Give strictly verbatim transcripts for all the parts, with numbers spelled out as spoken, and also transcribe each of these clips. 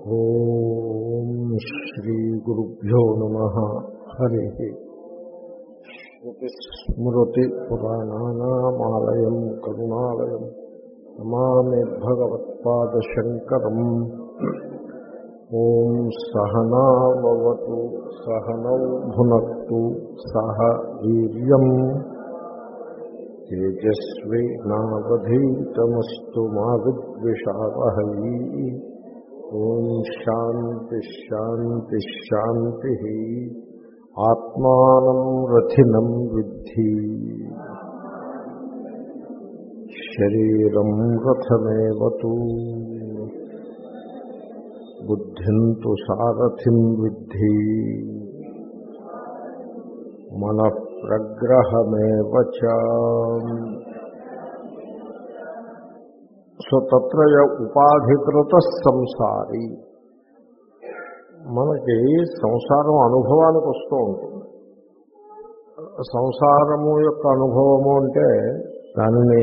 ఓం శ్రీ గురుభ్యో నమః. హరి స్మృతి పురాణానామాలయం కరుణాలయం నమామి భగవత్పాదశంకరం. ఓం సహనావతు సహనౌ భునక్తు సహ వీర్యం తేజస్వినావధీతమస్తు మా విద్విషావహై. ఓం శాంతి శాంతి శాంతి. ఆత్మానం రథినం విద్ధి శరీరం రథమేవతు బుద్ధిం తు సారథిం విద్ధి మనః ప్రగ్రహమేవ చ. సో తత్రయ ఉపాధికృత సంసారి. మనకి సంసారం అనుభవానికి వస్తూ ఉంటుంది. సంసారము యొక్క అనుభవము అంటే దానిని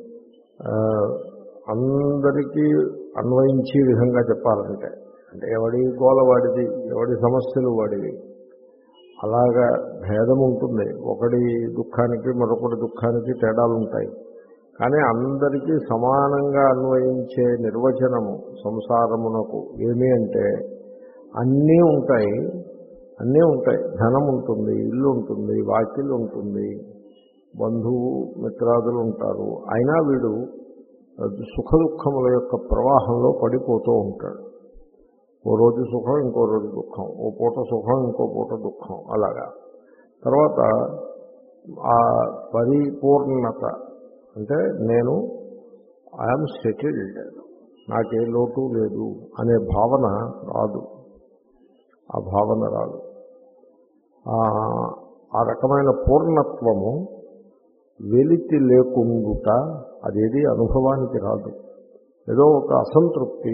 అందరికీ అన్వయించే విధంగా చెప్పాలంటే, అంటే ఎవడి గోల వాడిది, ఎవడి సమస్యలు వాడివి, అలాగా భేదం ఉంటుంది. ఒకడి దుఃఖానికి మరొకటి దుఃఖానికి తేడాలు ఉంటాయి. కానీ అందరికీ సమానంగా అన్వయించే నిర్వచనము సంసారమునకు ఏమి అంటే అన్నీ ఉంటాయి, అన్నీ ఉంటాయి. ధనం ఉంటుంది, ఇల్లు ఉంటుంది, వాకిలు ఉంటుంది, బంధువు మిత్రాదులు ఉంటారు. అయినా వీడు సుఖ దుఃఖముల యొక్క ప్రవాహంలో పడిపోతూ ఉంటాడు. ఓ రోజు సుఖం, ఇంకో రోజు దుఃఖం, ఓ పూట సుఖం, ఇంకో పూట దుఃఖం, అలాగా. తర్వాత ఆ పరిపూర్ణత అంటే నేను ఐఎమ్ సెటిల్డ్, నాకే లోటు లేదు అనే భావన రాదు. ఆ భావన రాదు. ఆ రకమైన పూర్ణత్వము వెలితి లేకుండుట అదేది అనుభవానికి రాదు. ఏదో ఒక అసంతృప్తి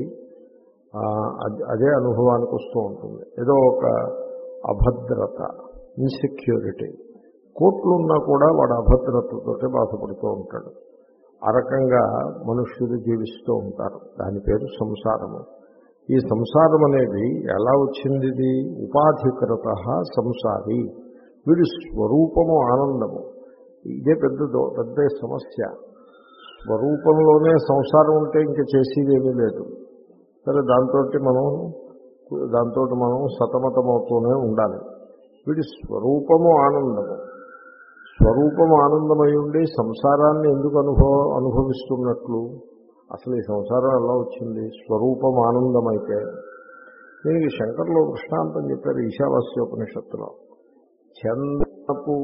అదే అనుభవానికి వస్తూ ఉంటుంది. ఏదో ఒక అభద్రత, ఇన్సెక్యూరిటీ. కోట్లున్నా కూడా వాడు అభద్రతతో బాధపడుతూ ఉంటాడు. ఆ రకంగా మనుష్యులు జీవిస్తూ ఉంటారు. దాని పేరు సంసారము. ఈ సంసారం అనేది ఎలా వచ్చింది? ఇది ఉపాధికృత సంసారి. వీడి స్వరూపము ఆనందము. ఇదే పెద్ద పెద్ద సమస్య. స్వరూపంలోనే సంసారం ఉంటే ఇంక చేసేదేమీ లేదు. సరే, దాంతో మనం దాంతో మనం సతమతమవుతూనే ఉండాలి. వీడి స్వరూపము ఆనందము. స్వరూపము ఆనందమై ఉండి సంసారాన్ని ఎందుకు అనుభవ అనుభవిస్తున్నట్లు? అసలు ఈ సంసారం ఎలా వచ్చింది? స్వరూపం ఆనందమైతే. దీనికి శంకర్లు దృష్టాంతం చెప్పారు ఈశావాస్యోపనిషత్తులో. చందపు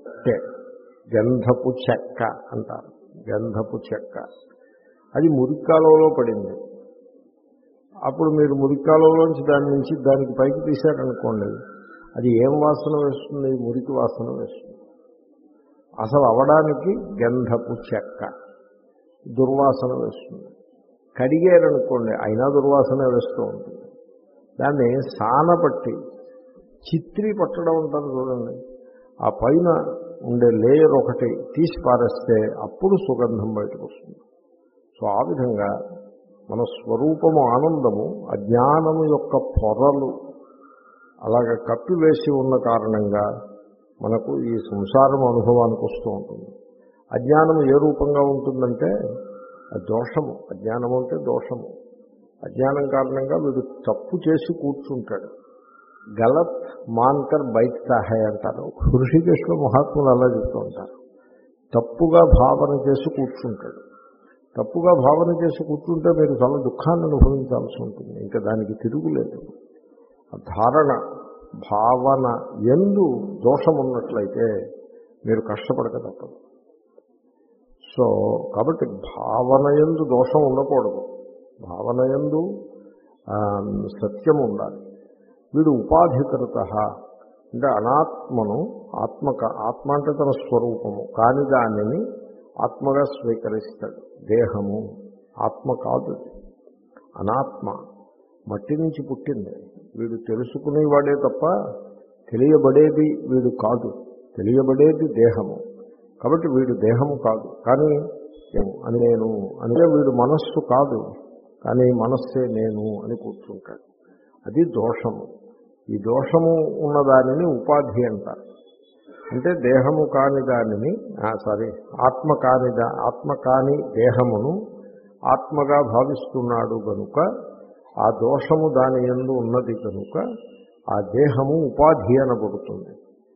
గంధపు చెక్క అంటారు. గంధపు చెక్క అది మురికాలలో పడింది. అప్పుడు మీరు మురికాలలోంచి దాని నుంచి దానికి పైకి తీశారనుకోండి, అది ఏం వాసన వేస్తుంది? మురికి వాసన వేస్తుంది. అసలు అవడానికి గంధపు చెక్క దుర్వాసన వేస్తుంది. కడిగారనుకోండి, అయినా దుర్వాసన వేస్తూ ఉంటుంది. దాన్ని సానపట్టి చిత్రీ పట్టడం అంటారు చూడండి. ఆ పైన ఉండే లేయర్ ఒకటి తీసి పారేస్తే అప్పుడు సుగంధం బయటకు వస్తుంది. సో ఆ విధంగా మన స్వరూపము ఆనందము అజ్ఞానము యొక్క పొరలు అలాగే కప్పివేసి ఉన్న కారణంగా మనకు ఈ సంసారం అనుభవానికి వస్తూ ఉంటుంది. అజ్ఞానము ఏ రూపంగా ఉంటుందంటే దోషము. అజ్ఞానము అంటే దోషము. అజ్ఞానం కారణంగా వీడు తప్పు చేసి కూర్చుంటాడు. గలత్ మాన్కర్ బైట్తా హై అంటారు. హృషికేశ్లో మహాత్ములు అలా చెప్తూ ఉంటారు. తప్పుగా భావన చేసి కూర్చుంటాడు. తప్పుగా భావన చేసి కూర్చుంటే మీరు చాలా దుఃఖాన్ని అనుభవించాల్సి ఉంటుంది. ఇంకా దానికి తిరుగులేదు. ధారణ భావన యందు దోషం ఉన్నట్లయితే మీరు కష్టపడక తప్పదు. సో కాబట్టి భావన యందు దోషం ఉండకూడదు. భావన యందు సత్యం ఉండాలి. వీడు ఉపాధికృత అంటే అనాత్మను ఆత్మక ఆత్మ అంటే తన స్వరూపము కాని దానిని ఆత్మగా స్వీకరిస్తాడు. దేహము ఆత్మ కాదు, అనాత్మ. మట్టి నుంచి పుట్టింది. వీడు తెలుసుకునేవాడే తప్ప తెలియబడేది వీడు కాదు. తెలియబడేది దేహము. కాబట్టి వీడు దేహము కాదు, కానీ అని నేను అంటే వీడు మనస్సు కాదు, కానీ మనస్సే నేను అని కూర్చుంటాడు. అది దోషము. ఈ దోషము ఉన్నదానిని ఉపాధి అంటారు. అంటే దేహము కాని దానిని సారీ ఆత్మ కాని ఆత్మ కాని దేహమును ఆత్మగా భావిస్తున్నాడు కనుక ఆ దోషము దాని యందు ఉన్నది కనుక ఆ దేహము ఉపాధి అనబడుతుంది.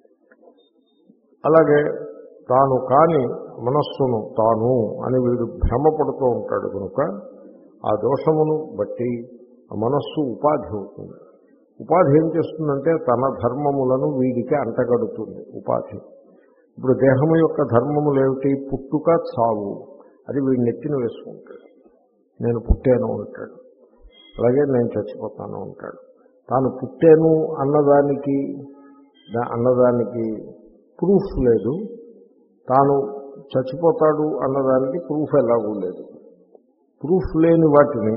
అలాగే తాను కాని మనస్సును తాను అని వీడు భ్రమపడుతూ ఉంటాడు కనుక ఆ దోషమును బట్టి ఆ మనస్సు ఉపాధి అవుతుంది. ఉపాధి ఏం చేస్తుందంటే తన ధర్మములను వీడికి అంటగడుతుంది ఉపాధి. ఇప్పుడు దేహము యొక్క ధర్మములు ఏమిటి? పుట్టుక చావు. అది వీడి నెత్తిన వేసుకుంటాడు. నేను పుట్టాను అంటాడు, అలాగే నేను చచ్చిపోతాను అంటాడు. తాను పుట్టాను అన్నదానికి అన్నదానికి ప్రూఫ్ లేదు, తాను చచ్చిపోతాడు అన్నదానికి ప్రూఫ్ ఎలాగూ లేదు. ప్రూఫ్ లేని వాటిని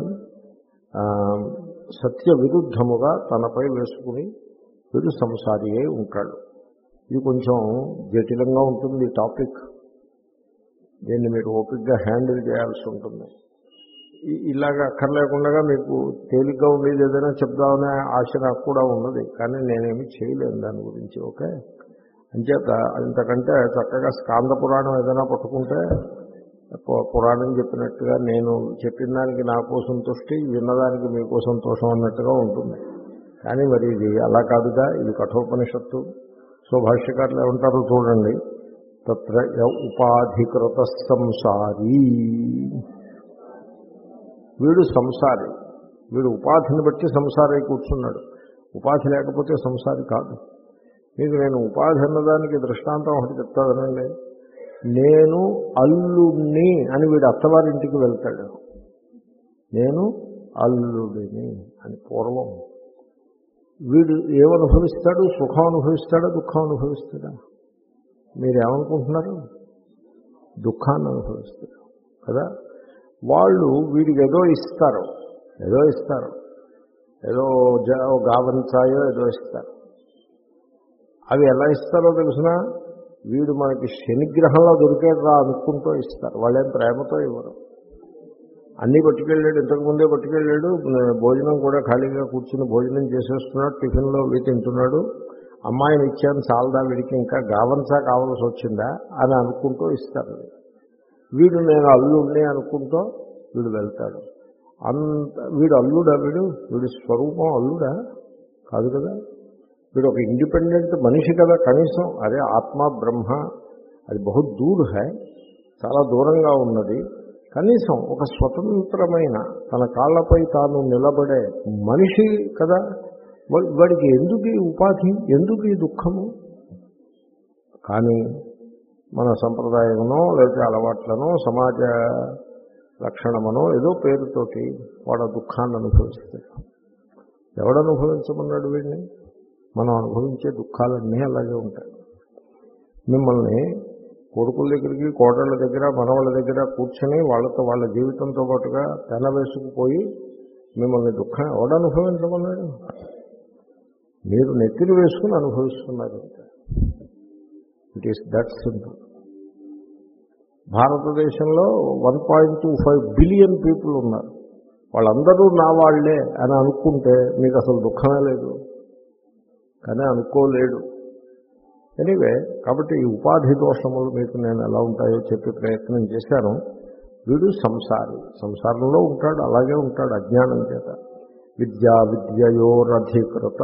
సత్య విరుద్ధముగా తనపై వేసుకుని వీడు సంసారియే ఉంటాడు. ఇది కొంచెం జటిలంగా ఉంటుంది ఈ టాపిక్. దీన్ని మీరు ఓపికగా హ్యాండిల్ చేయాల్సి ఉంటుంది. ఇలాగ అక్కర్లేకుండా మీకు తేలిగ్గా ఉండేది ఏదైనా చెప్దామనే ఆశ నాకు కూడా ఉన్నది, కానీ నేనేమి చేయలేను దాని గురించి. ఓకే, అంచేత ఇంతకంటే చక్కగా స్కాంద పురాణం ఏదైనా పట్టుకుంటే పురాణం చెప్పినట్టుగా నేను చెప్పిన దానికి నాకు సంతృష్టి, విన్నదానికి మీకు సంతోషం అన్నట్టుగా ఉంటుంది. కానీ మరి ఇది అలా కాదుగా, ఇది కఠోపనిషత్తు. సో భాష్యకారులు ఏమంటారో చూడండి. తత్ర ఉపాధికృత సంసారీ, వీడు సంసారి, వీడు ఉపాధిని బట్టి సంసారి కూర్చున్నాడు. ఉపాధి లేకపోతే సంసారి కాదు. మీకు నేను ఉపాధి అన్నదానికి దృష్టాంతం ఒకటి చెప్తాదనండి. నేను అల్లుడిని అని వీడు అత్తవారింటికి వెళ్తాడు. నేను అల్లుడిని అని పూర్వం వీడు ఏమనుభవిస్తాడు? సుఖం అనుభవిస్తాడా, దుఃఖం అనుభవిస్తాడా? మీరేమనుకుంటున్నారు? దుఃఖాన్ని అనుభవిస్తాడు కదా. వాళ్ళు వీడికి ఏదో ఇస్తారు, ఏదో ఇస్తారు, ఏదో గావంచాయో ఏదో ఇస్తారు. అవి ఎలా ఇస్తారో తెలిసినా వీడు మనకి శనిగ్రహంలో దొరికేది రా అనుకుంటూ ఇస్తారు. వాళ్ళేం ప్రేమతో ఇవ్వరు. అన్నీ పట్టుకెళ్ళాడు, ఇంతకుముందే పట్టుకెళ్ళాడు, భోజనం కూడా ఖాళీగా కూర్చుని భోజనం చేసేస్తున్నాడు, టిఫిన్లో వీటి తింటున్నాడు. అమ్మాయిని ఇచ్చాను చాలదా వీడికి, ఇంకా గావంచా కావాల్సి వచ్చిందా అని అనుకుంటూ ఇస్తారు. వీడు నేను అల్లుడిని అనుకుంటూ వీడు వెళ్తాడు. అంత వీడు అల్లుడా? వీడు వీడి స్వరూపం అల్లుడా కాదు కదా. వీడు ఒక ఇండిపెండెంట్ మనిషి కదా కనీసం. అదే ఆత్మ బ్రహ్మ అది బహు దూర్ హై, చాలా దూరంగా ఉన్నది. కనీసం ఒక స్వతంత్రమైన తన కాళ్ళపై తాను నిలబడే మనిషి కదా. వాడికి ఎందుకు ఈ ఉపాధి, ఎందుకు ఈ దుఃఖము? కానీ మన సంప్రదాయమనో లేకపోతే అలవాట్లనో సమాజ లక్షణమనో ఏదో పేరుతోటి వాడు దుఃఖాన్ని అనుభవిస్తాడు. ఎవడు అనుభవించమన్నాడు వీడిని? మనం అనుభవించే దుఃఖాలన్నీ అలాగే ఉంటాయి. మిమ్మల్ని కొడుకుల దగ్గరికి, కోడళ్ళ దగ్గర, మనవాళ్ళ దగ్గర కూర్చొని వాళ్ళతో వాళ్ళ జీవితంతో పాటుగా తెన వేసుకుపోయి మిమ్మల్ని దుఃఖం ఎవడు అనుభవించమన్నాడు? మీరు నెత్తిని వేసుకుని అనుభవిస్తున్నారు. It is that simple. భారతదేశంలో one point two five billion people ఉన్నారు. వాళ్ళందరూ నా వాళ్లే అని అనుకుంటే మీకు అసలు దుఃఖమే లేదు, కానీ అనుకోలేడు. ఎనీవే, కాబట్టి ఈ ఉపాధి దోషములు మీకు నేను ఎలా ఉంటాయో చెప్పే ప్రయత్నం చేశాను. వీడు సంసారి, సంసారంలో ఉంటాడు, అలాగే ఉంటాడు అజ్ఞానం చేత. విద్యా విద్యయోరధికృత,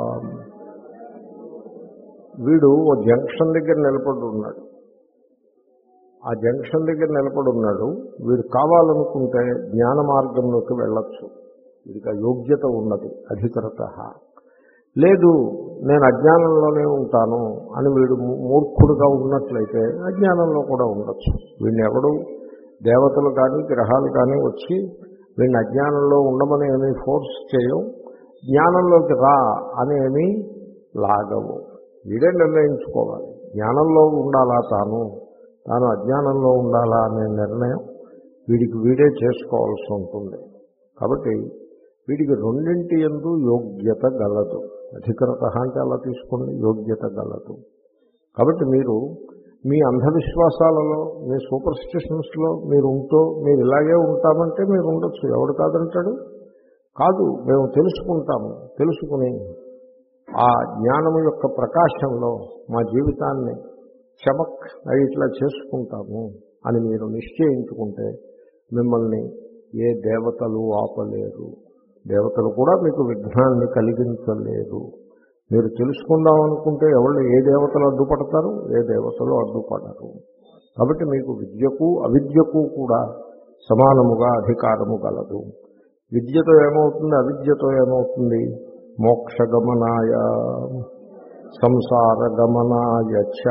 వీడు ఓ జంక్షన్ దగ్గర నిలబడి ఉన్నాడు. ఆ జంక్షన్ దగ్గర నిలబడి ఉన్నాడు. వీడు కావాలనుకుంటే జ్ఞాన మార్గంలోకి వెళ్ళచ్చు, వీడికి యోగ్యత ఉన్నది. అధికృత. లేదు నేను అజ్ఞానంలోనే ఉంటాను అని వీడు మూర్ఖుడుగా ఉన్నట్లయితే అజ్ఞానంలో కూడా ఉండొచ్చు. వీడిని ఎవడు దేవతలు కానీ గ్రహాలు కానీ వచ్చి వీడిని అజ్ఞానంలో ఉండమని ఏమీ ఫోర్స్ చేయవు, జ్ఞానంలోకి రా అని ఏమీ లాగవు. వీడే నిర్ణయించుకోవాలి జ్ఞానంలో ఉండాలా తాను, తాను అజ్ఞానంలో ఉండాలా అనే నిర్ణయం వీడికి వీడే చేసుకోవాల్సి ఉంటుంది. కాబట్టి వీడికి రెండింటి యందు యోగ్యత గలదు. అధికృత అంటే అలా తీసుకోండి, యోగ్యత గలదు. కాబట్టి మీరు మీ అంధవిశ్వాసాలలో, మీ సూపర్ స్టిషన్స్లో మీరు ఉంటూ మీరు ఇలాగే ఉంటామంటే మీరు ఉండొచ్చు, ఎవడు కాదంటాడు. కాదు, మేము తెలుసుకుంటాము. తెలుసుకుని ఆ జ్ఞానము యొక్క ప్రకాశంలో మా జీవితాన్ని చమక్ అవి ఇట్లా చేసుకుంటాము అని మీరు నిశ్చయించుకుంటే మిమ్మల్ని ఏ దేవతలు ఆపలేరు. దేవతలు కూడా మీకు విఘ్నాన్ని కలిగించలేరు. మీరు తెలుసుకుందాం అనుకుంటే ఎవరు ఏ దేవతలు అడ్డుపడతారు? ఏ దేవతలు అడ్డుపడరు. కాబట్టి మీకు విద్యకు అవిద్యకు కూడా సమానముగా అధికారము గలదు. విద్యతో ఏమవుతుంది, అవిద్యతో ఏమవుతుంది? మోక్షగమనాయ సంసార గమనాయ చ.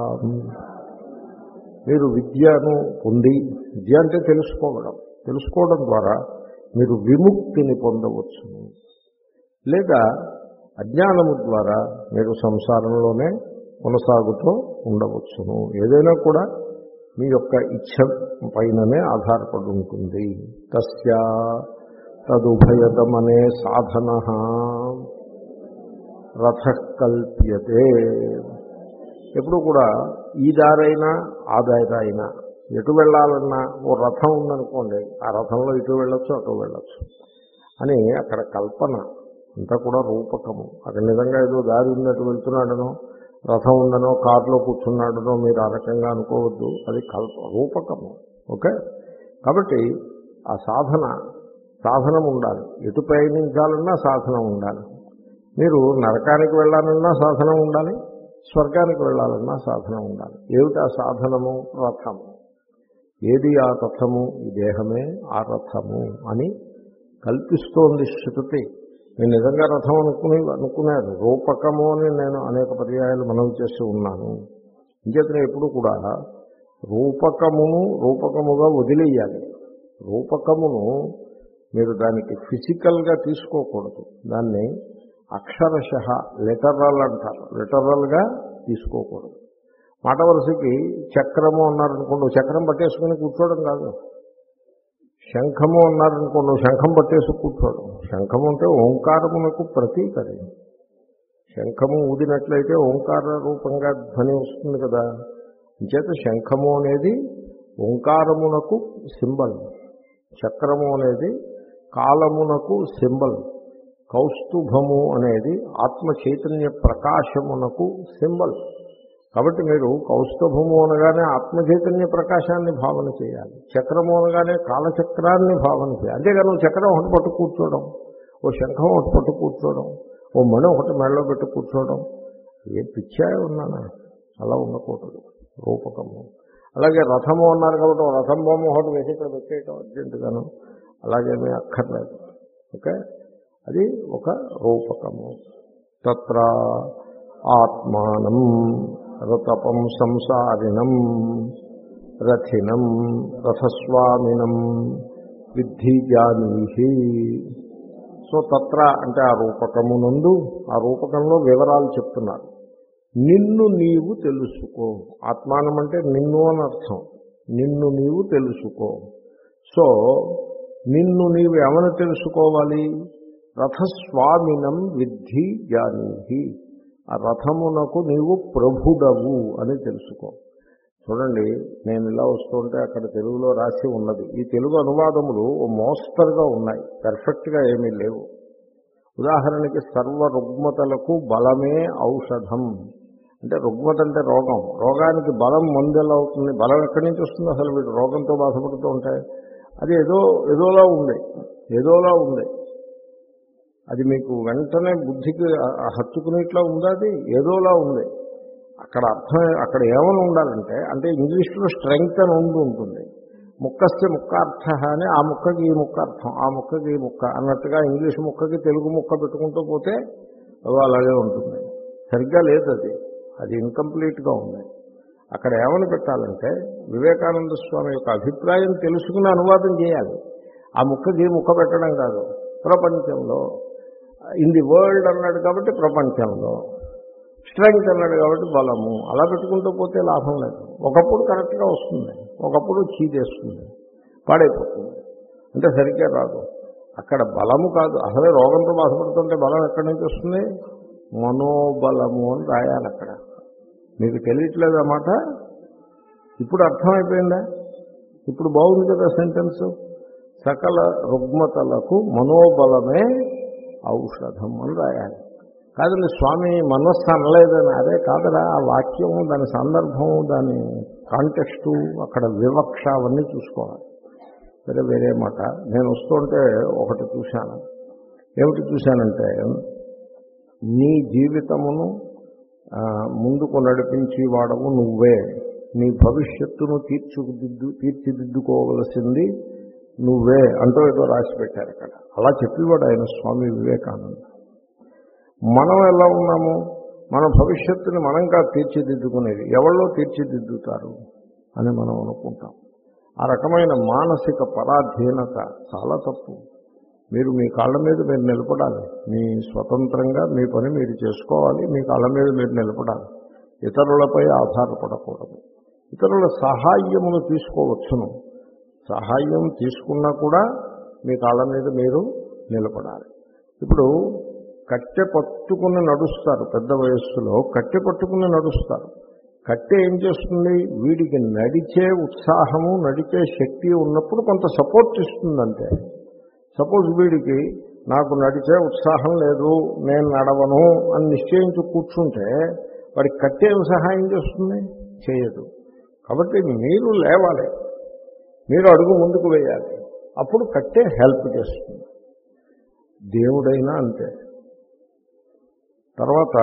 మీరు విద్యను పొంది, విద్య అంటే తెలుసుకోవడం, తెలుసుకోవడం ద్వారా మీరు విముక్తిని పొందవచ్చు. లేదా అజ్ఞానము ద్వారా మీరు సంసారంలోనే కొనసాగుతూ ఉండవచ్చును. ఏదైనా కూడా మీ యొక్క ఇచ్ఛ పైననే ఆధారపడి ఉంటుంది. తస్య తదుభయదమనే సాధన రథ కల్ప్యతే. ఎప్పుడు కూడా ఈ దారైనా ఆ దారి అయినా ఎటు వెళ్ళాలన్నా ఓ రథం ఉందనుకోండి, ఆ రథంలో ఇటు వెళ్ళొచ్చు అటు వెళ్ళొచ్చు అని అక్కడ కల్పన అంతా కూడా రూపకము. అక్కడ నిజంగా ఏదో దారి ఉన్నట్టు వెళ్తున్నాడనో, రథం ఉందనో, కారులో కూర్చున్నాడనో మీరు ఆ రకంగా అనుకోవద్దు. అది కల్ప రూపకము. ఓకే. కాబట్టి ఆ సాధన సాధనం ఉండాలి. ఎటు ప్రయాణించాలన్నా సాధనం ఉండాలి. మీరు నరకానికి వెళ్ళాలన్నా సాధనం ఉండాలి, స్వర్గానికి వెళ్ళాలన్నా సాధనం ఉండాలి. ఏమిటి ఆ సాధనము? రథము. ఏది ఆ రథము? ఈ దేహమే ఆ రథము అని కల్పిస్తోంది శృతి. నేను నిజంగా రథం అనుకుని అనుకున్నాను, రూపకము అని నేను అనేక పర్యాయాలు మనవి చేస్తూ ఉన్నాను. ఇంకేతనే ఎప్పుడు కూడా రూపకమును రూపకముగా వదిలేయాలి. రూపకమును మీరు దానికి ఫిజికల్గా తీసుకోకూడదు. దాన్ని అక్షరశః లిటరల్ అంటారు. లిటరల్గా తీసుకోకూడదు. మాట వరుసకి చక్రము అన్నారనుకోండి, చక్రం పట్టేసుకుని కూర్చోవడం కాదు. శంఖము అన్నారనుకోండి, శంఖం పట్టేసి కూర్చోవడం. శంఖము అంటే ఓంకారమునకు ప్రతీక. అది శంఖము ఊదినట్లయితే ఓంకార రూపంగా ధ్వని వస్తుంది కదా. ఇంచేత శంఖము అనేది ఓంకారమునకు సింబల్, చక్రము అనేది కాలమునకు సింబల్, కౌస్తుభము అనేది ఆత్మ చైతన్య ప్రకాశమునకు సింబల్. కాబట్టి మీరు కౌస్తుభము అనగానే ఆత్మ చైతన్య ప్రకాశాన్ని భావన చేయాలి. చక్రము అనగానే కాలచక్రాన్ని భావన చేయాలి. అంతేగాని నువ్వు చక్రం ఒకటి పట్టు కూర్చోవడం, ఓ శంఖం ఒకటి పట్టు కూర్చోవడం, ఓ మణి ఒకటి మెడలో పెట్టి కూర్చోవడం, ఏ పిచ్చాయి ఉన్నానా? అలా ఉండకూడదు. రూపకము. అలాగే రథము అన్నారు కాబట్టి ఓ రథం బొమ్మ ఒకటి వేసి ఇక్కడ పెట్టేయటం అర్జెంటుగాను అలాగేమీ అక్కర్లేదు. ఓకే. అది ఒక రూపకము. తత్ర ఆత్మానం రతపం సంసారిణం రథినం రథస్వామినం విద్ధి జానీహి. సో తత్ర అంటే ఆ రూపకమునందు, ఆ రూపకంలో వివరాలు చెప్తున్నారు. నిన్ను నీవు తెలుసుకో. ఆత్మానం అంటే నిన్ను అని అర్థం. నిన్ను నీవు తెలుసుకో. సో నిన్ను నీవు ఏమని తెలుసుకోవాలి? రథస్వామినం విద్ధి జానీహి. ఆ రథమునకు నీవు ప్రభుడవు అని తెలుసుకో. చూడండి, నేను ఇలా వస్తుంటే అక్కడ తెలుగులో రాసి ఉన్నది. ఈ తెలుగు అనువాదములు ఓ మోస్తరుగా ఉన్నాయి, పెర్ఫెక్ట్గా ఏమీ లేవు. ఉదాహరణకి సర్వ రుగ్మతలకు బలమే ఔషధం అంటే, రుగ్మత అంటే రోగం, రోగానికి బలం మందెలా అవుతుంది? బలం ఎక్కడి నుంచి వస్తుంది? అసలు వీడు రోగంతో బాధపడుతూ ఉంటాయి. అది ఏదో ఏదోలా ఉంది, ఏదోలా ఉంది. అది మీకు వెంటనే బుద్ధికి హత్తుకునేట్లా ఉందా? అది ఏదోలా ఉంది. అక్కడ అర్థం అక్కడ ఏమని ఉండాలంటే, అంటే ఇంగ్లీష్లో స్ట్రెంగ్త్ అని ఉండి ఉంటుంది. ముక్కస్తే ముక్కార్థ అని, ఆ ముక్కకి ఈ ముక్క అర్థం, ఆ ముక్కకి ఈ ముక్క అన్నట్టుగా ఇంగ్లీష్ ముక్కకి తెలుగు ముక్క పెట్టుకుంటూ పోతే అవి అలాగే ఉంటుంది. సరిగ్గా లేదు, అది అది ఇన్కంప్లీట్గా ఉంది. అక్కడ ఏమని పెట్టాలంటే, వివేకానంద స్వామి యొక్క అభిప్రాయం తెలుసుకుని అనువాదం చేయాలి. ఆ ముక్కకి ముక్క పెట్టడం కాదు. ప్రపంచంలో ఇన్ ది వరల్డ్ అన్నాడు కాబట్టి ప్రపంచంలో, స్ట్రెంగ్త్ అన్నాడు కాబట్టి బలము, అలా పెట్టుకుంటూ పోతే లాభం లేదు. ఒకప్పుడు కరెక్ట్గా వస్తుంది, ఒకప్పుడు చీదేస్తుంది, పాడైపోతుంది. అంటే సరిగ్గా రాదు. అక్కడ బలము కాదు, అసలే రోగంతో బాధపడుతుంటే బలం ఎక్కడి నుంచి వస్తుంది? మనోబలము అని రాయాలి అక్కడ. మీకు తెలియట్లేదు అన్నమాట. ఇప్పుడు అర్థమైపోయిందా? ఇప్పుడు బాగుంది కదా సెంటెన్స్. సకల రుగ్మతలకు మనోబలమే ఔషధం అని రాయాలి. కాదండి స్వామి మనస్సు అనలేదని, అదే కాదరా ఆ వాక్యము, దాని సందర్భం, దాని కాంటెక్స్టు, అక్కడ వివక్ష అవన్నీ చూసుకోవాలి. సరే వేరే మాట. నేను వస్తుంటే ఒకటి చూశాను. ఏమిటి చూశానంటే, నీ జీవితమును ముందుకు నడిపించి వాడము నువ్వే, నీ భవిష్యత్తును తీర్చిదిద్దు తీర్చిదిద్దుకోవలసింది నువ్వే అంటూ ఏదో రాసి పెట్టారు అక్కడ. అలా చెప్పేవాడు ఆయన స్వామి వివేకానంద. మనం ఎలా ఉన్నాము? మన భవిష్యత్తుని మనంగా తీర్చిదిద్దుకునేది ఎవరో తీర్చిదిద్దుతారు అని మనం అనుకుంటాం. ఆ రకమైన మానసిక పరాధీనత చాలా తప్పు. మీరు మీ కాళ్ళ మీద మీరు నిలబడాలి. మీ స్వతంత్రంగా మీ పని మీరు చేసుకోవాలి. మీ కాళ్ళ మీద మీరు నిలబడాలి. ఇతరులపై ఆధారపడకూడదు. ఇతరుల సహాయమును తీసుకోవచ్చును. సహాయం తీసుకున్నా కూడా మీ కాళ్ళ మీద మీరు నిలబడాలి. ఇప్పుడు కట్టె పట్టుకుని నడుస్తారు. పెద్ద వయస్సులో కట్టె పట్టుకుని నడుస్తారు. కట్టె ఏం చేస్తుంది? వీడికి నడిచే ఉత్సాహము, నడిచే శక్తి ఉన్నప్పుడు కొంత సపోర్ట్ ఇస్తుందంటే. సపోజ్ వీడికి నాకు నడిచే ఉత్సాహం లేదు, నేను నడవను అని నిశ్చయించి కూర్చుంటే వాడికి కట్టె ఏం సహాయం చేస్తుంది? చేయదు. కాబట్టి మీరు లేవాలి, మీరు అడుగు ముందుకు వేయాలి. అప్పుడు కట్టే హెల్ప్ చేస్తుంది. దేవుడైనా అంతే. తర్వాత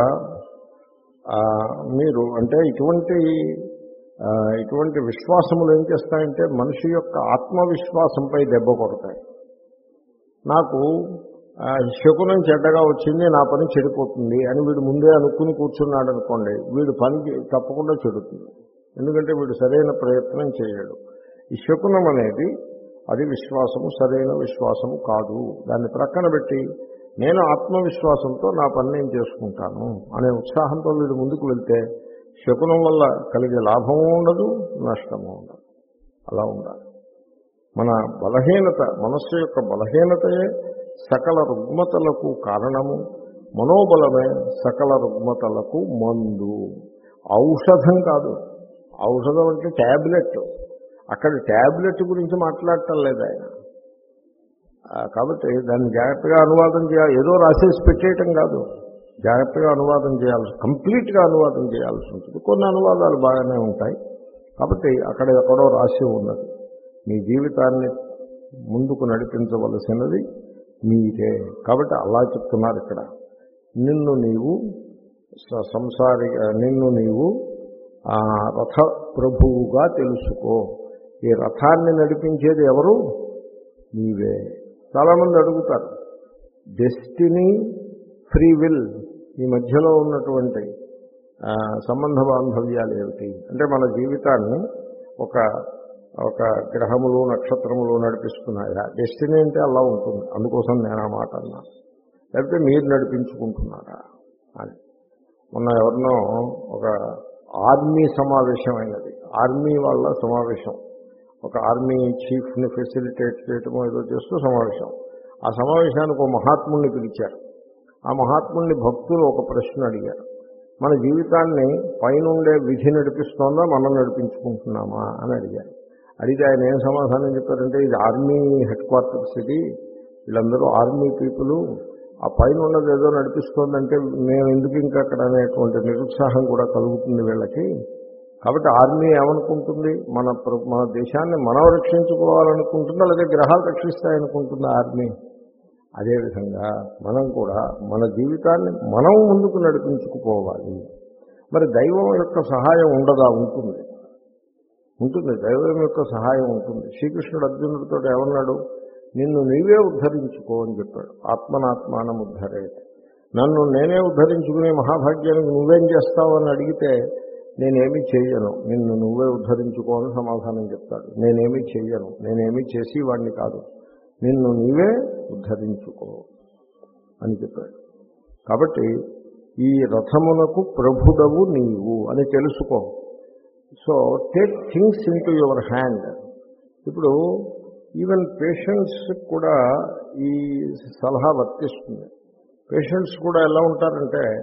మీరు అంటే ఇటువంటి ఇటువంటి విశ్వాసములు ఏం చేస్తాయంటే మనిషి యొక్క ఆత్మవిశ్వాసంపై దెబ్బ కొడతాయి. నాకు శకునం చెడ్డగా వచ్చింది, నా పని చెడిపోతుంది అని వీడు ముందే అనుకుని కూర్చున్నాడు అనుకోండి, వీడు పని తప్పకుండా చెడుతుంది. ఎందుకంటే వీడు సరైన ప్రయత్నం చేయడు. ఈ శకునం అనేది అది విశ్వాసము, సరైన విశ్వాసము కాదు. దాన్ని ప్రక్కన పెట్టి నేను ఆత్మవిశ్వాసంతో నా పని నేను చేసుకుంటాను అనే ఉత్సాహంతో వీడు ముందుకు వెళ్తే శకునం వల్ల కలిగే లాభము ఉండదు, నష్టము ఉండదు. అలా ఉండాలి. మన బలహీనత, మనస్సు యొక్క బలహీనతయే సకల రుగ్మతలకు కారణము. మనోబలమే సకల రుగ్మతలకు మందు. ఔషధం కాదు. ఔషధం అంటే ట్యాబ్లెట్. అక్కడ ట్యాబ్లెట్ గురించి మాట్లాడటం లేదు ఆయన. కాబట్టి దాన్ని జాగ్రత్తగా అనువాదం చేయాలి. ఏదో రాసేసి పెట్టేయటం కాదు, జాగ్రత్తగా అనువాదం చేయాల్సి, కంప్లీట్గా అనువాదం చేయాల్సి ఉంటుంది. కొన్ని అనువాదాలు బాగానే ఉంటాయి. కాబట్టి అక్కడ ఎక్కడో రాసి ఉన్నది. మీ జీవితాన్ని ముందుకు నడిపించవలసినది మీరే. కాబట్టి అలా చెప్తున్నారు ఇక్కడ. నిన్ను నీవు సంసారి నిన్ను నీవు రథ ప్రభువుగా తెలుసుకో. ఈ రథాన్ని నడిపించేది ఎవరు? నీవే. చాలామంది అడుగుతారు, డెస్టినీ, ఫ్రీ విల్ ఈ మధ్యలో ఉన్నటువంటి సంబంధ బాంధవ్యాలు ఏమిటి అంటే, మన జీవితాన్ని ఒక ఒక గ్రహములు నక్షత్రములు నడిపిస్తున్నాయా? డెస్టినీ అంటే అలా ఉంటుంది. అందుకోసం నేను ఆ మాట అన్నాను. లేకపోతే మీరు నడిపించుకుంటున్నారా అని. మొన్న ఎవరినో ఒక ఆర్మీ సమావేశం అయినది, ఆర్మీ వాళ్ళ సమావేశం, ఒక ఆర్మీ చీఫ్ని ఫెసిలిటేట్ చేయటమో ఏదో చేస్తూ సమావేశం. ఆ సమావేశానికి ఒక మహాత్ముడిని పిలిచారు. ఆ మహాత్ముడిని భక్తులు ఒక ప్రశ్న అడిగారు. మన జీవితాన్ని పైనుండే విధి నడిపిస్తోందా, మనం నడిపించుకుంటున్నామా అని అడిగారు. అడిగితే ఆయన ఏం సమాధానం చెప్పారంటే, ఇది ఆర్మీ హెడ్ క్వార్టర్స్, ఇది వీళ్ళందరూ ఆర్మీ పీపుల్, ఆ పైన ఉన్నది ఏదో నడిపిస్తోందంటే మేము ఎందుకు ఇంకా అక్కడ అనేటువంటి నిరుత్సాహం కూడా కలుగుతుంది వీళ్ళకి. కాబట్టి ఆర్మీ ఏమనుకుంటుంది, మన మన దేశాన్ని మనం రక్షించుకోవాలనుకుంటుందా, లేదా గ్రహాలు రక్షిస్తాయనుకుంటుందా ఆర్మీ? అదేవిధంగా మనం కూడా మన జీవితాన్ని మనం ముందుకు నడిపించుకుపోవాలి. మరి దైవం యొక్క సహాయం ఉండదా? ఉంటుంది, ఉంటుంది. దైవం యొక్క సహాయం ఉంటుంది. శ్రీకృష్ణుడు అర్జునుడితో ఏమన్నాడు? నిన్ను నీవే ఉద్ధరించుకో అని చెప్పాడు. ఆత్మనాత్మానం ఉద్ధరే. నన్ను నేనే ఉద్ధరించుకునే మహాభాగ్యానికి నువ్వేం చేస్తావు అని అడిగితే నేనేమీ చెయ్యను, నిన్ను నువ్వే ఉద్ధరించుకో అని సమాధానం చెప్తాడు. నేనేమీ చెయ్యను, నేనేమీ చేసి వాడిని కాదు, నిన్ను నీవే ఉద్ధరించుకో అని చెప్పాడు. కాబట్టి ఈ రథమునకు ప్రభుడవు నీవు అని తెలుసుకో. So take things in to your hand. ఇప్పుడు ఈవెన్ పేషెంట్స్ కూడా ఈ సలహా వర్తిస్తుంది. పేషెంట్స్ కూడా ఎలా ఉంటారంటే,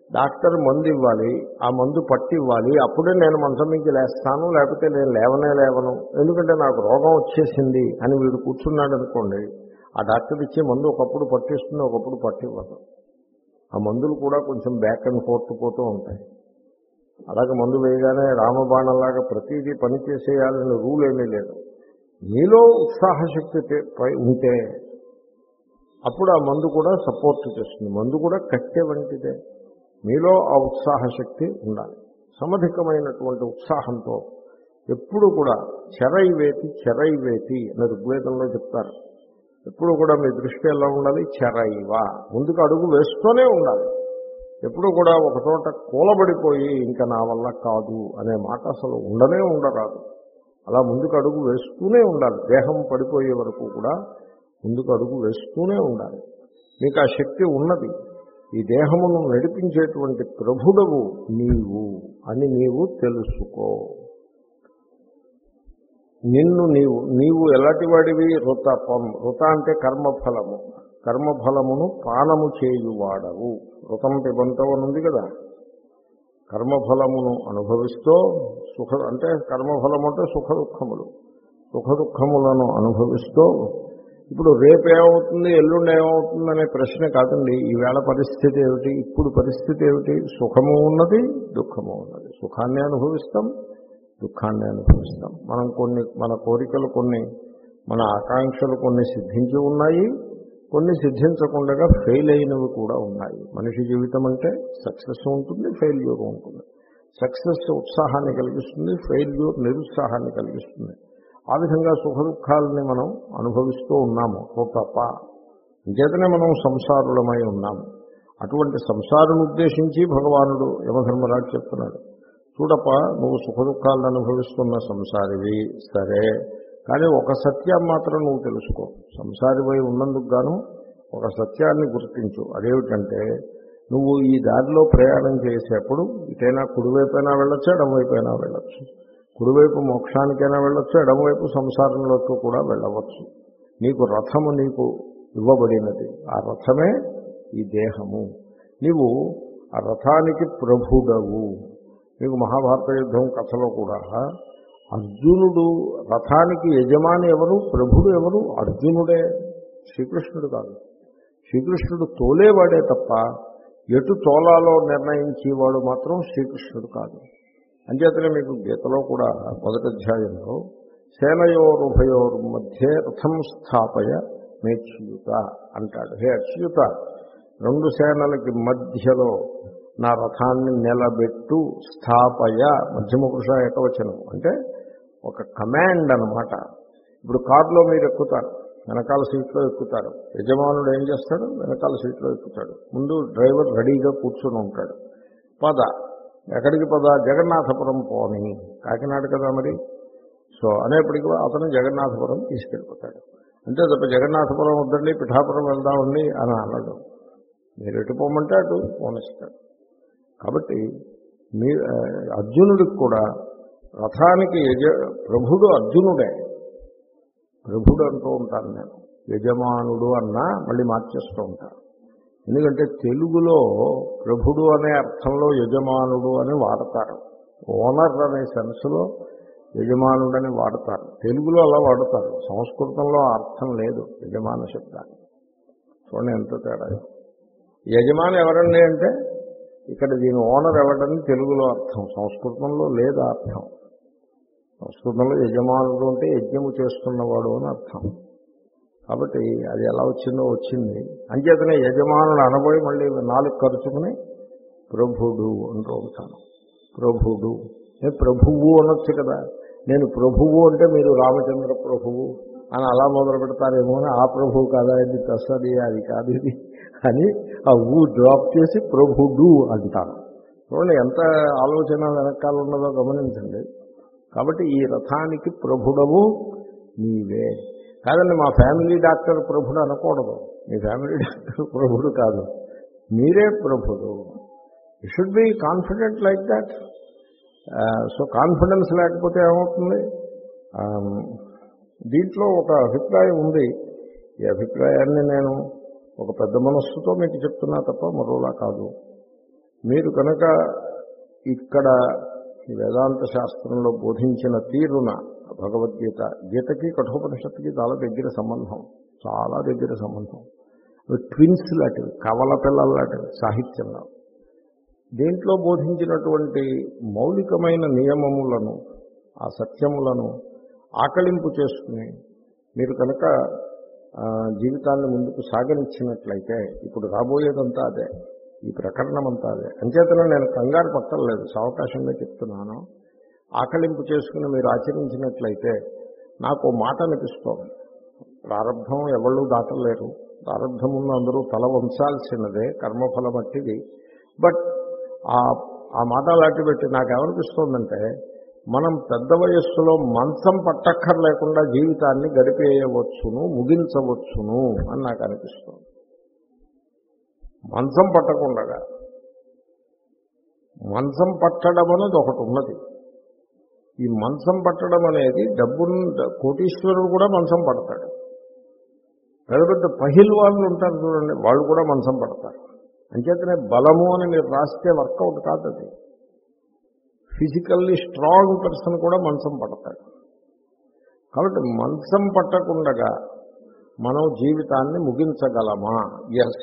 డాక్టర్ మందు ఇవ్వాలి, ఆ మందు పట్టి ఇవ్వాలి, అప్పుడే నేను మంచం నుంచి లేస్తాను, లేకపోతే నేను లేవనే లేవను, ఎందుకంటే నాకు రోగం వచ్చేసింది అని వీడు కూర్చున్నాడు అనుకోండి, ఆ డాక్టర్ ఇచ్చే మందు ఒకప్పుడు పట్టిస్తుంది, ఒకప్పుడు పట్టివ్వదు. ఆ మందులు కూడా కొంచెం బ్యాక్ అండ్ ఫోర్త్ పోతూ ఉంటాయి. అలాగే మందు వేయగానే రామబాణంలాగా ప్రతిదీ పని చేసేయాలని రూల్ ఏమీ లేదు. మీలో ఉత్సాహశక్తి ఉంటే అప్పుడు ఆ మందు కూడా సపోర్ట్ చేస్తుంది. మందు కూడా కట్టె వంటిదే. మీలో ఆ ఉత్సాహశక్తి ఉండాలి. సమధికమైనటువంటి ఉత్సాహంతో ఎప్పుడు కూడా చెరైవేతి చెరైవేతి అని ఋగ్వేదంలో చెప్తారు. ఎప్పుడు కూడా మీ దృష్టి ఎలా ఉండాలి? చెరైవ, ముందుకు అడుగు వేస్తూనే ఉండాలి. ఎప్పుడు కూడా ఒక చోట కూలబడిపోయి ఇంకా నా వల్ల కాదు అనే మాట అసలు ఉండనే ఉండరాదు. అలా ముందుకు అడుగు వేస్తూనే ఉండాలి. దేహం పడిపోయే వరకు కూడా ముందుకు అడుగు వేస్తూనే ఉండాలి. మీకు ఆ శక్తి ఉన్నది. ఈ దేహమును నడిపించేటువంటి ప్రభుడవు నీవు అని నీవు తెలుసుకో. నిన్ను నీవు నీవు ఎలాంటి వాడివి? ఋతపం. ఋత అంటే కర్మఫలము. కర్మఫలమును పానము చేయువాడవు. ఋతం పిబంతం అని ఉంది కదా. కర్మఫలమును అనుభవిస్తూ సుఖ అంటే కర్మఫలము అంటే సుఖ దుఃఖములు, సుఖ దుఃఖములను అనుభవిస్తూ ఇప్పుడు రేపేమవుతుంది, ఎల్లుండి ఏమవుతుంది అనే ప్రశ్న కాదండి. ఈవేళ పరిస్థితి ఏమిటి, ఇప్పుడు పరిస్థితి ఏమిటి? సుఖము ఉన్నది, దుఃఖము ఉన్నది. సుఖాన్ని అనుభవిస్తాం, దుఃఖాన్ని అనుభవిస్తాం. మనం కొన్ని మన కోరికలు కొన్ని, మన ఆకాంక్షలు కొన్ని సిద్ధించి ఉన్నాయి, కొన్ని సిద్ధించకుండా ఫెయిల్ అయినవి కూడా ఉన్నాయి. మనిషి జీవితం అంటే సక్సెస్ ఉంటుంది, ఫెయిల్యూర్ ఉంటుంది. సక్సెస్ ఉత్సాహాన్ని కలిగిస్తుంది, ఫెయిల్యూర్ నిరుత్సాహాన్ని కలిగిస్తుంది. ఆ విధంగా సుఖ దుఃఖాలని మనం అనుభవిస్తూ ఉన్నాము. ఓ తప్ప ఇంకేతనే మనం సంసారులమై ఉన్నాము. అటువంటి సంసారుని ఉద్దేశించి భగవానుడు యమధర్మరాజు చెప్తున్నాడు, చూడప్ప నువ్వు సుఖ దుఃఖాలను అనుభవిస్తున్న సంసారివి సరే, కానీ ఒక సత్యం మాత్రం నువ్వు తెలుసుకో. సంసారివై ఉన్నందుకు గాను ఒక సత్యాన్ని గుర్తించు. అదేమిటంటే నువ్వు ఈ దారిలో ప్రయాణం చేసేప్పుడు ఇటైనా కుడివైపైనా వెళ్ళొచ్చు, ఎడమవైపైనా వెళ్ళొచ్చు. కుడివైపు మోక్షానికైనా వెళ్ళొచ్చు, ఎడమవైపు సంసారంలోకి కూడా వెళ్ళవచ్చు. నీకు రథము నీకు ఇవ్వబడినది. ఆ రథమే ఈ దేహము. నీవు ఆ రథానికి ప్రభుడవు. మీకు మహాభారత యుద్ధం కథలో కూడా అర్జునుడు రథానికి యజమాని ఎవరు? ప్రభుడు ఎవరు? అర్జునుడే, శ్రీకృష్ణుడు కాదు. శ్రీకృష్ణుడు తోలేవాడే తప్ప ఎటు తోలాలో నిర్ణయించేవాడు మాత్రం శ్రీకృష్ణుడు కాదు. అంచేతనే మీకు గీతలో కూడా మొదటి అధ్యాయంలో సేనయోరుభయోర్ మధ్య రథం స్థాపయ మేచ్యుత అంటాడు. హే అచ్యుత, రెండు సేనలకి మధ్యలో నా రథాన్ని నిలబెట్టు. స్థాపయ మధ్యమ పురుష ఏకవచనం అంటే ఒక కమాండ్ అన్నమాట. ఇప్పుడు కారులో మీరు ఎక్కుతారు, వెనకాల సీట్లో ఎక్కుతారు. యజమానుడు ఏం చేస్తాడు? వెనకాల సీట్లో ఎక్కుతాడు. ముందు డ్రైవర్ రెడీగా కూర్చొని ఉంటాడు. పద, ఎక్కడికి పద? జగన్నాథపురం పోని. కాకినాడ కదా మరి. సో అనేప్పటికీ అతను జగన్నాథపురం తీసుకెళ్ళిపోతాడు. అంతే తప్ప జగన్నాథపురం వద్దండి పిఠాపురం వెళ్దామండి అని అనడు. మీరు ఎటు పోమంటే అటు పోనిస్తాడు. కాబట్టి మీ అర్జునుడికి కూడా రథానికి యజ ప్రభుడు అర్జునుడే. ప్రభుడు అంటూ ఉంటాను నేను, యజమానుడు అన్నా మళ్ళీ మార్చేస్తూ ఉంటాను. ఎందుకంటే తెలుగులో ప్రభుడు అనే అర్థంలో యజమానుడు అని వాడతారు. ఓనర్ అనే సెన్స్లో యజమానుడని వాడతారు. తెలుగులో అలా వాడతారు. సంస్కృతంలో అర్థం లేదు యజమాన శబ్దాన్ని. చూడండి ఎంత తేడా. యజమాని ఎవరండి అంటే ఇక్కడ దీని ఓనర్ ఎవడని తెలుగులో అర్థం, సంస్కృతంలో లేదు అర్థం. సంస్కృతంలో యజమానుడు అంటే యజ్ఞము చేస్తున్నవాడు అని అర్థం. కాబట్టి అది ఎలా వచ్చిందో వచ్చింది. అంచేతనే యజమానుడు అనబోయి మళ్ళీ నాలుగు ఖర్చుకుని ప్రభుడు అంటూ ఉంటాను. ప్రభుడు, నేను ప్రభువు అనొచ్చు కదా. నేను ప్రభువు అంటే మీరు రామచంద్ర ప్రభువు అని అలా మొదలు పెడతారేమో అని, ఆ ప్రభువు కాదా ఇది తస్సది అది కాదు ఇది అని ఆ ఊ డ్రాప్ చేసి ప్రభుడు అంటాను. చూడండి ఎంత ఆలోచన వెనకాల ఉన్నదో గమనించండి. కాబట్టి ఈ రథానికి ప్రభుడవు నీవే. కాదండి మా ఫ్యామిలీ డాక్టర్ ప్రభుడు అనకూడదు. మీ ఫ్యామిలీ డాక్టర్ ప్రభుడు కాదు, మీరే ప్రభుడు. You should be confident like that. So confidence లేకపోతే ఏమవుతుంది? దీంట్లో ఒక అభిప్రాయం ఉంది. ఈ అభిప్రాయాన్ని నేను ఒక పెద్ద మనస్సుతో మీకు చెప్తున్నా తప్ప మరోలా కాదు. మీరు కనుక ఇక్కడ ఈ వేదాంత శాస్త్రంలో బోధించిన తీరున భగవద్గీత గీతకి కఠోపనిషత్తుకి చాలా దగ్గర సంబంధం, చాలా దగ్గర సంబంధం. ట్విన్స్ లాంటివి, కవల పిల్లల లాంటివి సాహిత్యంలో. దీంట్లో బోధించినటువంటి మౌలికమైన నియమములను, ఆ సత్యములను ఆకలింపు చేసుకుని మీరు కనుక జీవితాన్ని ముందుకు సాగనిచ్చినట్లయితే, ఇప్పుడు రాబోయేదంతా అదే, ఈ ప్రకరణం అంతా అదే. అంచేతనే నేను కంగారు పట్టలేదు, అవకాశంగా చెప్తున్నాను. ఆకలింపు చేసుకుని మీరు ఆచరించినట్లయితే నాకు మాట అనిపిస్తోంది. ప్రారంభం ఎవళ్ళు దాటలేరు, ప్రారంభం ముందు అందరూ తల వంచాల్సినదే, కర్మఫలం అట్టిది. బట్ ఆ మాట లాంటి పెట్టి నాకేమనిపిస్తోందంటే, మనం పెద్ద వయస్సులో మంచం పట్టక్కర్ లేకుండా జీవితాన్ని గడిపేయవచ్చును, ముగించవచ్చును అని నాకు అనిపిస్తుంది. మంచం పట్టకుండా మంచం పట్టడం అనేది ఒకటి ఉన్నది. ఈ మంచం పట్టడం అనేది డబ్బును, కోటీశ్వరుడు కూడా మంచం పడతాడు. పెద్ద పెద్ద పహిల్ వాళ్ళు ఉంటారు చూడండి, వాళ్ళు కూడా మంచం పడతారు. అంచేతనే బలము అని మీరు రాస్తే వర్కౌట్ కాదు. అది ఫిజికల్లీ స్ట్రాంగ్ పర్సన్ కూడా మంచం పడతాడు. కాబట్టి మంచం పట్టకుండా మనం జీవితాన్ని ముగించగలమా? ఎస్.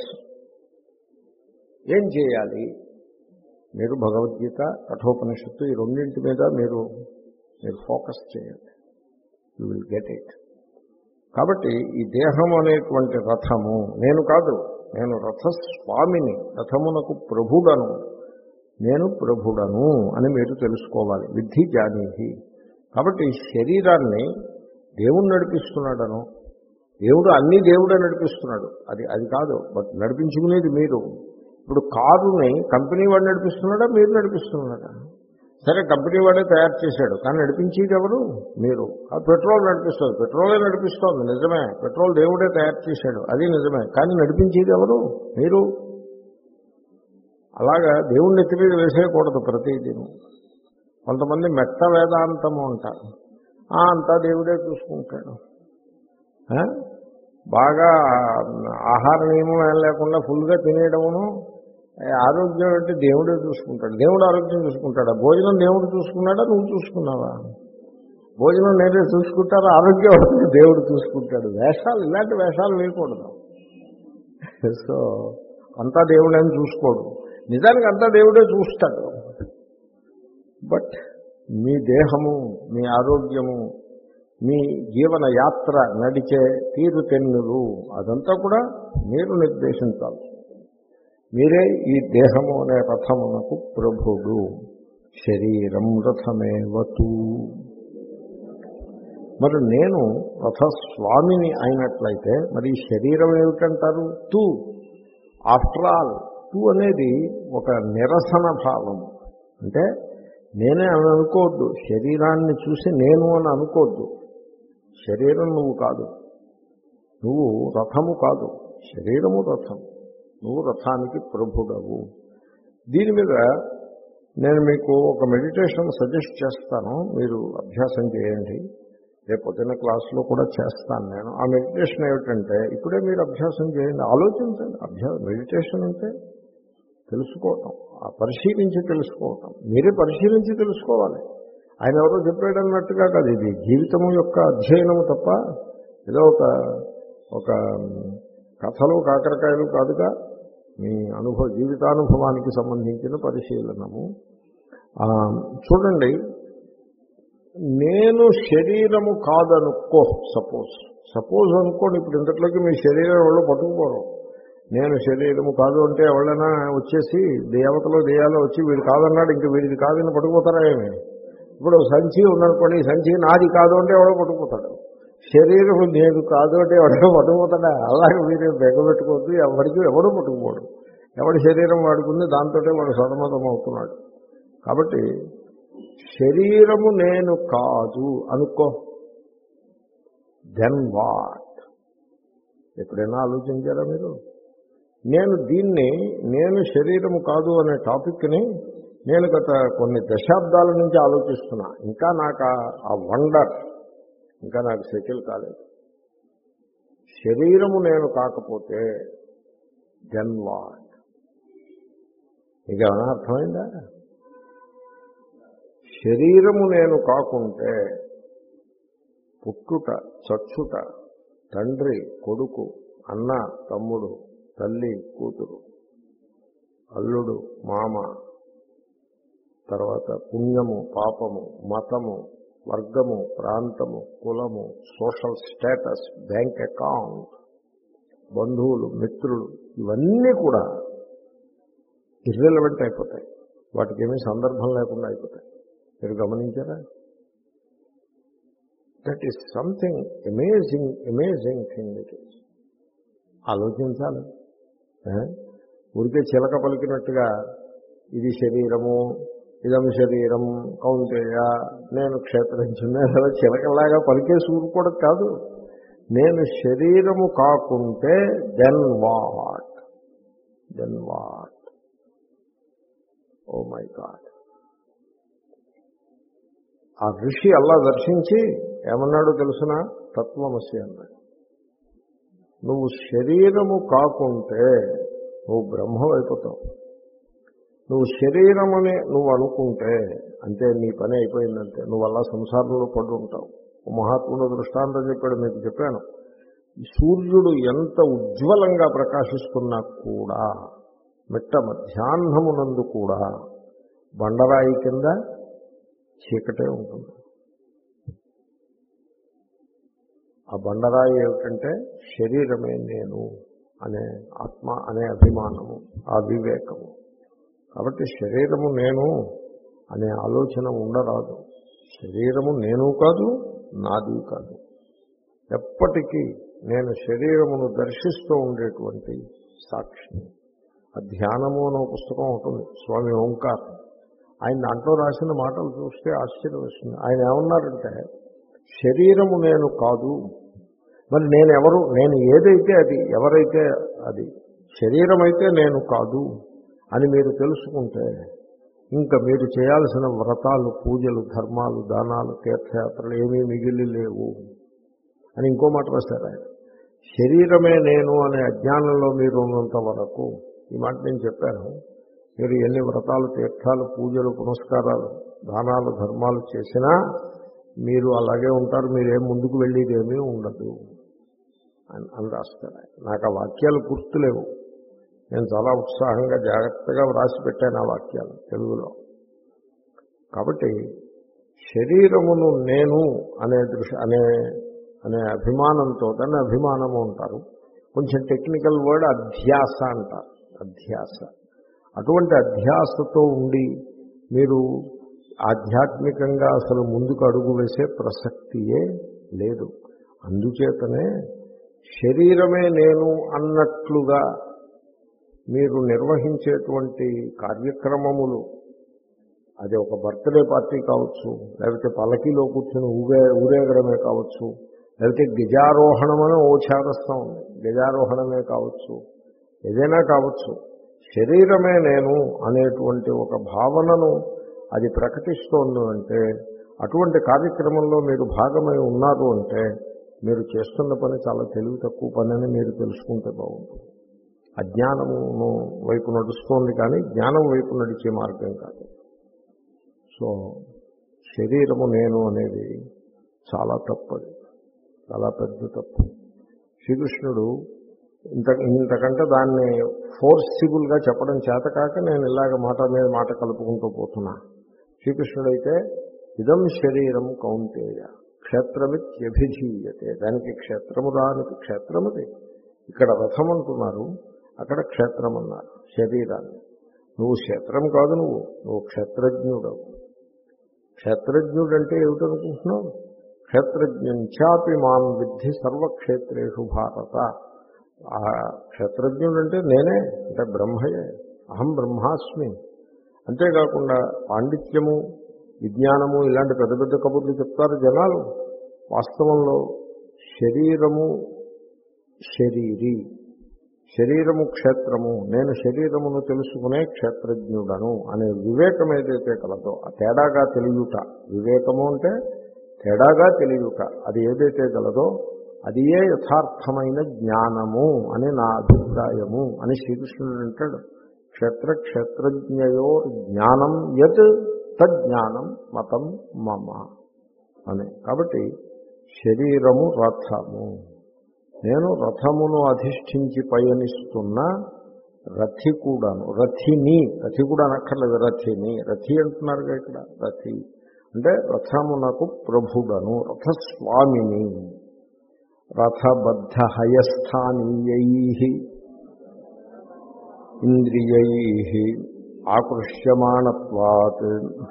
ఏం చేయాలి? మీరు భగవద్గీత, కఠోపనిషత్తు ఈ రెండింటి మీద మీరు మీరు ఫోకస్ చేయండి. You will get it. కాబట్టి ఈ దేహం అనేటువంటి రథము నేను కాదు, నేను రథస్వామిని, రథమునకు ప్రభుడను, నేను ప్రభుడను అని మీరు తెలుసుకోవాలి. విద్ధి జానీహి. కాబట్టి శరీరాన్ని దేవుడు నడిపిస్తున్నాడను, దేవుడు అన్ని దేవుడే నడిపిస్తున్నాడు, అది అది కాదు. బట్ నడిపించుకునేది మీరు. ఇప్పుడు కారుని కంపెనీ వాడు నడిపిస్తున్నాడా, మీరు నడిపిస్తున్నాడా? సరే, కంపెనీ వాడే తయారు చేశాడు, కానీ నడిపించేది ఎవరు? మీరు. పెట్రోల్ నడిపిస్తుంది, పెట్రోలే నడిపిస్తోంది, నిజమే. పెట్రోల్ దేవుడే తయారు చేశాడు, అది నిజమే. కానీ నడిపించేది ఎవరు? మీరు. అలాగా దేవుణ్ణి ఎత్తి మీద వేసేయకూడదు ప్రతిదీ. కొంతమంది మెట్ట వేదాంతము అంటారు. అంతా దేవుడే చూసుకుంటాడు, బాగా ఆహార నియమం ఏం లేకుండా ఫుల్గా తినేయడమును, ఆరోగ్యం అంటే దేవుడే చూసుకుంటాడు. దేవుడు ఆరోగ్యం చూసుకుంటాడా? భోజనం దేవుడు చూసుకున్నాడా, నువ్వు చూసుకున్నావా? భోజనం నేనే చూసుకుంటారా, ఆరోగ్యం దేవుడు చూసుకుంటాడు. వేషాలు, ఇలాంటి వేషాలు వేయకూడదు. సో అంతా దేవుడని చూసుకోడు, నిజానికి అంతా దేవుడే చూస్తాడు. బట్ మీ దేహము, మీ ఆరోగ్యము, మీ జీవన యాత్ర, నడిచే తీరుతెన్నులు, అదంతా కూడా మీరు నిర్దేశించాలి. మీరే ఈ దేహము అనే రథమునకు ప్రభుడు. శరీరం రథమేవతు. మరి నేను రథస్వామిని అయినట్లయితే మరి శరీరం ఏమిటంటారు? తూ. ఆఫ్టర్ ఆల్ తూ అనేది ఒక నిరసన భావం. అంటే నేనే అని అనుకోవద్దు, శరీరాన్ని చూసి నేను అని అనుకోవద్దు. శరీరం నువ్వు కాదు, నువ్వు రథము కాదు, శరీరము రథం, నువ్వు రథానికి ప్రభుడవు. దీని మీద నేను మీకు ఒక మెడిటేషన్ సజెస్ట్ చేస్తాను, మీరు అభ్యాసం చేయండి. రేపు పొద్దున్న క్లాసులో కూడా చేస్తాను నేను. ఆ మెడిటేషన్ ఏమిటంటే, ఇప్పుడే మీరు అభ్యాసం చేయండి, ఆలోచించండి. అభ్యాసం మెడిటేషన్ అంటే తెలుసుకోవటం, ఆ పరిశీలించి తెలుసుకోవటం, మీరే పరిశీలించి తెలుసుకోవాలి. ఆయన ఎవరో చెప్పాడు అన్నట్టుగా కాదు, ఇది జీవితము యొక్క అధ్యయనము తప్ప ఏదో ఒక ఒక కథలు కాకరకాయలు కాదుగా, మీ అనుభవ జీవితానుభవానికి సంబంధించిన పరిశీలనము. చూడండి, నేను శరీరము కాదనుకో, సపోజ్ సపోజ్ అనుకోండి. ఇప్పుడు ఇంతట్లోకి మీ శరీరం వాళ్ళు పట్టుకుపోరు. నేను శరీరము కాదు అంటే ఎవరైనా వచ్చేసి దేవతలో దేయాలో వచ్చి వీడు కాదన్నాడు, ఇంక వీడిది కాదని పట్టుకుపోతారా ఏమి? ఇప్పుడు సంచి ఉందనుకోండి, సంచి నాది కాదు అంటే ఎవడో పట్టుకుపోతాడు. శరీరం నేను కాదు అంటే ఎవడో పట్టుకుపోతాడా? అలాగే మీరు బెగబెట్టుకోవద్దు, ఎవరికి ఎవడో పట్టుకుపోడు. ఎవడి శరీరం వాడుకుంది దాంతో వాడు సతమతం అవుతున్నాడు. కాబట్టి శరీరము నేను కాదు అనుకో, దెన్ వాట్? ఎప్పుడైనా ఆలోచించారా మీరు? నేను దీన్ని, నేను శరీరము కాదు అనే టాపిక్ని నేను గత కొన్ని దశాబ్దాల నుంచి ఆలోచిస్తున్నా. ఇంకా నాకు ఆ వండర్ ఇంకా నాకు సెటిల్ కాలేదు. శరీరము నేను కాకపోతే దెన్ వాట్? మీకు ఏమైనా అర్థమైందా? శరీరము నేను కాకుంటే పుట్టుట, చచ్చుట, తండ్రి, కొడుకు, అన్న, తమ్ముడు, తల్లి, కూతురు, అల్లుడు, మామ, తర్వాత పుణ్యము, పాపము, మతము, వర్గము, ప్రాంతము, కులము, సోషల్ స్టేటస్, బ్యాంక్ అకౌంట్, బంధువులు, మిత్రులు, ఇవన్నీ కూడా ఇర్రెలవెంట్ అయిపోతాయి. వాటికి ఏమీ సందర్భం లేకుండా అయిపోతాయి. మీరు గమనించారా? That is something amazing amazing thing it is. ఆలోచించాలి. ఊరికే చిలక పలికినట్టుగా ఇది శరీరము, ఇదం శరీరం కౌంటేయ, నేను క్షేత్రించున్నా అలా చిలకలాగా పలికే సూరుకోవడం కాదు. నేను శరీరము కాకుంటే then what then what oh my God. ఆ ఋషి అలా దర్శించి ఏమన్నాడో తెలుసిన? తత్వమసి అన్నాడు. నువ్వు శరీరము కాకుంటే నువ్వు బ్రహ్మం అయిపోతావు. నువ్వు శరీరమని నువ్వు అనుకుంటే అంతే, నీ పని అయిపోయిందంటే. నువ్వు అలా సంసారంలో పడి ఉంటావు. మహాత్ముడు దృష్టాంతం చెప్పాడు, మీకు చెప్పాను. సూర్యుడు ఎంత ఉజ్వలంగా ప్రకాశిస్తున్నా కూడా మిట్ట మధ్యాహ్నమునందు కూడా బండరాయి కింద చీకటే ఉంటుంది. ఆ బండరాయి ఏమిటంటే శరీరమే నేను అనే ఆత్మ అనే అభిమానము, ఆ వివేకము. కాబట్టి శరీరము నేను అనే ఆలోచన ఉండరాదు. శరీరము నేను కాదు, నాది కాదు. ఎప్పటికీ నేను శరీరమును దర్శిస్తూ ఉండేటువంటి సాక్షిని. ఆ ధ్యానము అనే పుస్తకం ఉంటుంది, స్వామి ఓంకార్. ఆయన దాంట్లో రాసిన మాటలు చూస్తే ఆశ్చర్యం వస్తుంది. ఆయన ఏమన్నారంటే, శరీరము నేను కాదు, మరి నేను ఎవరు, నేను ఏదైతే అది, ఎవరైతే అది, శరీరం అయితే నేను కాదు అని మీరు తెలుసుకుంటే ఇంకా మీరు చేయాల్సిన వ్రతాలు, పూజలు, ధర్మాలు, దానాలు, తీర్థయాత్రలు ఏమీ మిగిలి లేవు అని ఇంకో మాట రాశారు ఆయన. శరీరమే నేను అనే అజ్ఞానంలో మీరు ఉన్నంత వరకు, ఈ మాట నేను చెప్పాను, మీరు ఎన్ని వ్రతాలు, తీర్థాలు, పూజలు, పునస్కారాలు, దానాలు, ధర్మాలు చేసినా మీరు అలాగే ఉంటారు. మీరేం ముందుకు వెళ్ళేదేమీ ఉండదు అని అని రాస్తారు. నాకు ఆ వాక్యాలు గుర్తులేవు. నేను చాలా ఉత్సాహంగా జాగ్రత్తగా వ్రాసి పెట్టాను ఆ వాక్యాలు తెలుగులో. కాబట్టి శరీరమును నేను అనే దృశ్య అనే అనే అభిమానంతో, దాన్ని అభిమానము అంటారు. కొంచెం టెక్నికల్ వర్డ్ అధ్యాస అంటారు. అధ్యాస. అటువంటి అధ్యాసతో ఉండి మీరు ఆధ్యాత్మికంగా అసలు ముందుకు అడుగు వేసే ప్రసక్తియే లేదు. అందుచేతనే శరీరమే నేను అన్నట్లుగా మీరు నిర్వహించేటువంటి కార్యక్రమములు, అది ఒక బర్త్డే పార్టీ కావచ్చు, లేకపోతే పల్లకీలో కూర్చొని ఊగే ఊరేగడమే కావచ్చు, లేకపోతే గజారోహణమని ఓ చేదస్తం ఉంది, గజారోహణమే కావచ్చు, ఏదైనా కావచ్చు. శరీరమే నేను అనేటువంటి ఒక భావనను అది ప్రకటిస్తోంది అంటే, అటువంటి కార్యక్రమంలో మీరు భాగమై ఉన్నారు అంటే మీరు చేస్తున్న పని చాలా తెలివి తక్కువ పని అని మీరు తెలుసుకుంటే బాగుంటుంది. అజ్ఞానము వైపు నడుస్తోంది కానీ జ్ఞానం వైపు నడిచే మార్గం కాదు. సో శరీరము నేను అనేది చాలా తప్పది, చాలా పెద్ద తప్పు. శ్రీకృష్ణుడు ఇంత ఇంతకంటే దాన్ని ఫోర్సిబుల్గా చెప్పడం చేతకాక నేను ఇలాగ మాట మీద మాట కలుపుకుంటూ పోతున్నా. శ్రీకృష్ణుడైతే ఇదం శరీరం కౌంతేయ క్షేత్రమిత్యభిధీయతే, దానికి క్షేత్రము దానికి క్షేత్రముది. ఇక్కడ రథం అంటున్నారు, అక్కడ క్షేత్రం అన్నారు శరీరాన్ని. నువ్వు క్షేత్రం కాదు, నువ్వు నువ్వు క్షేత్రజ్ఞుడవు. క్షేత్రజ్ఞుడంటే ఏమిటనుకుంటున్నావు? క్షేత్రజ్ఞంచాపి మాం విద్ధి సర్వక్షేత్రేషు భారత. ఆ క్షేత్రజ్ఞుడంటే నేనే, అంటే బ్రహ్మయే, అహం బ్రహ్మాస్మి. అంతేకాకుండా పాండిత్యము, విజ్ఞానము ఇలాంటి పెద్ద పెద్ద కబుర్లు చెప్తారు జనాలు. వాస్తవంలో శరీరము శరీరి, శరీరము క్షేత్రము, నేను శరీరమును తెలుసుకునే క్షేత్రజ్ఞుడను అనే వివేకం ఏదైతే కలదో, ఆ తేడాగా తెలియుట, వివేకము అంటే తేడాగా తెలియుట, అది ఏదైతే గలదో అది ఏ యథార్థమైన జ్ఞానము అని నా అభిప్రాయము అని శ్రీకృష్ణుడు అంటాడు. క్షేత్ర క్షేత్రజ్ఞయోర్ జ్ఞానం యత్ తజ్ఞానం మతం మమ అని. కాబట్టి శరీరము రథము. నేను రథమును అధిష్ఠించి పయనిస్తున్న రథి కూడాను. రథిని, రథి కూడా అనక్కర్లేదు, రథిని. రథి అంటున్నారుగా ఇక్కడ. రథి అంటే రథమునకు ప్రభుడను, రథస్వామిని. రథబద్ధ హయస్థానీయై ఇంద్రియై ఆకృష్యమాణత్వాత్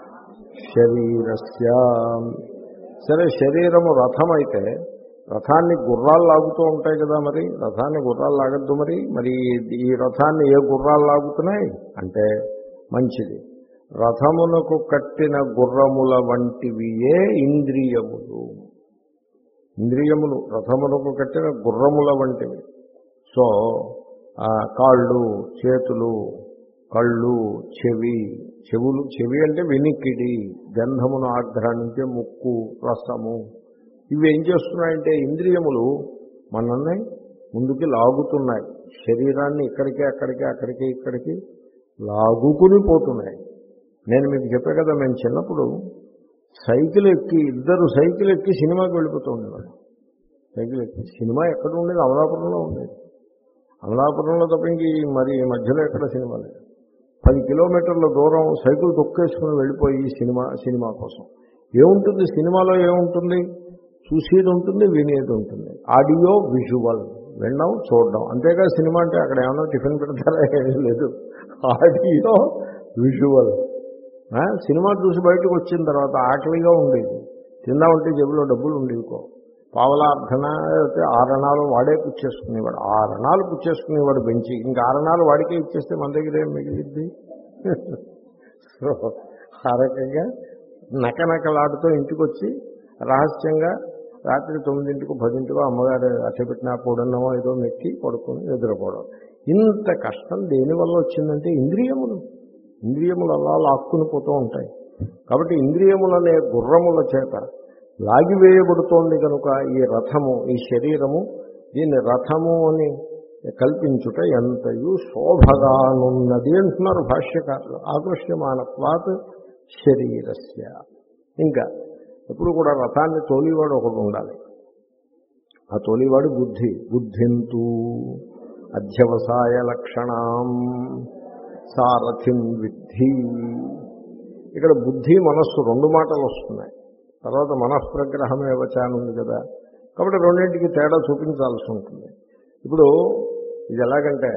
శరీరస్య. సరే, శరీరము రథమైతే రథాన్ని గుర్రాలు లాగుతూ ఉంటాయి కదా, మరి రథాన్ని గుర్రాలు లాగద్దు. మరి మరి ఈ రథాన్ని ఏ గుర్రాలు లాగుతున్నాయి అంటే మంచిది. రథమునకు కట్టిన గుర్రముల వంటివియే ఇంద్రియములు. ఇంద్రియములు రథమునకు కట్టిన గుర్రముల వంటివి. సో కాళ్ళు, చేతులు, కళ్ళు, చెవి. చెవులు, చెవి అంటే వినికిడి, గంధమును ఆఘ్రానించే ముక్కు, రసము. ఇవి ఏం చేస్తున్నాయంటే ఇంద్రియములు మనల్ని ముందుకి లాగుతున్నాయి. శరీరాన్ని ఇక్కడికి అక్కడికి అక్కడికి ఇక్కడికి లాగుకుని పోతున్నాయి. నేను మీకు చెప్పే కదా, మేము చిన్నప్పుడు సైకిల్ ఎక్కి ఇద్దరు సైకిల్ ఎక్కి సినిమాకి వెళ్ళిపోతూ ఉండేవాడు. సైకిల్ ఎక్కి సినిమా ఎక్కడ ఉండేది? అమలాపురంలో ఉండేది. అమలాపురంలో తప్ప ఇంక మరి మధ్యలో ఎక్కడ సినిమా లేదు. పది కిలోమీటర్ల దూరం సైకిల్ తొక్కేసుకుని వెళ్ళిపోయి సినిమా సినిమా కోసం. ఏముంటుంది సినిమాలో? ఏముంటుంది? చూసేది ఉంటుంది, వినేది ఉంటుంది. ఆడియో విజువల్, వినడం, చూడడం. అంతేగా సినిమా అంటే అక్కడ ఏమన్నా టిఫిన్ పెడతారా? ఏమీ లేదు. Audio visual. సినిమా చూసి బయటకు వచ్చిన తర్వాత ఆకలిగా ఉండేది. తిందామంటే జేబులో డబ్బులు ఉండేవికో. పావలార్ధన అయితే ఆరణాలు వాడే పుచ్చేసుకునేవాడు. ఆరణాలు పుచ్చేసుకునేవాడు బెంచి. ఇంకా ఆరణాలు వాడికే ఇచ్చేస్తే మన దగ్గర ఏం మిగిలిద్ది? సో ఆ రకంగా నకనకలాడుతూ ఇంటికి వచ్చి రహస్యంగా రాత్రి తొమ్మిదింటికో పదింటికో అమ్మగారు అట్టపెట్టిన పొడన్నమో ఏదో మెక్కి పడుకొని నిద్రపోవడం. ఇంత కష్టం దేనివల్ల వచ్చిందంటే ఇంద్రియములు. ఇంద్రియములు అలా లాక్కుని పోతూ ఉంటాయి. కాబట్టి ఇంద్రియములనే గుర్రముల చేత లాగివేయబడుతోంది కనుక ఈ రథము, ఈ శరీరము, దీన్ని రథము అని కల్పించుట ఎంతయు శోభగానున్నది అంటున్నారు భాష్యకారులు. ఆకృష్యమానత్వాత్ శరీరస్య. ఇంకా ఎప్పుడు కూడా రథాన్ని తోలివాడు ఒకడు ఉండాలి. ఆ తోలివాడు బుద్ధి. బుద్ధింతు అధ్యవసాయ లక్షణం సారథిం విద్ధి. ఇక్కడ బుద్ధి, మనస్సు రెండు మాటలు వస్తున్నాయి. తర్వాత మనఃప్రగ్రహమే వచాను ఉంది కదా. కాబట్టి రెండింటికి తేడా చూపించాల్సి ఉంటుంది. ఇప్పుడు ఇది ఎలాగంటే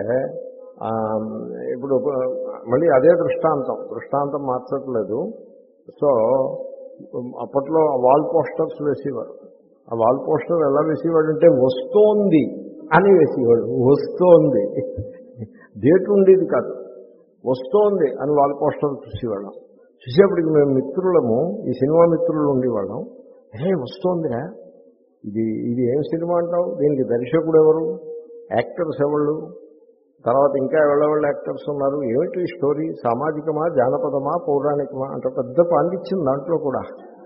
ఇప్పుడు మళ్ళీ అదే దృష్టాంతం దృష్టాంతం మార్చట్లేదు. సో అప్పట్లో వాల్ పోస్టర్స్ వేసేవారు. ఆ వాల్ పోస్టర్ ఎలా వేసేవాడు అంటే వస్తోంది అని వేసేవాడు. వస్తోంది, డేట్ ఉండేది కాదు, వస్తోంది అని వాల్ పోస్టర్ చూసేవాళ్ళం. చూసేప్పటికి మేము మిత్రులము, ఈ సినిమా మిత్రులు ఉండేవాళ్ళం. ఏ వస్తోందిరా, ఇది ఇది ఏం సినిమా అంటావు? దీనికి దర్శకుడు ఎవరు? యాక్టర్స్ ఎవళ్ళు? తర్వాత ఇంకా ఎవరెవళ్ళు యాక్టర్స్ ఉన్నారు? ఏమిటి స్టోరీ? సామాజికమా, జానపదమా, పౌరాణికమా? అంటే పెద్ద పాండిత్యం దాంట్లో కూడా.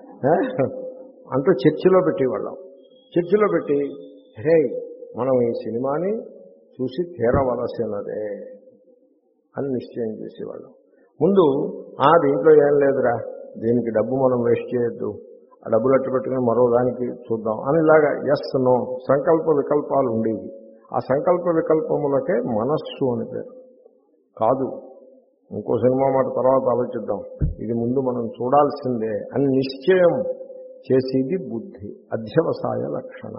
అంటూ చర్చిలో పెట్టేవాళ్ళం. చర్చిలో పెట్టి హే మనం ఈ సినిమాని చూసి తీరవలసినదే అని నిశ్చయం చేసేవాళ్ళం. ముందు ఆ దీంట్లో ఏం లేదురా, దీనికి డబ్బు మనం వేస్ట్ చేయొద్దు, ఆ డబ్బులు అట్టు పెట్టుకుని మరో దానికి చూద్దాం అని ఇలాగా ఎస్ నో సంకల్ప వికల్పాలు ఉండేవి. ఆ సంకల్ప వికల్పములకే మనస్సు అని పేరు. కాదు, ఇంకో సినిమా మాట తర్వాత ఆలోచిద్దాం, ఇది ముందు మనం చూడాల్సిందే అని నిశ్చయం చేసేది బుద్ధి. అధ్యవసాయ లక్షణ.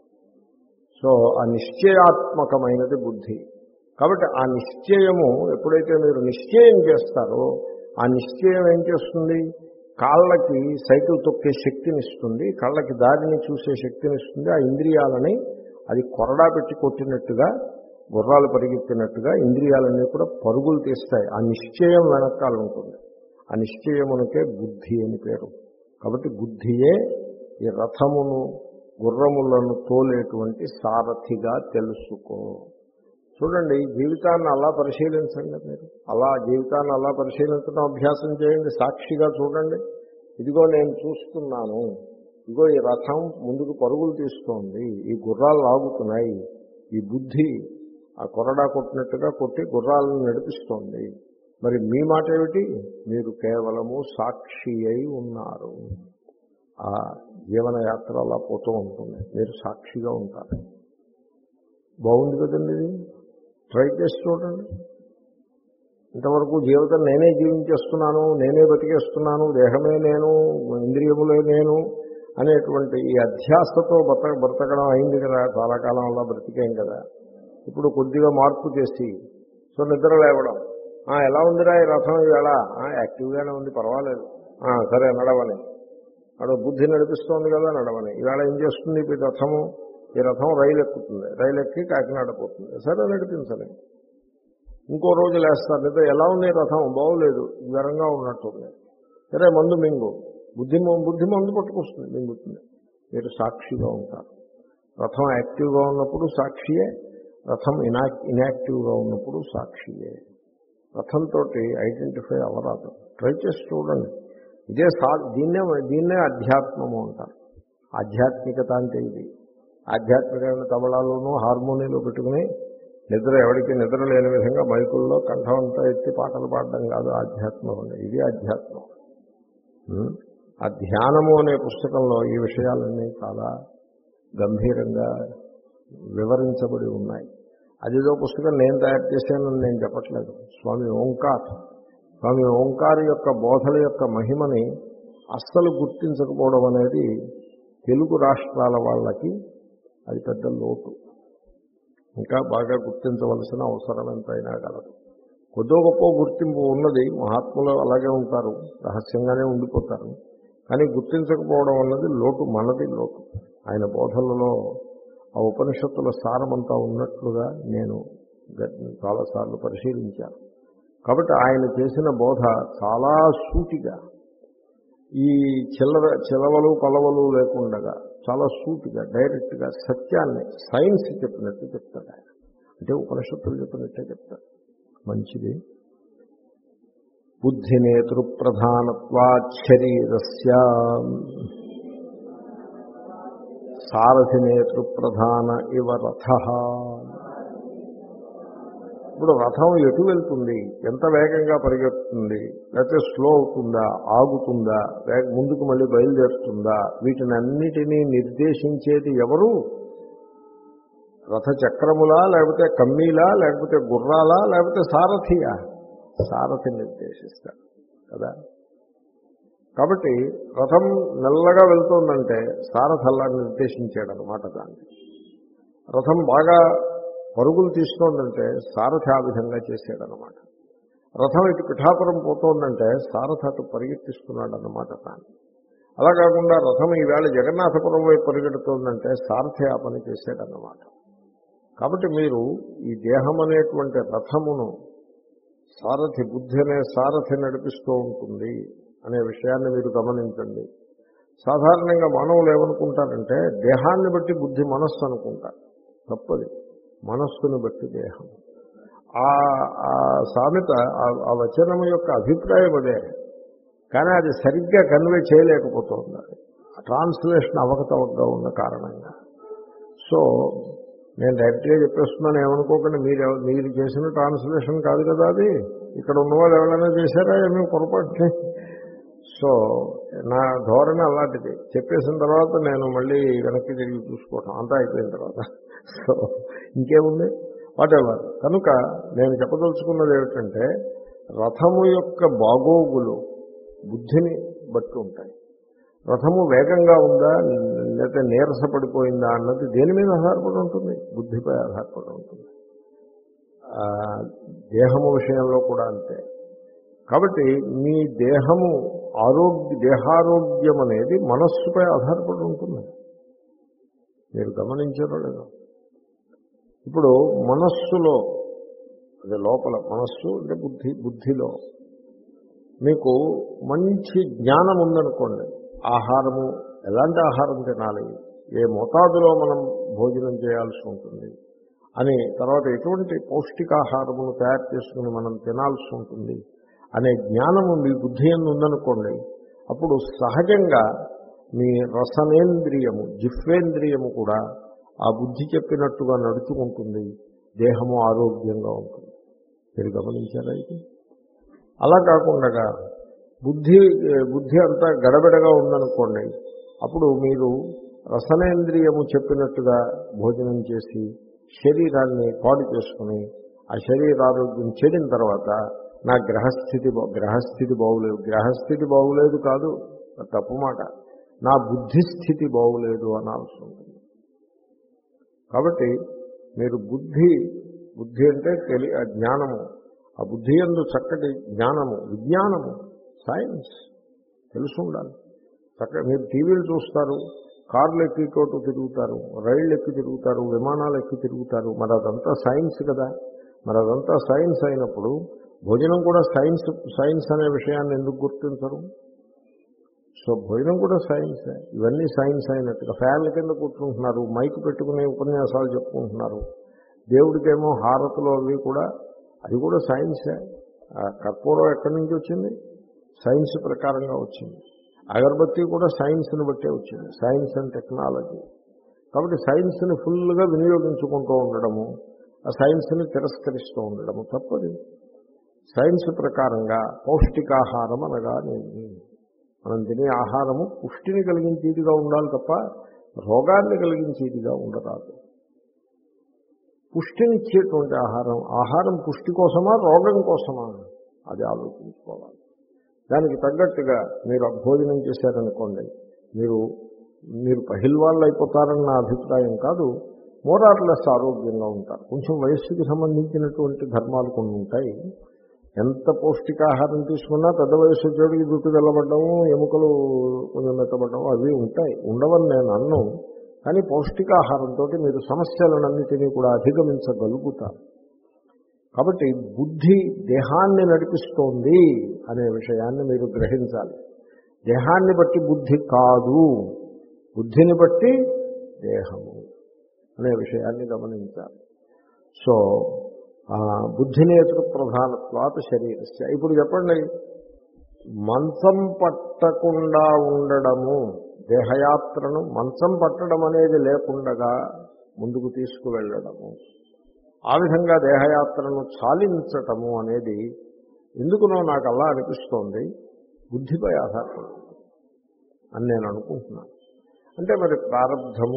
సో ఆ నిశ్చయాత్మకమైనది బుద్ధి. కాబట్టి ఆ నిశ్చయము ఎప్పుడైతే మీరు నిశ్చయం చేస్తారో ఆ నిశ్చయం ఏం చేస్తుంది? కాళ్ళకి సైకిల్ తొక్కే శక్తిని ఇస్తుంది, కళ్ళకి దారిని చూసే శక్తిని ఇస్తుంది. ఆ ఇంద్రియాలని అది కొరడా పెట్టి కొట్టినట్టుగా, గుర్రాలు పరిగెత్తినట్టుగా ఇంద్రియాలన్నీ కూడా పరుగులు తీస్తాయి. ఆ నిశ్చయం వెనకాల ఉంటుంది. ఆ నిశ్చయమునకే బుద్ధి అని పేరు. కాబట్టి బుద్ధియే ఈ రథమును, గుర్రములను తోలేటువంటి సారథిగా తెలుసుకో. చూడండి, జీవితాన్ని అలా పరిశీలించండి. మీరు అలా జీవితాన్ని అలా పరిశీలించడం అభ్యాసం చేయండి. సాక్షిగా చూడండి. ఇదిగో నేను చూస్తున్నాను, ఇదిగో ఈ రథం ముందుకు పరుగులు తీస్తోంది, ఈ గుర్రాలు లాగుతున్నాయి, ఈ బుద్ధి ఆ కొరడా కొట్టినట్టుగా కొట్టి గుర్రాలను నడిపిస్తోంది. మరి మీ మాట ఏమిటి? మీరు కేవలము సాక్షి అయి ఉన్నారు. ఆ జీవన యాత్ర అలా పోతూ ఉంటుంది, మీరు సాక్షిగా ఉంటారు. బాగుంది కదండి ఇది, ట్రై చేసి చూడండి. ఇంతవరకు జీవితం నేనే జీవించేస్తున్నాను, నేనే బతికేస్తున్నాను, దేహమే నేను, ఇంద్రియములే నేను అనేటువంటి ఈ అధ్యాసతో బ్రత బ్రతకడం అయింది కదా, చాలా కాలం అలా బ్రతికేం కదా. ఇప్పుడు కొద్దిగా మార్పు చేసి, సో నిద్ర లేవడం, ఎలా ఉందిరా ఈ రథం ఈవేళ, యాక్టివ్గానే ఉంది, పర్వాలేదు, సరే నడవని, అక్కడ బుద్ధి నడిపిస్తోంది కదా నడవని. ఈవేళ ఏం చేస్తుంది ఈ రథము? ఈ రథం రైలు ఎక్కుతుంది, రైలు ఎక్కి కాకినాడ పోతుంది, సరే నడిపించలే. ఇంకో రోజు లేస్తారు, నిద్ర ఎలా ఉంది రథం, బాగోలేదు, జ్వరంగా ఉన్నట్టుంది, సరే మందు మింగు, బుద్ధి బుద్ధి మందు పట్టుకొస్తుంది, మింగుతుంది. మీరు సాక్షిగా ఉంటారు. రథం యాక్టివ్గా ఉన్నప్పుడు సాక్షియే, రథం ఇనా ఇన్యాక్టివ్గా ఉన్నప్పుడు సాక్షియే. రథంతో ఐడెంటిఫై అవ్వరాదు, ట్రై చేసి చూడండి. ఇదే సా దీన్నే దీన్నే అధ్యాత్మము అంటారు. ఆధ్యాత్మికత అంటే ఇది. ఆధ్యాత్మికమైన తబలాలోనూ హార్మోనియలు పెట్టుకుని నిద్ర ఎవరికి నిద్ర లేని విధంగా మైకుల్లో కంఠం అంతా ఎత్తి పాటలు పాడడం కాదు ఆధ్యాత్మం అంటే. ఇది అధ్యాత్మం. ఆ ధ్యానము అనే పుస్తకంలో ఈ విషయాలన్నీ చాలా గంభీరంగా వివరించబడి ఉన్నాయి. అదిదో పుస్తకం నేను తయారు చేశానని నేను చెప్పట్లేదు. స్వామి ఓంకార్ స్వామి ఓంకార్ యొక్క బోధల యొక్క మహిమని అస్సలు గుర్తించకపోవడం అనేది తెలుగు రాష్ట్రాల వాళ్ళకి అది పెద్ద లోటు. ఇంకా బాగా గుర్తించవలసిన అవసరం ఎంతైనా కలదు. కొద్దో గొప్ప గుర్తింపు ఉన్నది, మహాత్ములు అలాగే ఉంటారు, రహస్యంగానే ఉండిపోతారు. కానీ గుర్తించకపోవడం అన్నది లోటు, మనది లోటు. ఆయన బోధనలో ఆ ఉపనిషత్తుల సారమంతా ఉన్నట్లుగా నేను చాలాసార్లు పరిశీలించాను. కాబట్టి ఆయన చేసిన బోధ చాలా సూటిగా, ఈ చిల్లర చిలవలు పలవలు లేకుండా చాలా సూటిగా డైరెక్ట్గా సత్యాన్ని సైన్స్ చెప్పినట్టు చెప్తాడు ఆయన. అంటే ఉపనిషత్తులు చెప్పినట్టే చెప్తాడు. మంచిది. బుద్ధినేతృప్రధానత్వాత్ శరీరస్య సారథినేతృప్రధాన ఇవ రథః. ఇప్పుడు రథం ఎటు వెళ్తుంది, ఎంత వేగంగా పరిగెత్తుతుంది, లేకపోతే స్లో అవుతుందా, ఆగుతుందా, ముందుకు మళ్ళీ బయలుదేరుతుందా, వీటిని అన్నిటినీ నిర్దేశించేది ఎవరు? రథ చక్రములా, లేకపోతే కమ్మీలా, లేకపోతే గుర్రాలా, లేకపోతే సారథియా? సారథి నిర్దేశిస్తాడు కదా. కాబట్టి రథం మెల్లగా వెళ్తుందంటే సారథి అలా నిర్దేశించాడు అనమాట. దాన్ని రథం బాగా పరుగులు తీస్తోందంటే సారథి ఆ విధంగా చేశాడనమాట. రథం ఇటు పిఠాపురం పోతోందంటే సారథి అటు పరిగెత్తిస్తున్నాడు అన్నమాట దాన్ని. అలా కాకుండా రథం ఈవేళ జగన్నాథపురం వైపు పరిగెడుతోందంటే సారథి ఆ పని చేశాడన్నమాట. కాబట్టి మీరు ఈ దేహం అనేటువంటి రథమును సారథి, బుద్ధి అనే సారథి నడిపిస్తూ ఉంటుంది అనే విషయాన్ని మీరు గమనించండి. సాధారణంగా మానవులు ఏమనుకుంటారంటే దేహాన్ని బట్టి బుద్ధి మనస్సు అనుకుంటారు. తప్పది. మనస్సును బట్టి దేహం. ఆ సామెత, ఆ వచనం యొక్క అభిప్రాయం అదే. కానీ అది సరిగ్గా కన్వే చేయలేకపోతుంది. అది ట్రాన్స్లేషన్ అవకతవకగా ఉన్న కారణంగా. సో నేను డైరెక్ట్గా చెప్పేస్తున్నాను, ఏమనుకోకుండా. మీరు మీరు చేసిన ట్రాన్స్లేషన్ కాదు కదా అది. ఇక్కడ ఉన్నవాళ్ళు ఎవరైనా చేశారా ఏమీ పొరపాటు? సో నా ధోరణి అలాంటిది. చెప్పేసిన తర్వాత నేను మళ్ళీ వెనక్కి తిరిగి చూసుకోవటం అంతా అయిపోయిన తర్వాత. సో ఇంకేముంది, వాటెవర్. కనుక నేను చెప్పదలుచుకున్నది ఏమిటంటే రథము యొక్క బాగోగులు బుద్ధిని బట్టి ఉంటాయి. రథము వేగంగా ఉందా లేకపోతే నీరసపడిపోయిందా అన్నది దేని మీద ఆధారపడి ఉంటుంది? బుద్ధిపై ఆధారపడి ఉంటుంది. దేహము విషయంలో కూడా అంతే. కాబట్టి మీ దేహము ఆరోగ్య దేహారోగ్యం అనేది మనస్సుపై ఆధారపడి ఉంటుంది. మీరు గమనించారో లేదో? ఇప్పుడు మనస్సులో, అది లోపల మనస్సు అంటే బుద్ధి, బుద్ధిలో మీకు మంచి జ్ఞానం ఉందనుకోండి. ఆహారము ఎలాంటి ఆహారం తినాలి, ఏ మోతాదులో మనం భోజనం చేయాల్సి ఉంటుంది అని, తర్వాత ఎటువంటి పౌష్టికాహారమును తయారు చేసుకుని మనం తినాల్సి ఉంటుంది అనే జ్ఞానము మీ బుద్ధి యందు ఉందనుకోండి. అప్పుడు సహజంగా మీ రసనేంద్రియము, జిహ్వేంద్రియము కూడా ఆ బుద్ధి చెప్పినట్టుగా నడుచుకుంటుంది. దేహము ఆరోగ్యంగా ఉంటుంది. మీరు గమనించారా ఇది? అలా కాకుండా బుద్ధి బుద్ధి అంతా గడబిడగా ఉందనుకోండి, అప్పుడు మీరు రసనేంద్రియము చెప్పినట్టుగా భోజనం చేసి శరీరాన్ని పాడు చేసుకుని ఆ శరీరారోగ్యం చెడిన తర్వాత నా గ్రహస్థితి గ్రహస్థితి బాగులేదు గ్రహస్థితి బాగులేదు కాదు, తప్పు మాట, నా బుద్ధిస్థితి బాగులేదు అనాల్సి ఉంటుంది. కాబట్టి మీరు బుద్ధి బుద్ధి అంటే తెలి జ్ఞానము, ఆ బుద్ధి యందు చక్కటి జ్ఞానము, విజ్ఞానము, సైన్స్ తెలుసు ఉండాలి. చక్కగా మీరు టీవీలు చూస్తారు, కార్లు ఎక్కి చోటు తిరుగుతారు, రైళ్ళు ఎక్కి తిరుగుతారు, విమానాలు ఎక్కి తిరుగుతారు, మరి అదంతా సైన్స్ కదా. మరి అదంతా సైన్స్ అయినప్పుడు భోజనం కూడా సైన్స్ సైన్స్ అనే విషయాన్ని ఎందుకు గుర్తించరు? సో భోజనం కూడా సైన్సే. ఇవన్నీ సైన్స్ అయినట్టుగా ఫ్యాన్ల కింద కూర్చుంటున్నారు, మైక్ పెట్టుకునే ఉపన్యాసాలు చెప్పుకుంటున్నారు, దేవుడికేమో హారతులు అవి కూడా, అది కూడా సైన్సే. కర్పూరం ఎక్కడి నుంచి వచ్చింది? సైన్స్ ప్రకారంగా వచ్చింది. అగరబత్తి కూడా సైన్స్ని బట్టే వచ్చింది, సైన్స్ అండ్ టెక్నాలజీ. కాబట్టి సైన్స్ని ఫుల్గా వినియోగించుకుంటూ ఉండడము, ఆ సైన్స్ని తిరస్కరిస్తూ ఉండడము తప్పది. సైన్స్ ప్రకారంగా పౌష్టికాహారం అనగా నేను మనం తినే ఆహారము పుష్టిని కలిగించేదిగా ఉండాలి తప్ప రోగాన్ని కలిగించేదిగా ఉండరాదు. పుష్టినిచ్చేటువంటి ఆహారం, ఆహారం పుష్టి కోసమా రోగం కోసమా అది ఆలోచించుకోవాలి. దానికి తగ్గట్టుగా మీరు భోజనం చేశారనుకోండి, మీరు మీరు పహిల్వాళ్ళు అయిపోతారని నా అభిప్రాయం కాదు, మోరార్లెస్ ఆరోగ్యంగా ఉంటారు. కొంచెం వయస్సుకి సంబంధించినటువంటి ధర్మాలు కొన్ని ఉంటాయి. ఎంత పౌష్టికాహారం తీసుకున్నా పెద్ద వయసు వచ్చేటికి జుట్టు తెల్లబడ్డము, ఎముకలు కొంచెం మెత్తబడ్డము అవి ఉంటాయి, ఉండవని నేను అన్ను. కానీ పౌష్టికాహారంతో మీరు సమస్యలన్నిటినీ కూడా అధిగమించగలుగుతారు. కాబట్టి బుద్ధి దేహాన్ని నడిపిస్తోంది అనే విషయాన్ని మీరు గ్రహించాలి. దేహాన్ని బట్టి బుద్ధి కాదు, బుద్ధిని బట్టి దేహము అనే విషయాన్ని గమనించాలి. సో బుద్ధినేతృ ప్రధానత్వాత్ శరీరస్య. ఇప్పుడు చెప్పండి, మంచం పట్టకుండా ఉండడము, దేహయాత్రను మంచం పట్టడం అనేది లేకుండగా ముందుకు తీసుకువెళ్ళడము, ఆ విధంగా దేహయాత్రను చాలించటము అనేది ఎందుకునో నాకు అలా అనిపిస్తోంది, బుద్ధిపై ఆధారపడుతుంది అని నేను అనుకుంటున్నాను. అంటే మరి ప్రారబ్ధము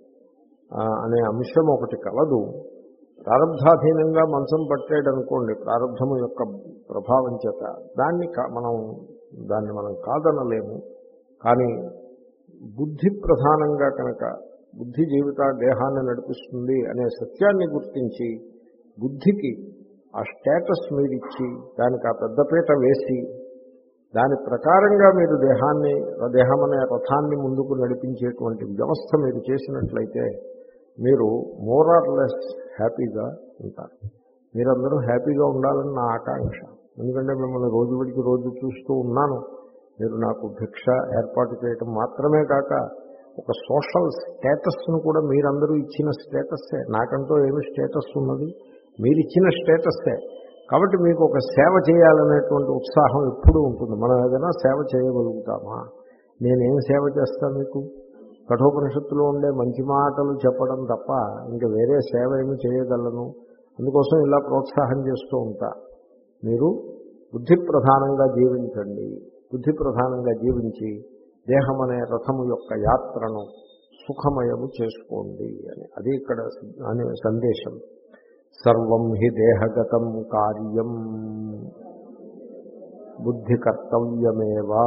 అనే అంశం ఒకటి కలదు. ప్రారబ్ధాధీనంగా మంచం పట్టాడనుకోండి, ప్రారబ్ధము యొక్క ప్రభావం చేత దాన్ని మనం దాన్ని మనం కాదనలేము. కానీ బుద్ధి ప్రధానంగా కనుక బుద్ధి జీవిత దేహాన్ని నడిపిస్తుంది అనే సత్యాన్ని గుర్తించి బుద్ధికి ఆ స్టేటస్ మీరిచ్చి దానికి ఆ పెద్దపీట వేసి దాని ప్రకారంగా మీరు దేహాన్ని దేహం అనే రథాన్ని ముందుకు నడిపించేటువంటి వ్యవస్థ మీరు చేసినట్లయితే మీరు మోర్ ఆర్ లెస్ హ్యాపీగా ఉంటారు. మీరందరూ హ్యాపీగా ఉండాలని నా ఆకాంక్ష. ఎందుకంటే మిమ్మల్ని రోజు విడికి రోజు చూస్తూ ఉన్నాను. మీరు నాకు భిక్ష ఏర్పాటు చేయటం మాత్రమే కాక ఒక సోషల్ స్టేటస్ను కూడా మీరందరూ ఇచ్చిన స్టేటస్సే. నాకంటూ ఏమి స్టేటస్ ఉన్నది? మీరిచ్చిన స్టేటస్సే. కాబట్టి మీకు ఒక సేవ చేయాలనేటువంటి ఉత్సాహం ఎప్పుడూ ఉంటుంది. మనం ఏదైనా సేవ చేయగలుగుతామా? నేనేం సేవ చేస్తాను మీకు? కఠోపనిషత్తులో ఉండే మంచి మాటలు చెప్పడం తప్ప ఇంకా వేరే సేవ ఏమి చేయగలను. అందుకోసం ఇలా ప్రోత్సాహం చేస్తూ ఉంటా. మీరు బుద్ధి ప్రధానంగా జీవించండి. బుద్ధి ప్రధానంగా జీవించి దేహం అనే రథము యొక్క యాత్రను సుఖమయము చేసుకోండి అని, అది ఇక్కడ అనే సందేశం. సర్వం హి దేహగతం కార్యం బుద్ధి కర్తవ్యమేవా.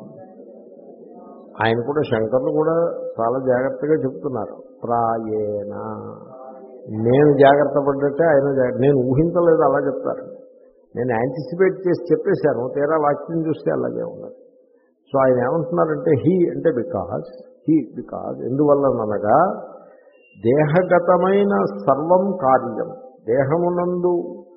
ఆయన కూడా శంకర్లు కూడా చాలా జాగ్రత్తగా చెప్తున్నారు. ప్రాయేణ, నేను జాగ్రత్త పడ్డట్టే ఆయన జాగ్రత్త. నేను ఊహించలేదు అలా చెప్తారు. నేను యాంటిసిపేట్ చేసి చెప్పేశాను, తీరా వాక్యం చూస్తే అలాగే ఉన్నది. సో ఆయన ఏమంటున్నారంటే హీ అంటే బికాజ్ హీ బికాజ్ ఎందువల్లనగా దేహగతమైన సర్వం కార్యం, దేహమునందు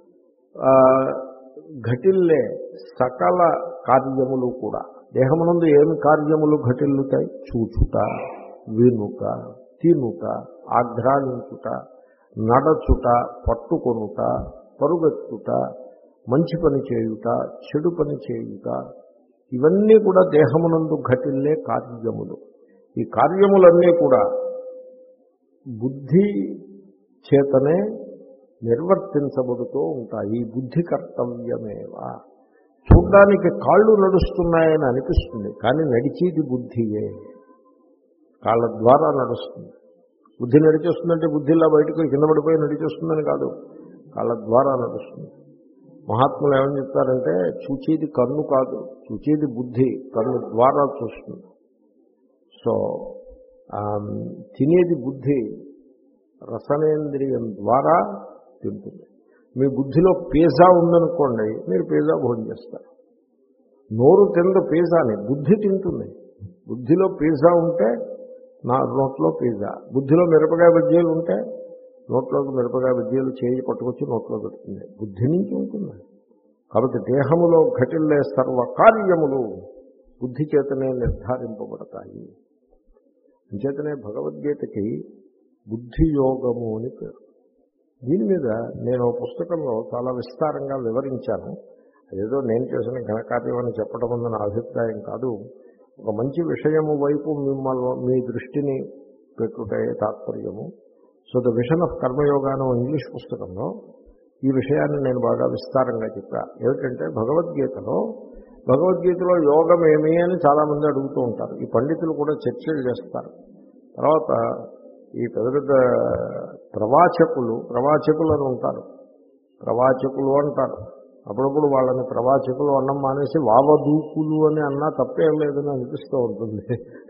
ఘటిల్లే సకల కార్యములు కూడా. దేహమునందు ఏమి కార్యములు ఘటిల్లుతాయి? చూచుట, వినుట, తినుట, ఆఘ్రానించుట, నడచుట, పట్టుకొనుట, పరుగెత్తుట, మంచి పని చేయుట, చెడు పని చేయుట, ఇవన్నీ కూడా దేహమునందు ఘటిల్లే కార్యములు. ఈ కార్యములన్నీ కూడా బుద్ధి చేతనే నిర్వర్తించబడుతూ ఉంటాయి. బుద్ధి కర్తవ్యమేవా. చూడ్డానికి కాళ్ళు నడుస్తున్నాయని అనిపిస్తుంది, కానీ నడిచేది బుద్ధియే. కాళ్ళ ద్వారా నడుస్తుంది. బుద్ధి నడిచేస్తుందంటే బుద్ధిలా బయటకు కింద పడిపోయి నడిచేస్తుందని కాదు, కాళ్ళ ద్వారా నడుస్తుంది. మహాత్ములు ఏమని చెప్తారంటే చూచేది కన్ను కాదు, చూచేది బుద్ధి, కన్ను ద్వారా చూస్తుంది. సో తినేది బుద్ధి రసనేంద్రియం ద్వారా తింటుంది. మీ బుద్ధిలో పిజ్జా ఉందనుకోండి, మీరు పిజ్జా భోజనం చేస్తారు. నోరు తిందు పిజ్జాని, బుద్ధి తింటుంది. బుద్ధిలో పిజ్జా ఉంటే నా నోట్లో పిజ్జా, బుద్ధిలో మిరపకాయ బజ్జీలు ఉంటే నోట్లోకి మిరపకాయ బజ్జీలు చేయి పట్టుకొచ్చి నోట్లో పెడుతుంది. బుద్ధి నుంచి ఉంటుంది. కాబట్టి దేహములో ఘటిల్లే సర్వ కార్యములు బుద్ధి చేతనే నిర్ధారింపబడతాయి. అంచేతనే భగవద్గీతకి బుద్ధి యోగము అని పేరు. దీని మీద నేను పుస్తకంలో చాలా విస్తారంగా వివరించాను. అదేదో నేను చేసిన ఘనకార్యం అని చెప్పడం అన్న నా అభిప్రాయం కాదు. ఒక మంచి విషయము వైపు మిమ్మల్ని మీ దృష్టిని పెట్టుటే తాత్పర్యము. సో ద విషన్ ఆఫ్ కర్మయోగాను ఇంగ్లీష్ పుస్తకంలో ఈ విషయాన్ని నేను బాగా విస్తారంగా చెప్పా. ఏమిటంటే భగవద్గీతలో భగవద్గీతలో యోగం ఏమి అని చాలామంది అడుగుతూ ఉంటారు. ఈ పండితులు కూడా చర్చలు చేస్తారు. తర్వాత ఈ పెద్ద పెద్ద ప్రవాచకులు ప్రవాచకులు అని ఉంటారు, ప్రవాచకులు అంటారు. అప్పుడప్పుడు వాళ్ళని ప్రవాచకులు అన్నం మానేసి వావదూకులు అని అన్నా తప్పేం లేదని అనిపిస్తూ ఉంటుంది.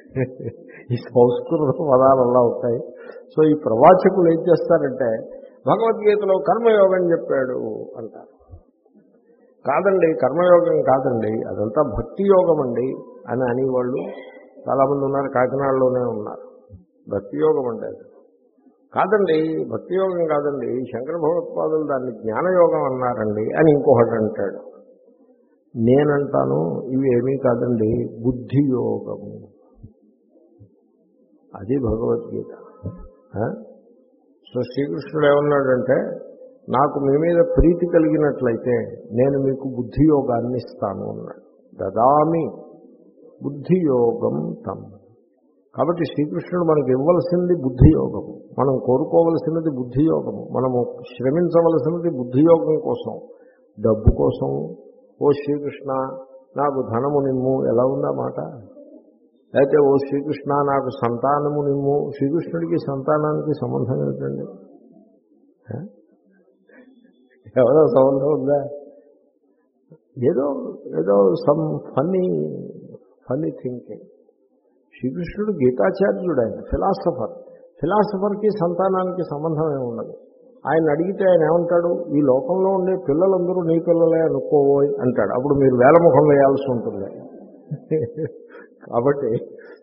ఈ సంస్కృత పదాలు అలా ఉంటాయి. సో ఈ ప్రవాచకులు ఏం చేస్తారంటే భగవద్గీతలో కర్మయోగం చెప్పాడు అంటారు. కాదండి, కర్మయోగం కాదండి, అదంతా భక్తి యోగం అండి అని అనేవాళ్ళు చాలామంది ఉన్నారు. కాకినాడలోనే ఉన్నారు. భక్తి యోగం అంటే అది కాదండి, భక్తి యోగం కాదండి, శంకర భగవత్పాదులు దాన్ని జ్ఞానయోగం అన్నారండి అని ఇంకొకటి అంటాడు. నేనంటాను ఇవి ఏమీ కాదండి, బుద్ధి యోగము. అది భగవద్గీత. సో శ్రీకృష్ణుడు ఏమన్నాడంటే నాకు మీ మీద ప్రీతి కలిగినట్లయితే నేను మీకు బుద్ధి యోగాన్ని ఇస్తాను అన్నాడు. దదామి బుద్ధి యోగం తం. కాబట్టి శ్రీకృష్ణుడు మనకి ఇవ్వవలసింది బుద్ధియోగము, మనం కోరుకోవలసినది బుద్ధియోగము, మనము శ్రమించవలసినది బుద్ధియోగం కోసం. డబ్బు కోసం ఓ శ్రీకృష్ణ నాకు ధనము నిమ్ము ఎలా ఉందా మాట, అయితే ఓ శ్రీకృష్ణ నాకు సంతానము నిమ్ము. శ్రీకృష్ణుడికి సంతానానికి సంబంధం ఏంటండి? ఎవరో సంబంధం ఉందా? ఏదో ఏదో సమ్ ఫన్నీ ఫన్నీ థింకింగ్. శ్రీకృష్ణుడు గీతాచార్యుడు, ఆయన ఫిలాసఫర్. ఫిలాసఫర్కి సంతానానికి సంబంధం ఏమి ఉండదు. ఆయన అడిగితే ఆయన ఏమంటాడు, ఈ లోకంలో ఉండే పిల్లలందరూ నీ పిల్లలే అనుకోవోయ్ అంటాడు. అప్పుడు మీరు వేలముఖం వేయాల్సి ఉంటుంది. కాబట్టి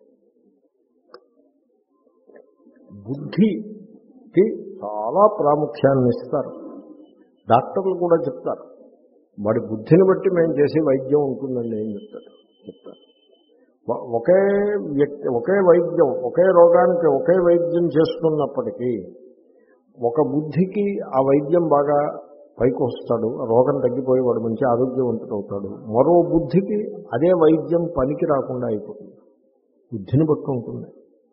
బుద్ధికి చాలా ప్రాముఖ్యాన్ని ఇస్తారు. డాక్టర్లు కూడా చెప్తారు, వాడి బుద్ధిని బట్టి మేము చేసే వైద్యం ఉంటుందండి ఏం చెప్తారు చెప్తారు ఒకే వ్యక్తి ఒకే వైద్యం ఒకే రోగానికి ఒకే వైద్యం చేస్తున్నప్పటికీ ఒక బుద్ధికి ఆ వైద్యం బాగా పైకి వస్తాడు, రోగం తగ్గిపోయి వాడు మంచి ఆరోగ్యవంతుడు అవుతాడు. మరో బుద్ధికి అదే వైద్యం పనికి రాకుండా అయిపోతుంది. బుద్ధిని బట్టి ఉంటుంది.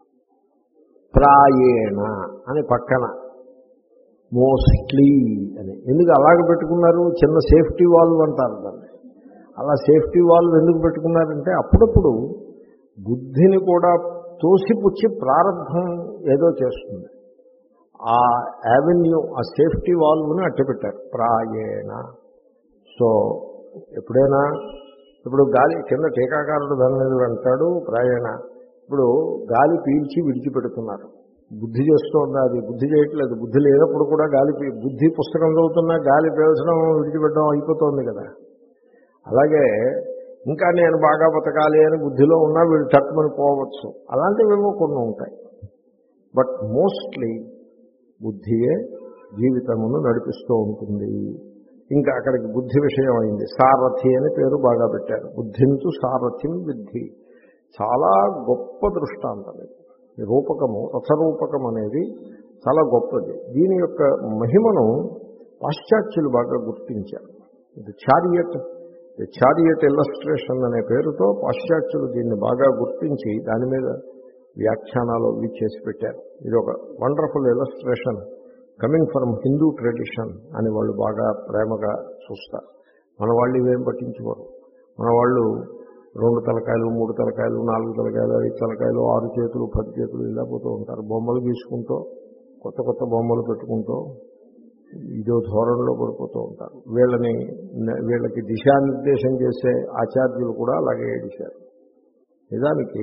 ప్రాయేణ అని పక్కన మోస్ట్లీ అని ఎందుకు అలాగ పెట్టుకున్నారు? చిన్న సేఫ్టీ వాల్వ్ అంటారు దాన్ని. అలా సేఫ్టీ వాల్వ్ ఎందుకు పెట్టుకున్నారంటే అప్పుడప్పుడు బుద్ధిని కూడా తోసిపుచ్చి ప్రారంభం ఏదో చేస్తుంది. ఆ యావెన్యూ, ఆ సేఫ్టీ వాల్వ్ని అట్టపెట్టారు ప్రాయేణ. సో ఎప్పుడైనా ఇప్పుడు గాలి కింద టీకాకారుడు దాని మీద అంటాడు ప్రాయేణ. ఇప్పుడు గాలి పీల్చి విడిచిపెడుతున్నారు. బుద్ధి చేస్తోంది, అది బుద్ధి చేయట్లేదు. బుద్ధి లేనప్పుడు కూడా గాలి బుద్ధి పుస్తకం చదువుతున్నా గాలి పీల్చడం విడిచిపెట్టడం అయిపోతుంది కదా. అలాగే ఇంకా నేను బాగా బతకాలి అని బుద్ధిలో ఉన్నా వీళ్ళు చట్టమని పోవచ్చు. అలాంటివేమో కొన్ని ఉంటాయి. బట్ మోస్ట్లీ బుద్ధియే జీవితమును నడిపిస్తూ ఉంటుంది. ఇంకా అక్కడికి బుద్ధి విషయం అయింది. సారథి అని పేరు బాగా పెట్టారు. బుద్ధింతు సారథిం విద్ధి. చాలా గొప్ప దృష్టాంతం ఇది. ఈ రూపకము, రథరూపకం అనేది చాలా గొప్పది. దీని యొక్క మహిమను పాశ్చాత్యులు బాగా గుర్తించారు. ఇది చారియట్ చారియట్ ఇల్లస్ట్రేషన్ అనే పేరుతో పాశ్చాత్యులు దీన్ని బాగా గుర్తించి దాని మీద వ్యాఖ్యానాలు ఇవి చేసి పెట్టారు. ఇది ఒక wonderful illustration coming from Hindu tradition అని వాళ్ళు బాగా ప్రేమగా చూస్తారు. మన వాళ్ళు ఇవేం పట్టించుకోరు. మన వాళ్ళు రెండు తలకాయలు, మూడు తలకాయలు, నాలుగు తలకాయలు, ఐదు తలకాయలు, ఆరు చేతులు, పది చేతులు ఇలా పోతూ ఉంటారు. బొమ్మలు గీసుకుంటూ కొత్త కొత్త బొమ్మలు పెట్టుకుంటూ ఇదో ధోరణిలో పడిపోతూ ఉంటారు. వీళ్ళని వీళ్ళకి దిశానిర్దేశం చేసే ఆచార్యులు కూడా అలాగే ఏడిశారు. నిజానికి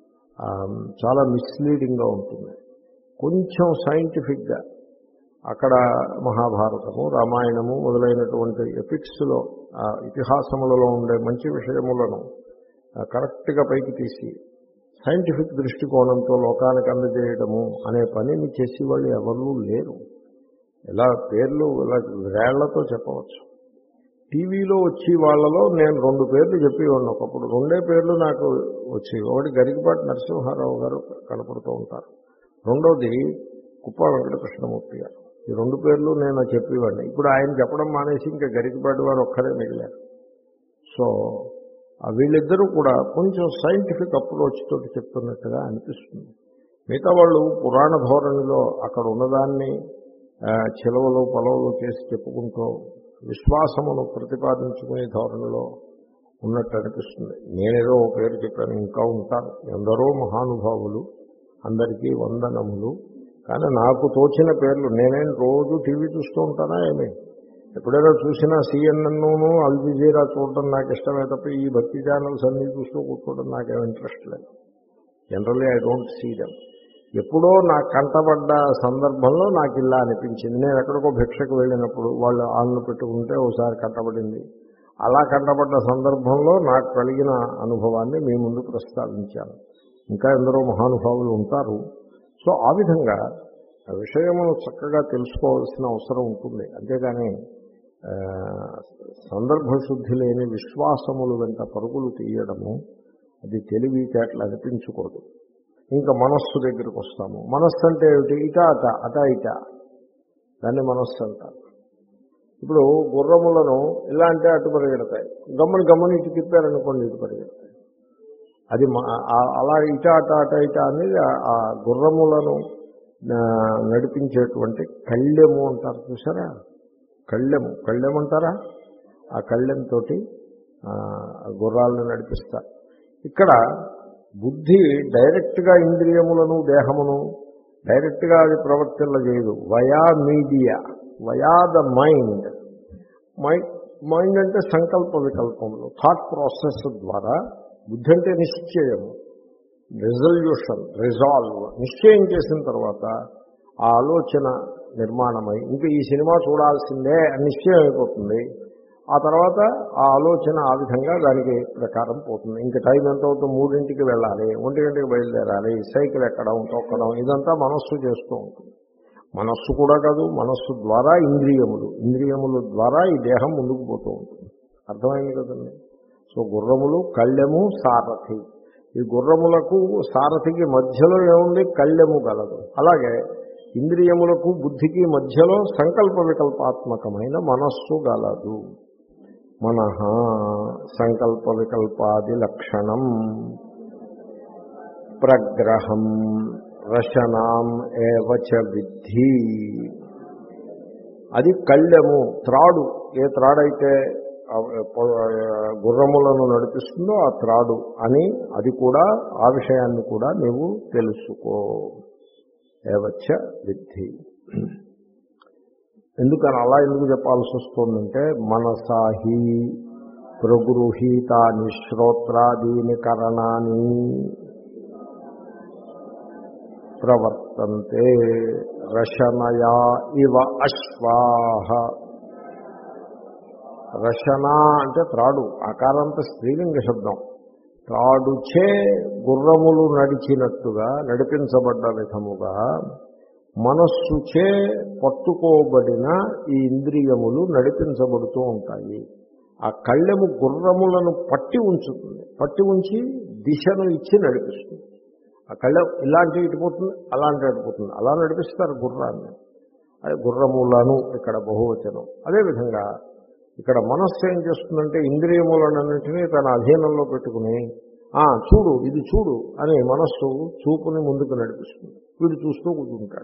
చాలా మిస్లీడింగ్గా ఉంటుంది. కొంచెం సైంటిఫిక్గా అక్కడ మహాభారతము, రామాయణము మొదలైనటువంటి ఎపిక్స్లో, ఇతిహాసములలో ఉండే మంచి విషయములను కరెక్ట్గా పైకి తీసి సైంటిఫిక్ దృష్టికోణంతో లోకానికి అందజేయడము అనే పనిని చేసేవాళ్ళు ఎవరూ లేరు. ఇలా పేర్లు ఇలా వేళ్లతో చెప్పవచ్చు. టీవీలో వచ్చి వాళ్ళలో నేను రెండు పేర్లు చెప్పేవాడిని ఒకప్పుడు. రెండే పేర్లు నాకు వచ్చి, ఒకటి గరికపాటి నరసింహారావు గారు కనపడుతూ ఉంటారు, రెండోది కుప్ప వెంకటకృష్ణమూర్తి గారు. ఈ రెండు పేర్లు నేను చెప్పేవాడిని. ఇప్పుడు ఆయన చెప్పడం మానేసి ఇంకా గరికపాటి వారు ఒక్కరే మిగిలారు. సో వీళ్ళిద్దరూ కూడా కొంచెం సైంటిఫిక్ అప్రోచ్ తోటి చెప్తున్నట్టుగా అనిపిస్తుంది. మిగతా వాళ్ళు పురాణ ధోరణిలో అక్కడ ఉన్నదాన్ని చిలవలు పొలవలు చేసి చెప్పుకుంటూ విశ్వాసమును ప్రతిపాదించుకునే ధోరణిలో ఉన్నట్టు అనిపిస్తుంది. నేనేదో ఒక పేరు చెప్పాను, ఇంకా ఉంటాను ఎందరో మహానుభావులు, అందరికీ వందనములు. కానీ నాకు తోచిన పేర్లు, నేనేం రోజు టీవీ చూస్తూ ఉంటానా ఏమి, ఎప్పుడైనా చూసినా సిఎన్ఎన్ను అల్ జజీరా చూడటం నాకు ఇష్టమే తప్ప ఈ భక్తి ఛానల్స్ అన్నీ చూస్తూ కూర్చోవడం నాకేం ఇంట్రెస్ట్ లేదు. Generally I don't see them. ఎప్పుడో నాకు కంటపడ్డ సందర్భంలో నాకు ఇలా అనిపించింది. నేను ఎక్కడికో భిక్షకు వెళ్ళినప్పుడు వాళ్ళు ఆన్ను పెట్టుకుంటే ఒకసారి కంటపడింది. అలా కంటపడ్డ సందర్భంలో నాకు కలిగిన అనుభవాన్ని మీ ముందు ప్రస్తావించాను. ఇంకా ఎందరో మహానుభావులు ఉంటారు. సో ఆ విధంగా ఆ విషయమును చక్కగా తెలుసుకోవాల్సిన అవసరం ఉంటుంది. అంతేగాని సందర్భశుద్ధి లేని విశ్వాసములు వెంట పరుగులు తీయడము అది తెలివితేటలు అనిపించుకోదు. ఇంకా మనస్సు దగ్గరికి వస్తాము. మనస్సు అంటే ఏమిటి? ఇట అట అట ఇట, దాన్ని మనస్సు అంటారు. ఇప్పుడు గుర్రములను ఇలా అంటే అటు పరిగెడతాయి, గమ్మని గమ్మని ఇటు తిప్పారనుకోండి ఇటు పరిగెడతాయి. అది అలా ఇట అట అట ఇట అనేది ఆ గుర్రములను నడిపించేటువంటి కళ్ళెము అంటారు చూసారా, కళ్ళెము కళ్ళెము అంటారా, ఆ కళ్ళెంతో గుర్రాలను నడిపిస్తారు. ఇక్కడ బుద్ధి డైరెక్ట్గా ఇంద్రియములను దేహమును డైరెక్ట్గా అది ప్రవర్తన చేయదు. Via media, via the mind. Mind mind అంటే సంకల్ప వికల్పములు, థాట్ ప్రాసెస్ ద్వారా. బుద్ధి అంటే నిశ్చయము, రిజల్యూషన్, రిజాల్వ్. నిశ్చయం చేసిన తర్వాత ఆ ఆలోచన నిర్మాణమై ఇంకా ఈ సినిమా చూడాల్సిందే అని నిశ్చయం అయిపోతుంది. ఆ తర్వాత ఆ ఆలోచన ఆ విధంగా దానికి ప్రకారం పోతుంది. ఇంకా టైం ఎంత అవుతుంది, మూడింటికి వెళ్ళాలి, ఒంటి గంటకి బయలుదేరాలి, సైకిల్ ఎక్కడం తొక్కడం ఇదంతా మనస్సు చేస్తూ ఉంటుంది. మనస్సు కూడా కాదు, మనస్సు ద్వారా ఇంద్రియములు, ఇంద్రియముల ద్వారా ఈ దేహం ముందుకు పోతూ ఉంటుంది. అర్థమైంది కదండి. సో గుర్రములు, కళ్ళెము, సారథి. ఈ గుర్రములకు సారథికి మధ్యలో ఏముంది? కళ్ళెము గలదు. అలాగే ఇంద్రియములకు బుద్ధికి మధ్యలో సంకల్ప వికల్పాత్మకమైన మనస్సు గలదు. మనః సంకల్ప వికల్పాది లక్షణం ప్రగ్రహం రశనాం ఏవచ విద్ధి. అది కళ్ళెము, త్రాడు. ఏ త్రాడైతే గుర్రములను నడిపిస్తుందో ఆ త్రాడు అని, అది కూడా ఆ విషయాన్ని కూడా నీవు తెలుసుకో. ఏవచ్చ విద్ధి. ఎందుకని అలా ఎందుకు చెప్పాల్సి వస్తుందంటే, మనసాహి ప్రగృహీతాని శ్రోత్రాదీని కరణాన్ని ప్రవర్తంతే రశనయా ఇవ అశ్వాహ. రశన అంటే త్రాడు, ఆకారంత స్త్రీలింగ శబ్దం. త్రాడుచే గుర్రములు నడిచినట్టుగా, నడిపించబడ్డ విధముగా మనస్సుచే పట్టుకోబడిన ఈ ఇంద్రియములు నడిపించబడుతూ ఉంటాయి. ఆ కళ్ళెము గుర్రములను పట్టి ఉంచుతుంది, పట్టి ఉంచి దిశను ఇచ్చి నడిపిస్తుంది. ఆ కళ్ళెం ఇలాంటి ఇటుపోతుంది, అలాంటి అటుపోతుంది, అలా నడిపిస్తారు గుర్రాన్ని. అది గుర్రములను ఇక్కడ బహువచనం. అదేవిధంగా ఇక్కడ మనస్సు ఏం చేస్తుందంటే ఇంద్రియములన్నింటినీ తన అధీనంలో పెట్టుకుని చూడు ఇది చూడు అని మనస్సు చూపుని ముందుకు నడిపిస్తుంది. వీడు చూస్తూ కూర్చుంటాడు.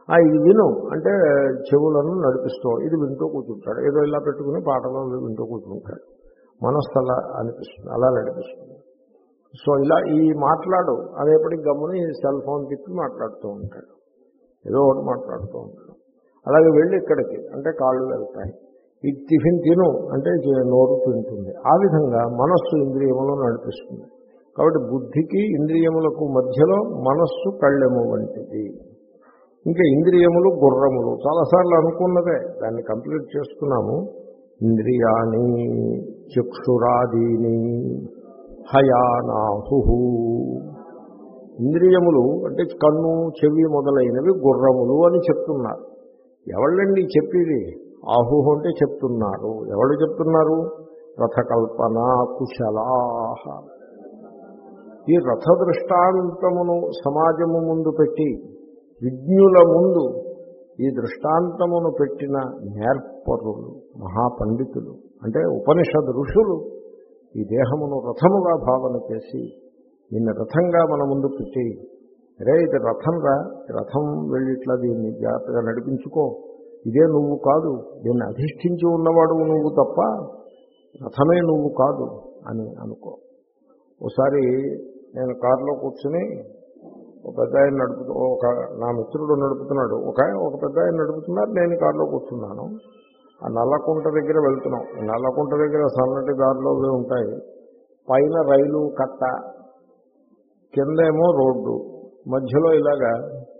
ఇది విను అంటే చెవులను నడిపిస్తూ ఇది వింటూ కూర్చుంటాడు. ఏదో ఇలా పెట్టుకుని పాటలో వింటూ కూర్చుంటాడు. మనస్సు అలా అనిపిస్తుంది, అలా నడిపిస్తుంది. సో ఇలా ఈ మాట్లాడు అనేప్పటికి గమ్ముని సెల్ ఫోన్ తిప్పి మాట్లాడుతూ ఉంటాడు, ఏదో ఒకటి మాట్లాడుతూ ఉంటాడు. అలాగే వెళ్ళి ఇక్కడికి అంటే కాళ్ళు వెళ్తాయి, ఈ టిఫిన్ తిను అంటే నోరు తింటుంది. ఆ విధంగా మనస్సు ఇంద్రియములను నడిపిస్తుంది. కాబట్టి బుద్ధికి ఇంద్రియములకు మధ్యలో మనస్సు కళ్ళెము వంటిది. ఇంకా ఇంద్రియములు గుర్రములు చాలాసార్లు అనుకున్నదే, దాన్ని కంప్లీట్ చేసుకున్నాము. ఇంద్రియాణి చక్షురాదీని హయానాహు. ఇంద్రియములు అంటే కన్ను చెవి మొదలైనవి గుర్రములు అని చెప్తున్నారు. ఎవళ్ళండి చెప్పేది? ఆహు అంటే చెప్తున్నారు. ఎవరు చెప్తున్నారు? రథకల్పన కుశలాహ. ఈ రథ దృష్టాంతమును సమాజము ముందు పెట్టి విజ్ఞుల ముందు ఈ దృష్టాంతమును పెట్టిన నేర్పరులు మహాపండితులు అంటే ఉపనిషద్ ఋషులు ఈ దేహమును రథముగా భావన చేసి దీన్ని రథంగా మన ముందు పెట్టి, రే ఇది రథం రా, రథం వెళ్ళి ఇట్లా దీన్ని జాగ్రత్తగా నడిపించుకో, ఇదే నువ్వు కాదు, దీన్ని అధిష్ఠించి ఉన్నవాడు నువ్వు తప్ప రథమే నువ్వు కాదు అని అనుకో. ఒకసారి నేను కారులో కూర్చుని ఒక పెద్ద ఆయన నడుపుతూ ఒక నా మిత్రుడు నడుపుతున్నాడు, ఒక ఒక పెద్ద ఆయన నడుపుతున్నారు, నేను కారులో కూర్చున్నాను. ఆ నల్లకుంట దగ్గర వెళ్తున్నాం. నల్లకుంట దగ్గర సన్నటి దారిలో ఉంటాయి, పైన రైలు కట్ట, కిందేమో రోడ్డు, మధ్యలో ఇలాగా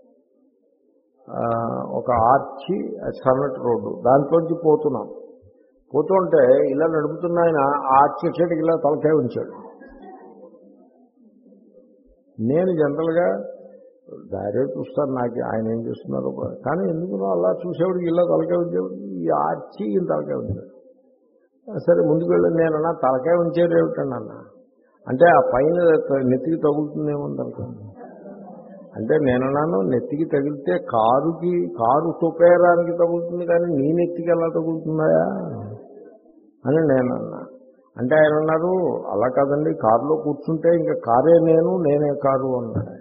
ఒక ఆర్చి సన్నటి రోడ్డు, దాంట్లోంచి పోతున్నాం. పోతుంటే ఇలా నడుపుతున్న ఆయన ఆర్చి చెట్టుకి ఇలా తలకాయ ఉంచాడు. నేను జనరల్గా దారే చూస్తాను, నాకు ఆయన ఏం చేస్తున్నారు కానీ ఎందుకునో అలా చూసేవాడికి ఇలా తలకాయ ఉంచేవాడు, ఈ ఆర్చి ఈయన తలకాయ ఉంచాడు. సరే ముందుకు వెళ్ళి నేనన్నా తలకాయ ఉంచేది ఏమిటండి అన్న అంటే ఆ పైన నెత్తికి తగులుతుందేమో అనుకోండి. అంటే నేనన్నాను నెత్తికి తగిలితే కారుకి కారు తొప్పేయడానికి తగులుతుంది కానీ నీ నెత్తికి ఎలా తగులుతున్నాయా అని నేనన్నా. అంటే ఆయన అన్నారు అలా కాదండి, కారులో కూర్చుంటే ఇంకా కారే నేను నేనే కారు అన్నాడు.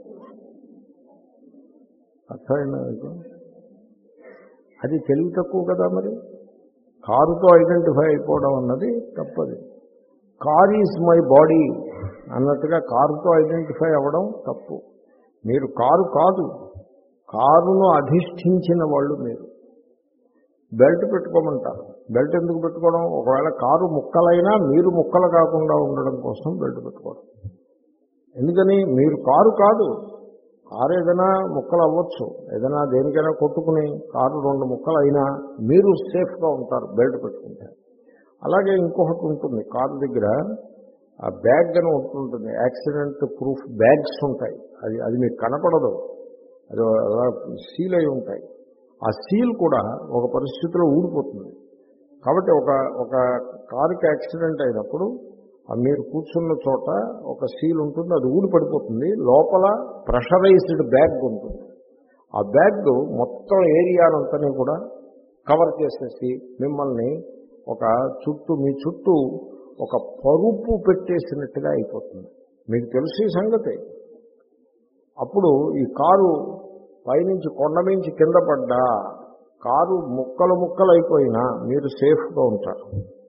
అర్థమైందా మీకు? అది తెలివి తక్కువ కదా. మరి కారుతో ఐడెంటిఫై అయిపోవడం అన్నది తప్పది. కార్ ఈజ్ మై బాడీ అన్నట్టుగా కారుతో ఐడెంటిఫై అవ్వడం తప్పు. మీరు కారు కాదు, కారును అధిష్ఠించిన వాళ్ళు మీరు. బెల్ట్ పెట్టుకోమంటారు. బెల్ట్ ఎందుకు పెట్టుకోవడం? ఒకవేళ కారు ముక్కలైనా మీరు ముక్కలు కాకుండా ఉండడం కోసం బెల్ట్ పెట్టుకోవడం. ఎందుకని? మీరు కారు కాదు. కారు ఏదైనా ముక్కలు అవ్వచ్చు, ఏదైనా దేనికైనా కొట్టుకుని కారు రెండు ముక్కలు అయినా మీరు సేఫ్గా ఉంటారు బెల్ట్ పెట్టుకుంటే. అలాగే ఇంకొకటి ఉంటుంది, కారు దగ్గర ఆ బ్యాగ్ అని ఉంటుంటుంది, యాక్సిడెంట్ ప్రూఫ్ బ్యాగ్స్ ఉంటాయి. అది అది మీకు కనపడదు, అది అలా సీల్ అయి ఉంటాయి. ఆ సీల్ కూడా ఒక పరిస్థితిలో ఊడిపోతుంది. కాబట్టి ఒక ఒక కారుకి యాక్సిడెంట్ అయినప్పుడు మీరు కూర్చున్న చోట ఒక సీల్ ఉంటుంది, అది ఊడి పడిపోతుంది. లోపల ప్రెషరైజ్డ్ బ్యాగ్ ఉంటుంది. ఆ బ్యాగ్ మొత్తం ఏరియానంతని కూడా కవర్ చేసేసి మిమ్మల్ని ఒక చుట్టూ మీ చుట్టూ ఒక పరుపు పెట్టేసినట్టుగా అయిపోతుంది. మీకు తెలుసు ఈ సంగతి. అప్పుడు ఈ కారు పైనుంచి కొండ నుంచి కింద పడ్డా కారు ముక్కలు ముక్కలు అయిపోయినా మీరు సేఫ్గా ఉంటారు.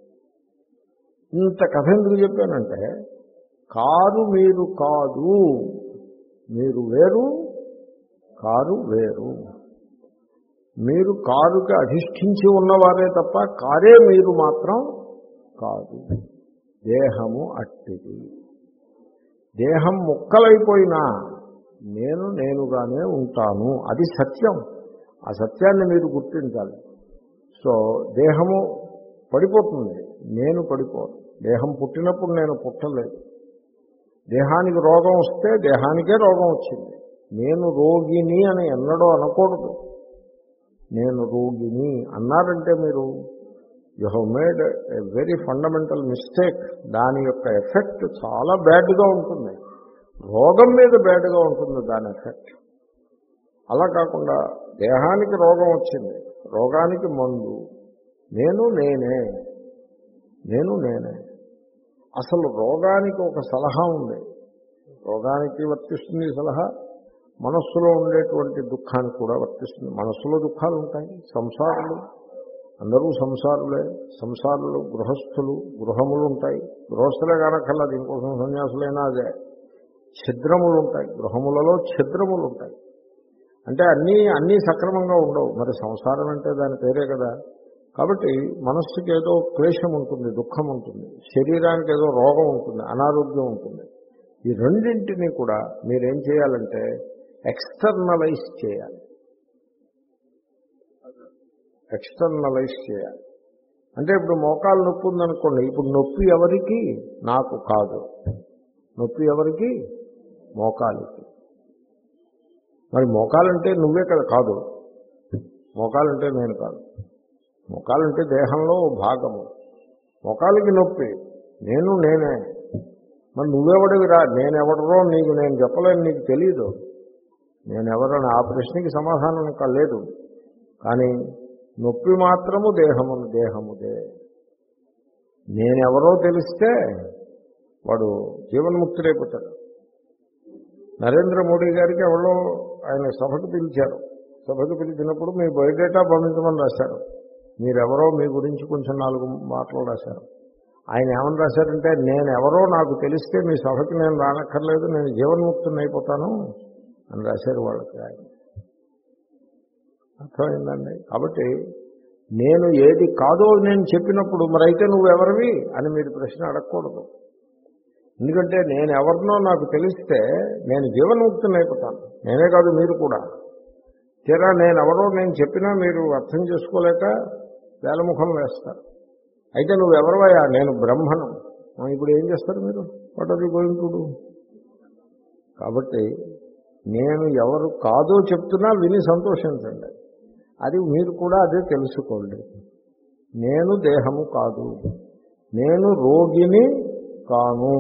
ఇంత కథ ఎందుకు చెప్పానంటే కారు మీరు కాదు, మీరు వేరు, కారు వేరు. మీరు కారుకి అధిష్ఠించి ఉన్నవారే తప్ప కారే మీరు మాత్రం కాదు. దేహము అట్టిది. దేహం ముక్కలైపోయినా నేను నేనుగానే ఉంటాను, అది సత్యం. ఆ సత్యాన్ని మీరు గుర్తించాలి. సో దేహము పడిపోతుంది, నేను పడిపోను. దేహం పుట్టినప్పుడు నేను పుట్టలేదు. దేహానికి రోగం వస్తే దేహానికే రోగం వచ్చింది. నేను రోగిని అని ఎన్నడూ అనకూడదు. నేను రోగిని అన్నారంటే మీరు you have made a very fundamental mistake. దాని యొక్క ఎఫెక్ట్ చాలా బ్యాడ్గా ఉంటుంది, రోగం మీద బ్యాడ్గా ఉంటుంది దాని ఎఫెక్ట్. అలా కాకుండా దేహానికి రోగం వచ్చింది, రోగానికి మందు, నేను నేనే, నేను నేనే. అసలు రోగానికి ఒక సలహా ఉంది, రోగానికి వర్తిస్తుంది సలహా, మనస్సులో ఉండేటువంటి దుఃఖానికి కూడా వర్తిస్తుంది. మనస్సులో దుఃఖాలు ఉంటాయి. సంసారులు అందరూ సంసారులే. సంసారులు గృహస్థులు, గృహములు ఉంటాయి. గృహస్థులే కానక్కర్లేదు, ఇంకోసం సన్యాసులైనా అదే. ఛిద్రములు ఉంటాయి, గృహములలో ఛిద్రములు ఉంటాయి. అంటే అన్నీ అన్నీ సక్రమంగా ఉండవు. మరి సంసారం అంటే దాని పేరే కదా. కాబట్టి మనస్సుకి ఏదో క్లేశం ఉంటుంది, దుఃఖం ఉంటుంది. శరీరానికి ఏదో రోగం ఉంటుంది, అనారోగ్యం ఉంటుంది. ఈ రెండింటినీ కూడా మీరేం చేయాలంటే ఎక్స్టర్నలైజ్ చేయాలి. ఎక్స్టర్నలైజ్ చేయాలి అంటే ఇప్పుడు మోకాలు నొప్పి ఉందనుకోండి, ఇప్పుడు నొప్పి ఎవరికి? నాకు కాదు. నొప్పి ఎవరికి? మోకాలికి. మరి మోకాలంటే నువ్వే కదా? కాదు. మోకాలంటే నేను కాదు. మోకాలంటే దేహంలో భాగము. మోకాలికి నొప్పి నేను నేనే. మరి నువ్వెవడివిరా? నేనెవడరో నీకు నేను చెప్పలేను, నీకు తెలీదు. నేనెవరని ఆ ప్రశ్నకి సమాధానం లేదు. కానీ నొప్పి మాత్రము దేహము దేహముదే. నేనెవరో తెలిస్తే వాడు జీవన్ముక్తుడైపోతాడు. నరేంద్ర మోడీ గారికి ఎవరో ఆయన సభకు పిలిచారు. సభకు పిలిచినప్పుడు మీ బయోడేటా పంపించమని రాశారు. మీరెవరో మీ గురించి కొంచెం నాలుగు మాటలు రాశారు. ఆయన ఏమని రాశారంటే, నేను ఎవరో నాకు తెలిస్తే మీ సభకి నేను రానక్కర్లేదు, నేను జీవన్ముక్తుని అయిపోతాను అని రాశారు వాళ్ళకి. ఆయన అర్థమైందండి. కాబట్టి నేను ఏది కాదో నేను చెప్పినప్పుడు మరి అయితే నువ్వెవరివి అని మీరు ప్రశ్న అడగకూడదు. ఎందుకంటే నేను ఎవరినో నాకు తెలిస్తే నేను జీవన్ముక్తుని అయిపోతాను. నేనే కాదు, మీరు కూడా. తీరా నేను ఎవరో నేను చెప్పినా మీరు అర్థం చేసుకోలేక వేలముఖం వేస్తారు. అయితే నువ్వెవరివయ్యా? నేను బ్రహ్మను. ఇప్పుడు ఏం చేస్తారు మీరు? What are you going to do? కాబట్టి నేను ఎవరు కాదో చెప్తున్నా విని సంతోషించండి. అది మీరు కూడా అదే తెలుసుకోండి. నేను దేహము కాదు, నేను రోగిని కాను.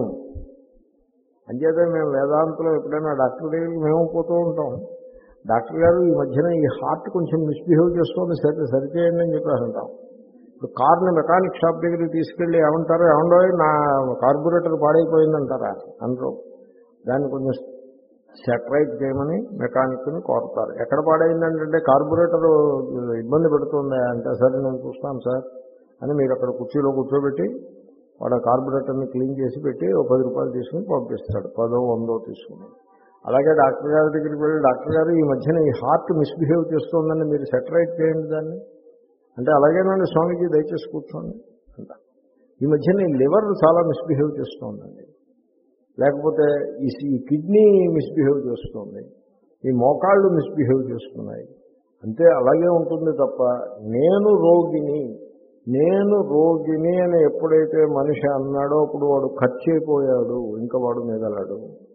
అంచేతే మేము వేదాంతలో ఎప్పుడైనా డాక్టర్ దగ్గరికి మేము పోతూ ఉంటాం. డాక్టర్ గారు ఈ మధ్యన ఈ హార్ట్ కొంచెం మిస్బిహేవ్ చేస్తుంది, సరి సరిచేయండి అని చెప్పి అంటాం. ఇప్పుడు కార్ని మెకానిక్ షాప్ దగ్గరికి తీసుకెళ్ళి ఏమంటారో, ఏమండో నా కార్బొరేటర్ పాడైపోయిందంటారా అందరూ. దాన్ని కొంచెం సెటరైట్ చేయమని మెకానిక్ని కోరుతారు. ఎక్కడ పాడైందంటే కార్బొరేటర్ ఇబ్బంది పెడుతుంది అంటే, సరే నేను చూస్తాను సార్ అని మీరు అక్కడ కుర్చీలో కూర్చోబెట్టి వాడు ఆ కార్బొరేటర్ని క్లీన్ చేసి పెట్టి ఒక పది రూపాయలు తీసుకుని పంపిస్తాడు, పదో వందో తీసుకుని. అలాగే డాక్టర్ గారి దగ్గరికి వెళ్ళి, డాక్టర్ గారు ఈ మధ్యన ఈ హార్ట్ మిస్బిహేవ్ చేస్తుందని మీరు సెటరైట్ చేయండి దాన్ని అంటే, అలాగేనండి స్వామీజీ దయచేసి కూర్చోండి అంట. ఈ మధ్యన ఈ లివర్ చాలా మిస్బిహేవ్ చేస్తుందండి, లేకపోతే ఈ కిడ్నీ మిస్బిహేవ్ చేస్తుంది, ఈ మోకాళ్ళు మిస్బిహేవ్ చేస్తున్నాయి అంతే. అలాగే ఉంటుంది తప్ప నేను రోగిని నేను రోగిని అని ఎప్పుడైతే మనిషి అన్నాడో అప్పుడు వాడు ఖర్చు అయిపోయాడు. ఇంకా వాడు మిగలాడు,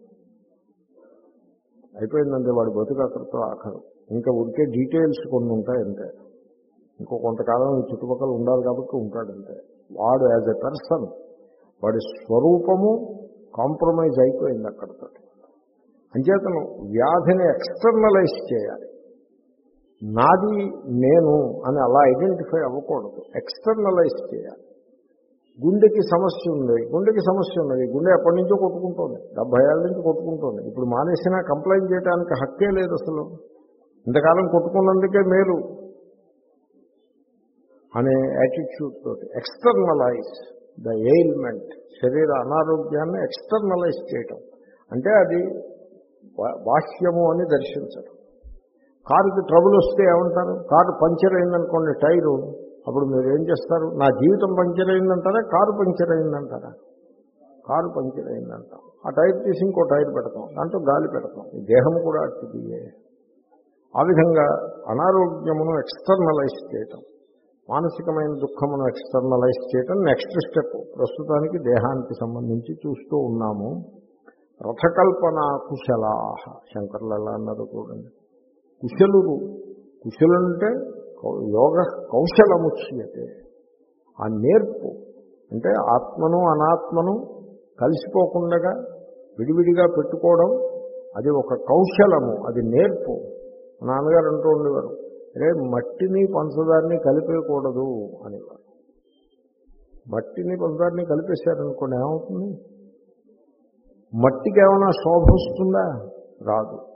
అయిపోయిందంటే వాడు బతుకు అక్కడితో ఆఖరు. ఇంకా ఉడికే డీటెయిల్స్ కొన్ని ఉంటాయి అంతే. ఇంకో కొంతకాలం ఈ చుట్టుపక్కల ఉండాలి కాబట్టి ఉంటాడంతే. వాడు యాజ్ ఎ పర్సన్ వాడి స్వరూపము కాంప్రమైజ్ అయిపోయింది అక్కడితో. అంచేతను వ్యాధిని ఎక్స్టర్నలైజ్ చేయాలి. నాది నేను అని అలా ఐడెంటిఫై అవ్వకూడదు, ఎక్స్టర్నలైజ్ చేయాలి. గుండెకి సమస్య ఉంది, గుండెకి సమస్య ఉన్నది, గుండె ఎప్పటి నుంచో కొట్టుకుంటోంది, డెబ్బై ఏళ్ళ నుంచి కొట్టుకుంటోంది. ఇప్పుడు మానేసినా కంప్లైంట్ చేయడానికి హక్కే లేదు అసలు. ఇంతకాలం కొట్టుకున్నందుకే మేలు అనే యాటిట్యూడ్ తోటి ఎక్స్టర్నలైజ్ ద ఎయిల్మెంట్, శరీర అనారోగ్యాన్ని ఎక్స్టర్నలైజ్ చేయటం అంటే అది బాహ్యము అని దర్శించడం. కారుకి ట్రబుల్ వస్తే ఏమంటారు? కారు పంచర్ అయిందనుకోండి టైరు, అప్పుడు మీరు ఏం చేస్తారు? నా జీవితం పంచర్ అయిందంటారా, కారు పంచర్ అయిందంటారా? కారు పంచర్ అయిందంటాం. ఆ టైర్ తీసి ఇంకో టైర్ పెడతాం, దాంట్లో గాలి పెడతాం. ఈ దేహం కూడా అట్టిదియే. ఆ విధంగా అనారోగ్యమును ఎక్స్టర్నలైజ్ చేయటం, మానసికమైన దుఃఖమును ఎక్స్టర్నలైజ్ చేయటం నెక్స్ట్ స్టెప్. ప్రస్తుతానికి దేహానికి సంబంధించి చూస్తూ ఉన్నాము. రథకల్పన కుశలాహ, శంకర్లు ఎలా అన్నారు చూడండి. కుశలురు, కుశలుంటే యోగ కౌశలముచ్యతే. ఆ నేర్పు అంటే ఆత్మను అనాత్మను కలిసిపోకుండా విడివిడిగా పెట్టుకోవడం, అది ఒక కౌశలము, అది నేర్పు. మా నాన్నగారు అంటూ ఉండేవారు, అరే మట్టిని పంచదారిని కలిపేయకూడదు అనేవారు. మట్టిని పంచదారిని కలిపేశారనుకోండి ఏమవుతుంది? మట్టికి ఏమైనా శోభ వస్తుందా? రాదు.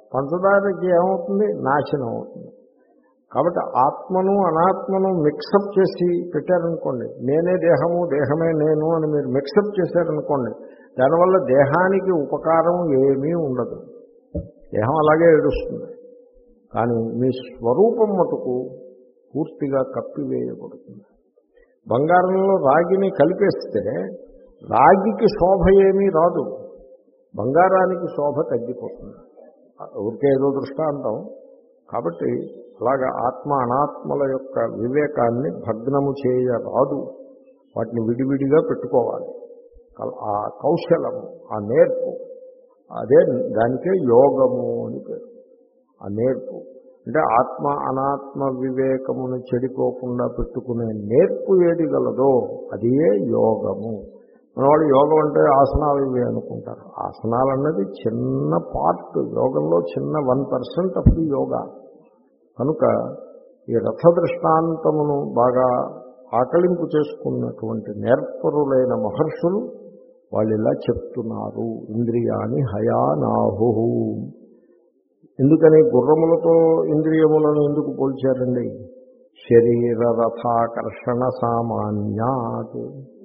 పంచదారకి ఏమవుతుంది? నాశనం అవుతుంది. కాబట్టి ఆత్మను అనాత్మను మిక్సప్ చేసి పెట్టారనుకోండి, నేనే దేహము దేహమే నేను అని మీరు మిక్సప్ చేశారనుకోండి, దానివల్ల దేహానికి ఉపకారం ఏమీ ఉండదు. దేహం అలాగే ఏడుస్తుంది. కానీ మీ స్వరూపం మటుకు పూర్తిగా కప్పివేయబడుతుంది. బంగారంలో రాగిని కలిపేస్తే రాగికి శోభ ఏమీ రాదు, బంగారానికి శోభ తగ్గిపోతుంది. ఊరికే ఏదో దృష్టాంతం. కాబట్టి అలాగా ఆత్మ అనాత్మల యొక్క వివేకాన్ని భగ్నము చేయరాదు, వాటిని విడివిడిగా పెట్టుకోవాలి. ఆ కౌశలము, ఆ నేర్పు, అదే దానికే యోగము అని పేరు. ఆ నేర్పు అంటే ఆత్మ అనాత్మ వివేకమును చెడిపోకుండా పెట్టుకునే నేర్పు ఏది గలదో అదే యోగము. మనవాడు యోగం అంటే ఆసనాలు ఇవి అనుకుంటారు. ఆసనాలు అన్నది చిన్న పార్ట్, యోగంలో చిన్న one percent of the yoga. కనుక ఈ రథ దృష్టాంతమును బాగా ఆకలింపు చేసుకున్నటువంటి నేర్పరులైన మహర్షులు వాళ్ళు ఇలా చెప్తున్నారు, ఇంద్రియాని హయానాహు. ఎందుకని గుర్రములతో ఇంద్రియములను ఎందుకు పోల్చారండి? శరీర రథాకర్షణ సామాన్యాత్.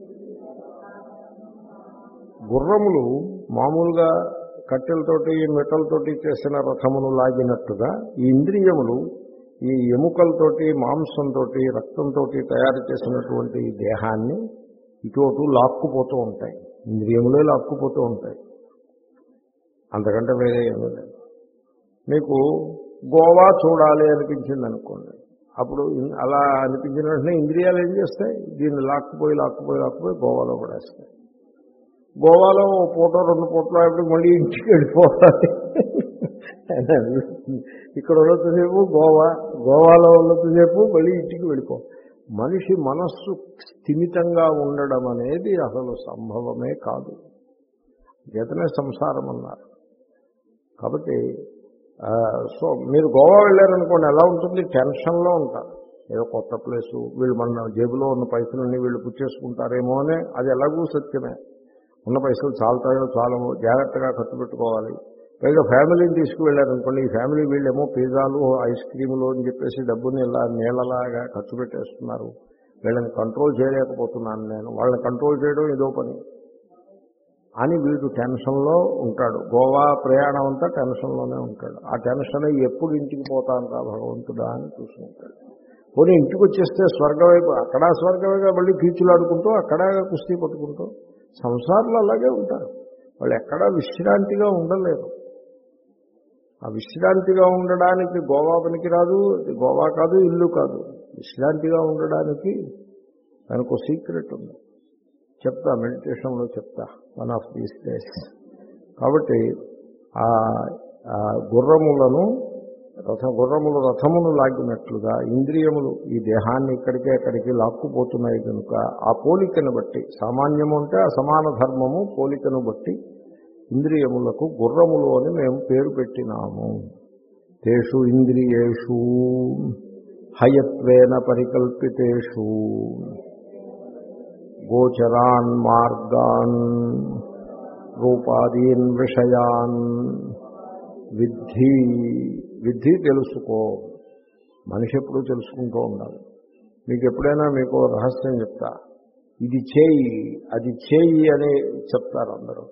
గుర్రములు మామూలుగా కట్టెలతోటి మెటల్తోటి చేసిన రథమును లాగినట్టుగా ఈ ఇంద్రియములు ఈ ఎముకలతోటి మాంసంతో రక్తంతో తయారు చేసినటువంటి దేహాన్ని ఇటు లాక్కుపోతూ ఉంటాయి. ఇంద్రియములే లాక్కుపోతూ ఉంటాయి, అంతకంటే వేరే ఏమీ లేదు. మీకు గోవా చూడాలి అనిపించింది అనుకోండి, అప్పుడు అలా అనిపించిన వెంటనే ఇంద్రియాలు ఏం చేస్తాయి? దీన్ని లాక్కుపోయి లాక్కుపోయి లాక్కుపోయి గోవాలో పడేస్తాయి. గోవాలో పూట రెండు పూటలో ఎప్పుడు మళ్ళీ ఇంటికి వెళ్ళిపోవాలి. ఇక్కడ ఉన్నంతసేపు గోవా, గోవాలో ఉన్నంతసేపు మళ్ళీ ఇంటికి వెళ్ళిపో. మనిషి మనస్సు స్థిమితంగా ఉండడం అనేది అసలు సంభవమే కాదు. చేతనే సంసారం అన్నారు. కాబట్టి సో మీరు గోవా వెళ్ళారనుకోండి, ఎలా ఉంటుంది? టెన్షన్లో ఉంటారు. ఏదో కొత్త ప్లేసు, వీళ్ళు మన జేబులో ఉన్న పైసలన్నీ వీళ్ళు పుచ్చేసుకుంటారేమో అని. అది ఎలాగూ సత్యమే. ఉన్న పైసలు చాలుతాయో చాలమో జాగ్రత్తగా ఖర్చు పెట్టుకోవాలి. పైగా ఫ్యామిలీని తీసుకువెళ్ళారనుకోండి, ఈ ఫ్యామిలీ వీళ్ళేమో పిజ్జాలు ఐస్ క్రీములు అని చెప్పేసి డబ్బుని ఇలా నీళ్ళలాగా ఖర్చు పెట్టేస్తున్నారు. వీళ్ళని కంట్రోల్ చేయలేకపోతున్నాను నేను, వాళ్ళని కంట్రోల్ చేయడం ఏదో పని అని వీడు టెన్షన్లో ఉంటాడు. గోవా ప్రయాణం అంతా టెన్షన్లోనే ఉంటాడు. ఆ టెన్షన్ ఎప్పుడు ఇంటికి పోతాను రా భగవంతుడా అని చూసుకుంటాడు. పోనీ ఇంటికి వచ్చేస్తే స్వర్గం వైపు, అక్కడ స్వర్గంగా మళ్ళీ కీచులాడుకుంటూ అక్కడ కుస్తీ పట్టుకుంటూ సంసారంలో అలాగే ఉంటారు. వాళ్ళు ఎక్కడా విశ్రాంతిగా ఉండలేరు. ఆ విశ్రాంతిగా ఉండడానికి గోవా పనికి రాదు, గోవా కాదు, ఇల్లు కాదు. విశ్రాంతిగా ఉండడానికి దానికి ఒక సీక్రెట్ ఉంది, చెప్తా, మెడిటేషన్లో చెప్తా వన్ ఆఫ్ దీస్ డేస్. కాబట్టి ఆ గుర్రములను రథ గుర్రములు రథమును లాగినట్లుగా ఇంద్రియములు ఈ దేహాన్ని ఇక్కడికే అక్కడికి లాక్కుపోతున్నాయి. కనుక ఆ పోలికను బట్టి, సామాన్యము అంటే అసమాన ధర్మము, పోలికను బట్టి ఇంద్రియములకు గుర్రములు అని మేము పేరు పెట్టినాము. తేషు ఇంద్రియేషు హయత్వేన పరికల్పితేషు గోచరాన్ మార్గాన్ రూపాదీన్ విషయాన్ విద్ధి. విద్ధి తెలుసుకో. మనిషి ఎప్పుడూ తెలుసుకుంటూ ఉండాలి. మీకు ఎప్పుడైనా మీకు రహస్యం చెప్తా, ఇది చేయి అది చేయి అని చెప్తారు అందరూ.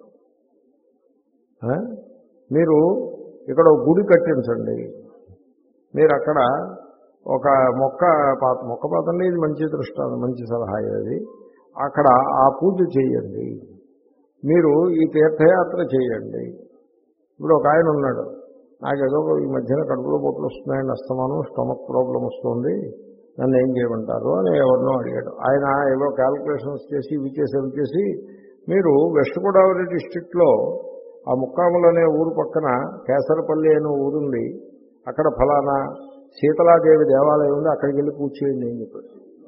మీరు ఇక్కడ ఒక గుడి కట్టించండి, మీరు అక్కడ ఒక మొక్క పాత మొక్క పాతండి, ఇది మంచి దృష్టాంతం, మంచి సలహా అది. అక్కడ ఆ పూజ చేయండి, మీరు ఈ తీర్థయాత్ర చేయండి. ఇప్పుడు ఒక ఆయన ఉన్నాడు, నాకేదో ఈ మధ్యన కడుపులో పొట్లు వస్తున్నాయని అస్తమానం స్టమక్ ప్రాబ్లం వస్తుంది, నన్ను ఏం చేయమంటారు అని ఎవరినో అడిగాడు. ఆయన ఏవో క్యాల్కులేషన్స్ చేసి ఇవి చేసి అవి చేసి, మీరు వెస్ట్ గోదావరి డిస్ట్రిక్ట్లో ఆ ముక్కాములు అనే ఊరు పక్కన కేసరపల్లి అనే ఊరుంది, అక్కడ ఫలానా శీతలాదేవి దేవాలయం ఉంది, అక్కడికి వెళ్ళి పూజ చేయండి అని చెప్పాడు.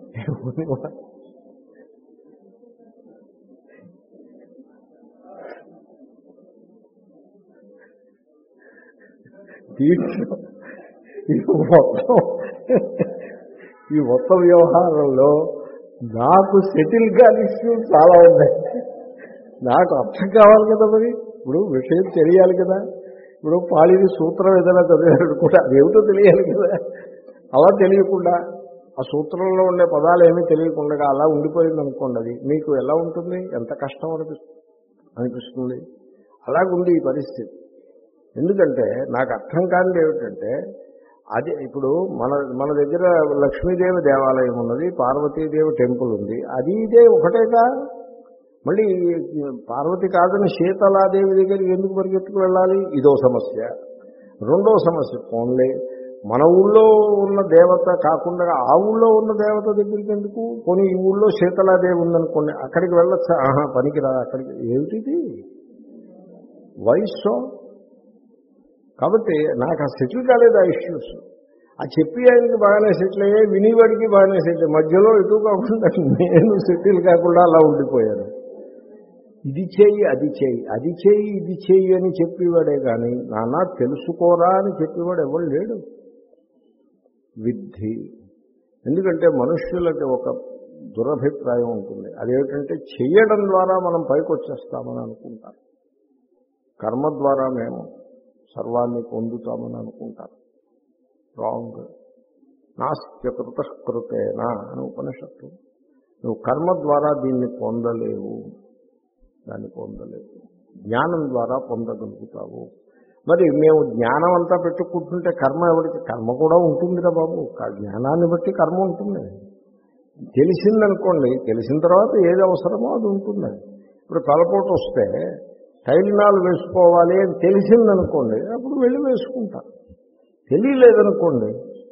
దీంట్లో ఈ మొత్తం ఈ మొత్తం వ్యవహారంలో నాకు సెటిల్ కాని ఇష్యూస్ చాలా ఉన్నాయి. నాకు అర్థం కావాలి కదా, మరి ఇప్పుడు విషయం తెలియాలి కదా. ఇప్పుడు పాళిని సూత్రం ఏదైనా చదివారు కూడా అదేమిటో తెలియాలి కదా. అలా తెలియకుండా ఆ సూత్రంలో ఉండే పదాలు ఏమీ తెలియకుండా అలా ఉండిపోయింది అనుకోండి, అది మీకు ఎలా ఉంటుంది, ఎంత కష్టం అనిపిస్తుంది అనిపిస్తుంది అలాగుంది ఈ పరిస్థితి. ఎందుకంటే నాకు అర్థం కానిది ఏమిటంటే, అది ఇప్పుడు మన మన దగ్గర లక్ష్మీదేవి దేవాలయం ఉన్నది, పార్వతీదేవి టెంపుల్ ఉంది, అది ఇదే ఒకటేగా. మళ్ళీ పార్వతి కాదని శీతలాదేవి దగ్గరికి ఎందుకు పరిగెత్తుకు వెళ్ళాలి? ఇదో సమస్య. రెండో సమస్య, పోన్లే మన ఊళ్ళో ఉన్న దేవత కాకుండా ఆ ఊళ్ళో ఉన్న దేవత దగ్గరికి ఎందుకు? పోనీ ఈ ఊళ్ళో శీతలాదేవి ఉందనుకోండి, అక్కడికి వెళ్ళొచ్చా? ఆహా, పనికిరా. అక్కడికి ఏమిటిది వయస్సు? కాబట్టి నాకు ఆ సెటిల్ కాలేదు ఆ ఇష్యూస్. ఆ చెప్పి ఆయనకి బాగానే సెటిల్ అయ్యాయి, వినివాడికి బాగానే సెటిల్, మధ్యలో ఇటు కాకుండా నేను సెటిల్ కాకుండా అలా ఉండిపోయాను. ఇది చేయి అది చేయి అది చేయి ఇది చేయి అని చెప్పేవాడే కానీ నాన్న తెలుసుకోరా అని చెప్పేవాడు ఎవరు లేడు. విద్ధి. ఎందుకంటే మనుష్యులకి ఒక దురభిప్రాయం ఉంటుంది, అదేమిటంటే చెయ్యడం ద్వారా మనం పైకి వచ్చేస్తామని అనుకుంటారు, కర్మ ద్వారా మేము సర్వాన్ని పొందుతామని అనుకుంటారు. రాంగ్. నాస్త్య కృతకృతేనా అని ఉపనిషత్తు. నువ్వు కర్మ ద్వారా దీన్ని పొందలేవు, దాన్ని పొందలేవు. జ్ఞానం ద్వారా పొందగలుగుతావు. మరి మేము జ్ఞానం అంతా పెట్టుకుంటుంటే కర్మ ఎవరికి? కర్మ కూడా ఉంటుందిరా బాబు, జ్ఞానాన్ని బట్టి కర్మ ఉంటుంది. తెలిసిందనుకోండి, తెలిసిన తర్వాత ఏది అవసరమో అది ఉంటుంది. ఇప్పుడు తలపోటు వస్తే టైలినాలు వేసుకోవాలి అని తెలిసిందనుకోండి, అప్పుడు వెళ్ళి వేసుకుంటా. తెలియలేదనుకోండి,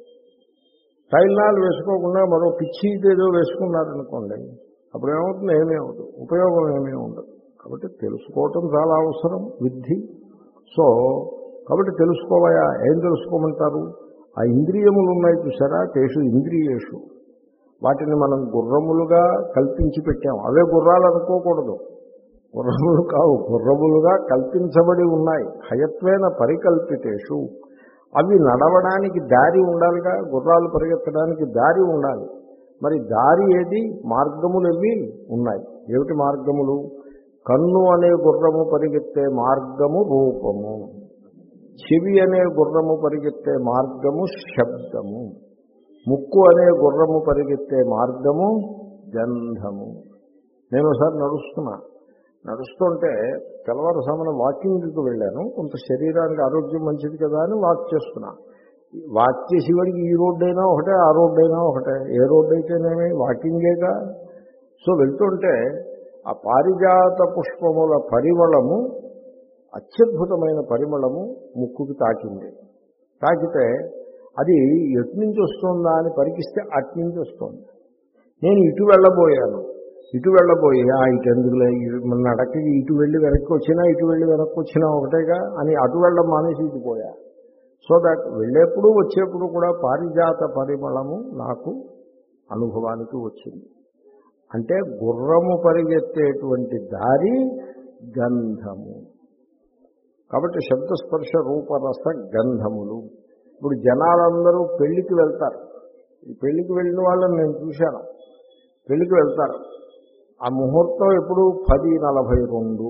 టైలినాలు వేసుకోకుండా మరో పిచ్చి ఏదో వేసుకున్నారనుకోండి, అప్పుడు ఏమవుతుంది? ఏమీ అవుతుంది, ఉపయోగం ఏమీ ఉండదు. కాబట్టి తెలుసుకోవటం చాలా అవసరం, విద్ధి. సో కాబట్టి తెలుసుకోవయా. ఏం తెలుసుకోమంటారు? ఆ ఇంద్రియములు ఉన్నాయి చూసారా, తేషు ఇంద్రియేషు, వాటిని మనం గుర్రములుగా కల్పించి పెట్టాం. అవే గుర్రాలు అనుకోకూడదు, గుర్రములు కావు, గుర్రములుగా కల్పించబడి ఉన్నాయి. హయత్వేన పరికల్పితేషు. అవి నడవడానికి దారి ఉండాలిగా, గుర్రాలు పరిగెత్తడానికి దారి ఉండాలి. మరి దారి ఏది? మార్గములు ఎవి ఉన్నాయి. ఏమిటి మార్గములు? కన్ను అనే గుర్రము పరిగెత్తే మార్గము రూపము, చెవి అనే గుర్రము పరిగెత్తే మార్గము శబ్దము, ముక్కు అనే గుర్రము పరిగెత్తే మార్గము గంధము. నేను ఒకసారి నడుస్తున్నా, నడుస్తుంటే తెల్లవారుజామున వాకింగ్కి వెళ్ళాను. కొంత శరీరానికి ఆరోగ్యం మంచిది కదా అని వాక్ చేస్తున్నా. వాక్ చేసేవాడికి ఈ రోడ్డు అయినా ఒకటే, ఆ రోడ్డు అయినా ఒకటే, ఏ రోడ్డు అయితేనేమి వాకింగేగా. సో వెళ్తుంటే ఆ పారిజాత పుష్పముల పరిమళము, అత్యద్భుతమైన పరిమళము ముక్కుకి తాకింది. తాకితే అది ఎటు నుంచి వస్తుందా అని పరికిస్తే అటు నుంచి వస్తుంది. నేను ఇటు వెళ్ళబోయాను, ఇటు వెళ్ళబోయి ఆ ఇటు ఎందుకులే, మన నడకి ఇటు వెళ్ళి వెనక్కి వచ్చినా ఇటు వెళ్ళి వెనక్కి వచ్చినా ఒకటేగా అని అటు వెళ్ళడం మానేసి ఇటు పోయా. సో దట్ వెళ్ళేప్పుడు వచ్చేప్పుడు కూడా పారిజాత పరిమళము నాకు అనుభవానికి వచ్చింది. అంటే గుర్రము పరిగెత్తేటువంటి దారి గంధము. కాబట్టి శబ్దస్పర్శ రూపరస గంధములు. ఇప్పుడు జనాలందరూ పెళ్లికి వెళ్తారు. ఈ పెళ్లికి వెళ్ళిన వాళ్ళని నేను చూశాను. పెళ్లికి వెళ్తారు, ఆ ముహూర్తం ఎప్పుడు పది నలభై రెండు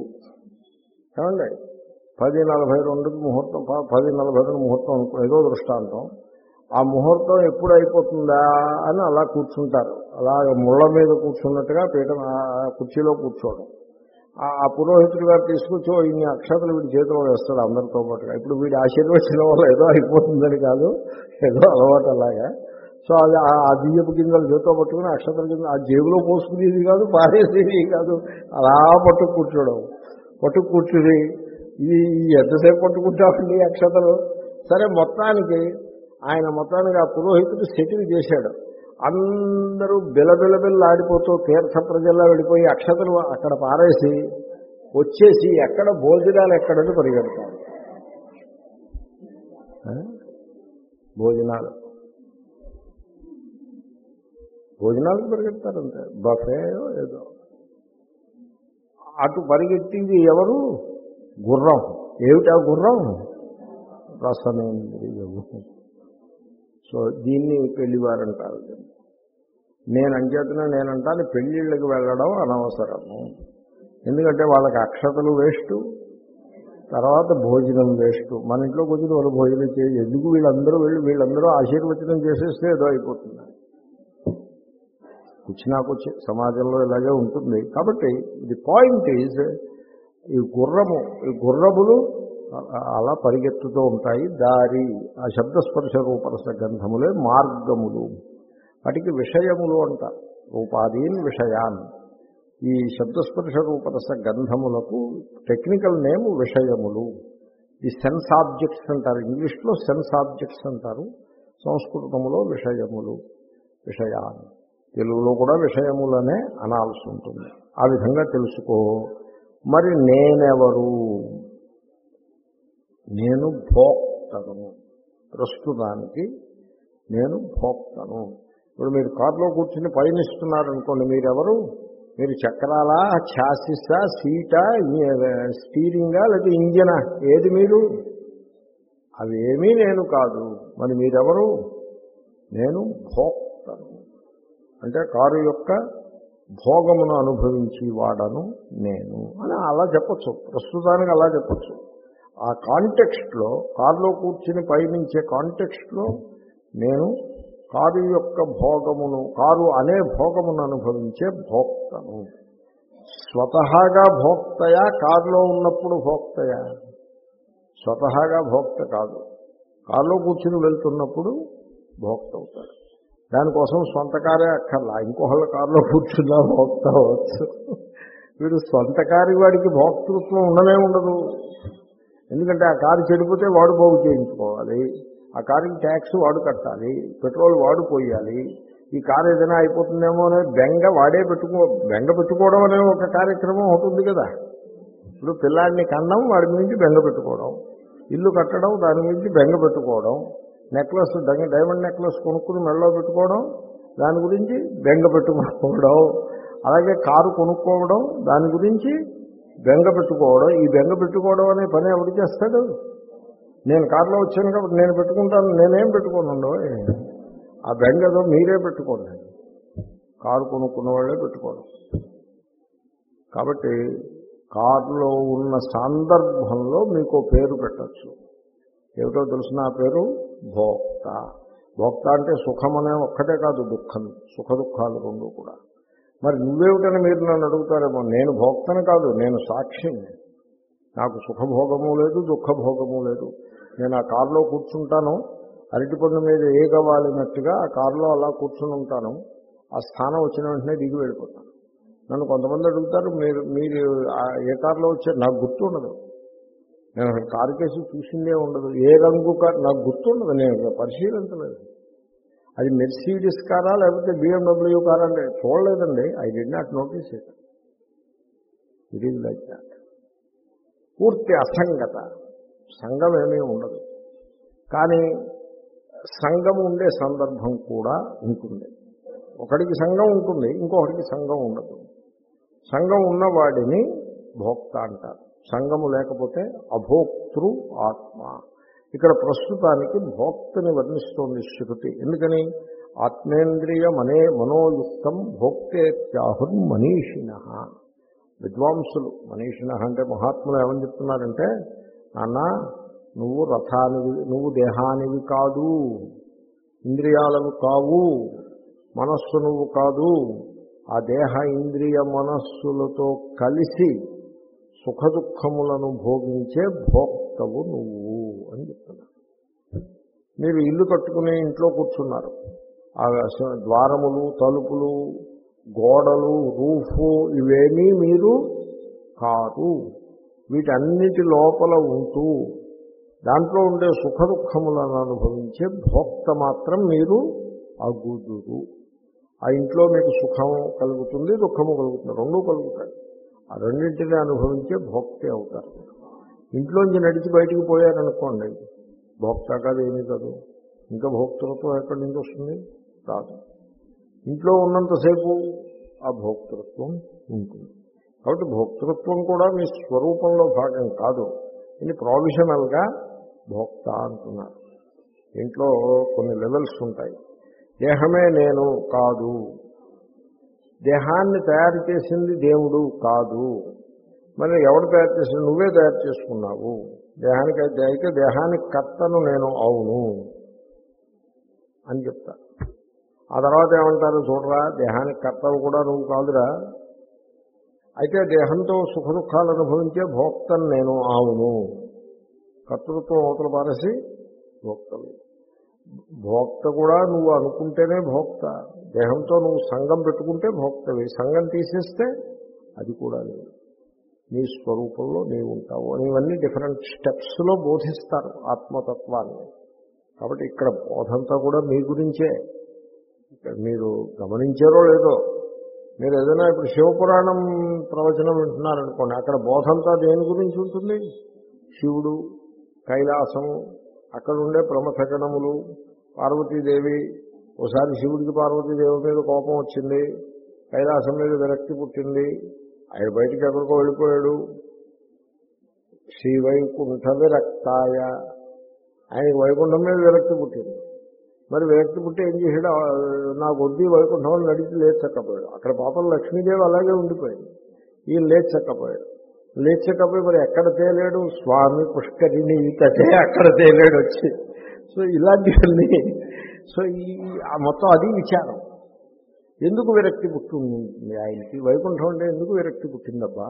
ఏమండి, పది నలభై రెండుకి ముహూర్తం, పది నలభై రెండు ముహూర్తం అనుకో, ఏదో దృష్టాంతం. ఆ ముహూర్తం ఎప్పుడు అయిపోతుందా అని అలా కూర్చుంటారు. అలా ముళ్ళ మీద కూర్చున్నట్టుగా పీఠం కుర్చీలో కూర్చోవడం. ఆ పురోహితుడు గారు తీసుకొచ్చి ఇన్ని అక్షతలు వీడి చేతిలో వేస్తాడు అందరితో పాటుగా. ఇప్పుడు వీడి ఆశీర్వచనం వల్ల ఏదో అయిపోతుందని కాదు, ఏదో అలవాటు అలాగా. సో అది ఆ బియ్యపు గింజలు చేతితో పట్టుకుని అక్షతల కింద ఆ జేబులో పోసుకునేది కాదు, పారేసేది కాదు, అలా పట్టుకు కూర్చోవడం. పట్టుకు కూర్చుని ఇది ఎంతసేపు పట్టుకుంటామండి అక్షతలు. సరే, మొత్తానికి ఆయన మొత్తానికి ఆ పురోహితుడు సెటిల్ చేశాడు. అందరూ బిలబిలబిల్లాడిపోతూ తీర్థ ప్రజల్లో వెళ్ళిపోయి అక్షతలు అక్కడ పారేసి వచ్చేసి ఎక్కడ భోజనాలు ఎక్కడని పరిగెడతారు. భోజనాలు భోజనాలకు పరిగెడతారు అంతే, బఫే ఏదో. అటు పరిగెట్టింది ఎవరు? గుర్రం. ఏమిటా గుర్రం? రసనేంద్రియము. సో దీన్ని పెళ్లివారంటారు. నేను అంచేతనే నేనంటాను పెళ్ళిళ్ళకి వెళ్ళడం అనవసరము. ఎందుకంటే వాళ్ళకి అక్షతలు వేస్ట్, తర్వాత భోజనం వేస్ట్. మన ఇంట్లోకి వచ్చి వాళ్ళు భోజనం చేసి ఎందుకు వీళ్ళందరూ వెళ్ళి వీళ్ళందరూ ఆశీర్వచనం చేసేస్తే ఏదో అయిపోతుంది. కూర్చున్నాకొచ్చి సమాజంలో ఇలాగే ఉంటుంది. కాబట్టి ది పాయింట్ ఈజ్ ఈ గుర్రము ఈ గుర్రములు అలా పరిగెత్తుతూ ఉంటాయి. దారి ఆ శబ్దస్పర్శ రూపరస గంధములే మార్గములు. వాటికి విషయములు అంట. రూపాదీన్ విషయాన్. ఈ శబ్దస్పర్శ రూపరస గంధములకు టెక్నికల్ నేమ్ విషయములు. ఈ సెన్స్ ఆబ్జెక్ట్స్ అంటారు. ఇంగ్లీష్లో సెన్స్ ఆబ్జెక్ట్స్ అంటారు, సంస్కృతంలో విషయములు. విషయాన్ తెలుగులో కూడా విషయములనే అనాల్సి ఉంటుంది. ఆ విధంగా తెలుసుకో. మరి నేనెవరు? నేను భోక్తను. ప్రస్తుతానికి నేను భోక్తను. ఇప్పుడు మీరు కారులో కూర్చుని పయనిస్తున్నారనుకోండి, మీరెవరు? మీరు చక్రాలా, ఛాసిసా, సీటా, స్టీరింగా, లేదా ఇంజనా? ఏది మీరు? అవి ఏమీ నేను కాదు. మరి మీరెవరు? నేను భోక్తను. అంటే కారు యొక్క భోగమును అనుభవించి వాడను నేను అని అలా చెప్పచ్చు. ప్రస్తుతానికి అలా చెప్పచ్చు. ఆ కాంటెక్స్ట్లో, కారులో కూర్చుని పయనించే కాంటెక్స్ట్లో నేను కారు యొక్క భోగమును, కారు అనే భోగమును అనుభవించే భోక్తను. స్వతహాగా భోక్తయా, కారులో ఉన్నప్పుడు భోక్తయా? స్వతహాగా భోక్త కాదు. కారులో కూర్చుని వెళ్తున్నప్పుడు భోక్త అవుతాడు. దానికోసం సొంత కారే అక్కర్లా, ఇంకొకళ్ళ కారులో కూర్చున్నా భోక్త అవ్వచ్చు. వీడు సొంత కారు వాడికి భోక్తృత్వం ఉండనే ఉండదు. ఎందుకంటే ఆ కారు చెడిపోతే వాడు బాగు చేయించుకోవాలి, ఆ కారుకి ట్యాక్స్ వాడు కట్టాలి, పెట్రోల్ వాడు పోయాలి. ఈ కారు ఏదైనా అయిపోతుందేమో అనే బెంగ వాడే పెట్టుకో బెంగ పెట్టుకోవడం అనే ఒక కార్యక్రమం ఉంటుంది కదా. ఇప్పుడు పిల్లాడిని కన్నం, వాడి గురించి బెంగ పెట్టుకోవడం, ఇల్లు కట్టడం, దాని గురించి బెంగ పెట్టుకోవడం, నెక్లెస్ డైమండ్ నెక్లెస్ కొనుక్కుని మెడలో పెట్టుకోవడం, దాని గురించి బెంగ పెట్టుకోవడం, అలాగే కారు కొనుక్కోవడం, దాని గురించి బెంగ పెట్టుకోవడం. ఈ బెంగ పెట్టుకోవడం అనే పని ఎవరు చేస్తాడు? నేను కారులో వచ్చాను కాబట్టి నేను పెట్టుకుంటాను. నేనేం పెట్టుకోను. ఆ బెంగ ఏదో మీరే పెట్టుకోండి, కారు కొనుక్కున్న వాళ్ళే పెట్టుకోవడం. కాబట్టి కారులో ఉన్న సందర్భంలో మీకు పేరు పెట్టచ్చు. ఏమిటో తెలిసిన ఆ పేరు భోక్త. భోక్త అంటే సుఖం అనే ఒక్కటే కాదు, దుఃఖం, సుఖ దుఃఖాలు రెండు కూడా. మరి నువ్వేమిటని మీరు నన్ను అడుగుతారేమో. నేను భోక్తను కాదు, నేను సాక్షిని. నాకు సుఖభోగము లేదు, దుఃఖభోగము లేదు. నేను ఆ కారులో కూర్చుంటాను, అరటిపండు మీద ఏగవాలినట్టుగా ఆ కారులో అలా కూర్చుని ఉంటాను. ఆ స్థానం వచ్చిన వెంటనే దిగి వెళ్ళిపోతాను. నన్ను కొంతమంది అడుగుతారు, మీరు మీరు ఏ కారులో వచ్చారు? నాకు గుర్తు ఉండదు. నేను అసలు కారు కేసు చూసిందే ఉండదు. ఏ రంగు కారు నాకు గుర్తుండదు, నేను పరిశీలించలేదు. అది మెర్సిడీస్ కారా లేకపోతే బిఎండబ్ల్యూ కారా అంటే చూడలేదండి. I did not notice it. It is like that. పూర్తి అసంగత, సంఘం ఏమీ ఉండదు. కానీ సంఘం ఉండే సందర్భం కూడా ఉంటుంది. ఒకడికి సంఘం ఉంటుంది, ఇంకొకటికి సంఘం ఉండదు. సంఘం ఉన్నవాడిని భోక్త అంటారు. సంఘము లేకపోతే అభోక్తృ ఆత్మ. ఇక్కడ ప్రస్తుతానికి భోక్తని వర్ణిస్తోంది శృతి. ఎందుకని? ఆత్మేంద్రియ మనే మనోయుక్తం భోక్తేత్యాహుర్ మనీషిణ. విద్వాంసులు, మనీషిణ అంటే మహాత్ములు ఏమని చెప్తున్నారంటే, నాన్న నువ్వు రథానివి, నువ్వు దేహానివి కాదు, ఇంద్రియాలవి కావు, మనస్సు నువ్వు కాదు. ఆ దేహ ఇంద్రియ మనస్సులతో కలిసి సుఖ దుఃఖములను భోగించే భోక్తవు నువ్వు అని చెప్తున్నారు. మీరు ఇల్లు కట్టుకుని ఇంట్లో కూర్చున్నారు. ఆ ద్వారములు, తలుపులు, గోడలు, రూఫు ఇవేమీ మీరు కాదు. వీటన్నిటి లోపల ఉంటూ దాంట్లో ఉండే సుఖ దుఃఖములను అనుభవించే భోక్త మాత్రం మీరు అగుదురు. ఆ ఇంట్లో మీకు సుఖం కలుగుతుంది, దుఃఖము కలుగుతుంది, రెండూ కలుగుతాయి. ఆ రెండింటినీ అనుభవించే భోక్తే అవుతారు. ఇంట్లోంచి నడిచి బయటికి పోయారనుకోండి, భోక్త కాదు, ఏమీ కాదు. ఇంకా భోక్తృత్వం ఎక్కడి నుంచి వస్తుంది? రాదు. ఇంట్లో ఉన్నంతసేపు ఆ భోక్తృత్వం ఉంటుంది. కాబట్టి భోక్తృత్వం కూడా మీ స్వరూపంలో భాగం కాదు. ఇది ప్రొవిజనల్గా భోక్త అంటున్నారు. ఇంట్లో కొన్ని లెవెల్స్ ఉంటాయి. దేహమే నేను కాదు, దేహాన్ని తయారు చేసింది దేవుడు కాదు, మరి ఎవరు తయారు చేసిన? నువ్వే తయారు చేసుకున్నావు. దేహానికి అయితే అయితే దేహానికి కర్తను నేను అవును అని చెప్తా. ఆ తర్వాత ఏమంటారు? చూడరా, దేహానికి కర్తవు కూడా నువ్వు కాదురా, అయితే దేహంతో సుఖ దుఃఖాలు అనుభవించే భోక్తను నేను అవును. కర్తృత్వం అవతల పారేసి భోక్తవి. భోక్త కూడా నువ్వు అనుకుంటేనే భోక్త. దేహంతో నువ్వు సంఘం పెట్టుకుంటే భోక్తవి. సంఘం తీసేస్తే అది కూడా లేదు. నీ స్వరూపంలో నీవు ఉంటావు. ఇవన్నీ డిఫరెంట్ స్టెప్స్లో బోధిస్తారు ఆత్మతత్వాన్ని. కాబట్టి ఇక్కడ బోధంతా కూడా మీ గురించే. ఇక్కడ మీరు గమనించారో లేదో, మీరు ఏదైనా ఇప్పుడు శివపురాణం ప్రవచనం వింటున్నారనుకోండి, అక్కడ బోధంతా దేని గురించి ఉంటుంది? శివుడు, కైలాసము, అక్కడ ఉండే ప్రమథగణములు, పార్వతీదేవి. ఒకసారి శివుడికి పార్వతీదేవి మీద కోపం వచ్చింది, కైలాసం మీద విరక్తి పుట్టింది, ఆయన బయటికి ఎక్కడికో వెళ్ళిపోయాడు. శ్రీ వైకుంఠ విరక్తాయ, ఆయనకి వైకుంఠం మీద విరక్తి పుట్టింది. మరి విరక్తి పుట్టి ఏం చేశాడు? నాకు వద్దు వైకుంఠం అని నడిచి లేచక్కపోయాడు. అక్కడ పాపం లక్ష్మీదేవి అలాగే ఉండిపోయింది. ఈయన లేచక్కపోయాడు. లేచక్కపోయి మరి ఎక్కడ తేలేడు? స్వామి పుష్కరిణి తటే అక్కడ తేలేడు వచ్చి. సో ఇలాంటివన్నీ. సో ఈ మొత్తం అది విచారం. ఎందుకు విరక్తి పుట్టింది ఆయనకి? వైకుంఠం అంటే ఎందుకు విరక్తి పుట్టిందబ్బా?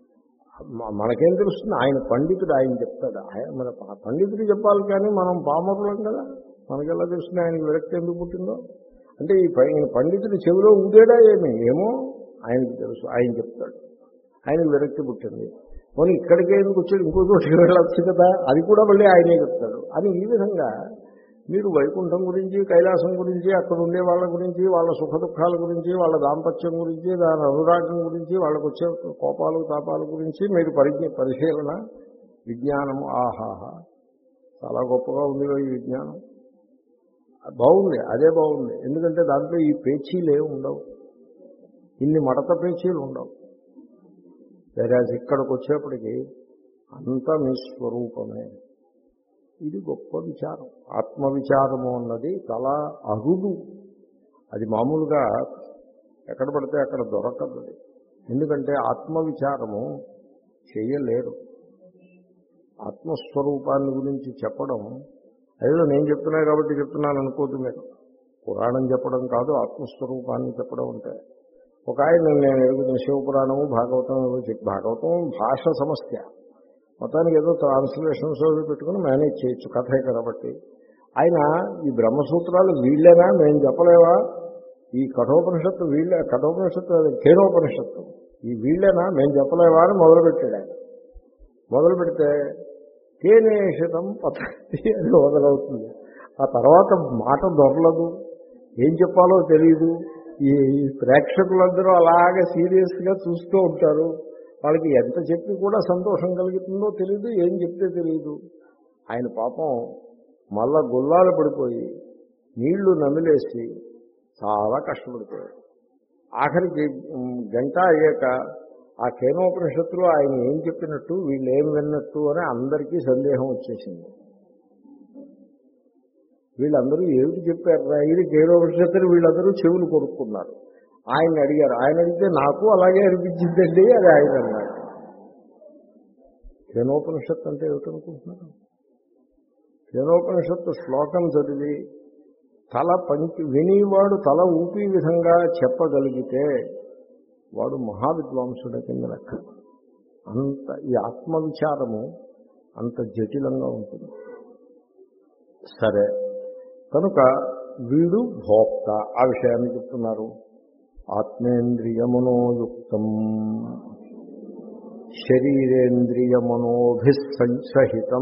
మనకేం తెలుస్తుంది? ఆయన పండితుడు, ఆయన చెప్తాడు. ఆయన మన పండితుడు చెప్పాలి, కానీ మనం పామరులం కదా, మనకెలా తెలుస్తుంది ఆయనకి విరక్తి ఎందుకు పుట్టిందో? అంటే ఈ పండితుడు చెవిలో ఊదేడా ఏమి? ఏమో ఆయనకి తెలుసు, ఆయన చెప్తాడు. ఆయనకి విరక్తి పుట్టింది. పోనీ ఇక్కడికే ఎందుకు వచ్చాడు, ఇంకో చోటికి వెళ్ళొచ్చు కదా, అది కూడా మళ్ళీ ఆయనే చెప్తాడు. అని ఈ విధంగా మీరు వైకుంఠం గురించి, కైలాసం గురించి, అక్కడ ఉండే వాళ్ళ గురించి, వాళ్ళ సుఖ దుఃఖాల గురించి, వాళ్ళ దాంపత్యం గురించి, దాని అనురాగం గురించి, వాళ్ళకు వచ్చే కోపాలు తాపాల గురించి మీరు పరిజ్ఞ పరిశీలన విజ్ఞానము. ఆహాహా, చాలా గొప్పగా ఉంది ఈ విజ్ఞానం. బాగుంది, అదే బాగుంది. ఎందుకంటే దాంట్లో ఈ పేచీలు ఏమి ఉండవు, ఇన్ని మడత పేచీలు ఉండవు. వేరే ఇక్కడికి వచ్చేప్పటికీ అంతా మీ స్వరూపమే. ఇది గొప్ప విచారం. ఆత్మవిచారము అన్నది చాలా అరుదు. అది మామూలుగా ఎక్కడ పడితే అక్కడ దొరకదు. ఎందుకంటే ఆత్మవిచారము చేయలేరు. ఆత్మస్వరూపాన్ని గురించి చెప్పడం అదేదో నేను చెప్తున్నా కాబట్టి చెప్తున్నాను అనుకోద్దు మీరు. పురాణం చెప్పడం కాదు, ఆత్మస్వరూపాన్ని చెప్పడం అంటే. ఒక ఆయన నేను ఎరుగుతున్న శివపురాణము, భాగవతం చెప్పి, భాగవతం భాష సమస్య, మొత్తానికి ఏదో ట్రాన్స్లేషన్స్ అవి పెట్టుకుని మేనేజ్ చేయొచ్చు, కథే కాబట్టి. ఆయన ఈ బ్రహ్మసూత్రాలు వీళ్ళేనా, మేము చెప్పలేవా? ఈ కఠోపనిషత్తు వీళ్ళే, కఠోపనిషత్తు కేనోపనిషత్తు ఈ వీళ్ళేనా, మేము చెప్పలేవా అని మొదలుపెట్టాడు ఆయన. మొదలు పెడితే కేనేషితం పద్ధతి అని మొదలవుతుంది. ఆ తర్వాత మాట దొరలదు, ఏం చెప్పాలో తెలియదు. ఈ ప్రేక్షకులందరూ అలాగే సీరియస్గా చూస్తూ ఉంటారు. వాళ్ళకి ఎంత చెప్పి కూడా సంతోషం కలుగుతుందో తెలియదు, ఏం చెప్తే తెలియదు. ఆయన పాపం మళ్ళా గుల్లాలు పడిపోయి నీళ్లు నమిలేసి చాలా కష్టపడిపోయాడు. ఆఖరికి గంట అయ్యాక ఆ కేనోపనిషత్తులో ఆయన ఏం చెప్పినట్టు వీళ్ళు ఏం విన్నట్టు అని అందరికీ సందేహం వచ్చేసింది. వీళ్ళందరూ ఏమిటి చెప్పారు? ఇది కేనోపనిషత్తులు వీళ్ళందరూ చెవులు కొనుక్కున్నారు. ఆయన అడిగారు. ఆయన అడిగితే నాకు అలాగే అనిపించిందండి అది ఆయన అన్నాడు. కేనోపనిషత్తు అంటే ఏమిటనుకుంటున్నారు? కేనోపనిషత్తు శ్లోకం చదివి తల పంచి వినివాడు తల ఊపి విధంగా చెప్పగలిగితే వాడు మహావిద్వాంసుడి కింద లెక్క. అంత ఈ ఆత్మవిచారము అంత జటిలంగా ఉంటుంది. సరే, కనుక వీడు భోక్త, ఆ విషయాన్ని చెప్తున్నారు. ఆత్మేంద్రియమనోయుక్తం శరీరేంద్రియమనోభిసహితం.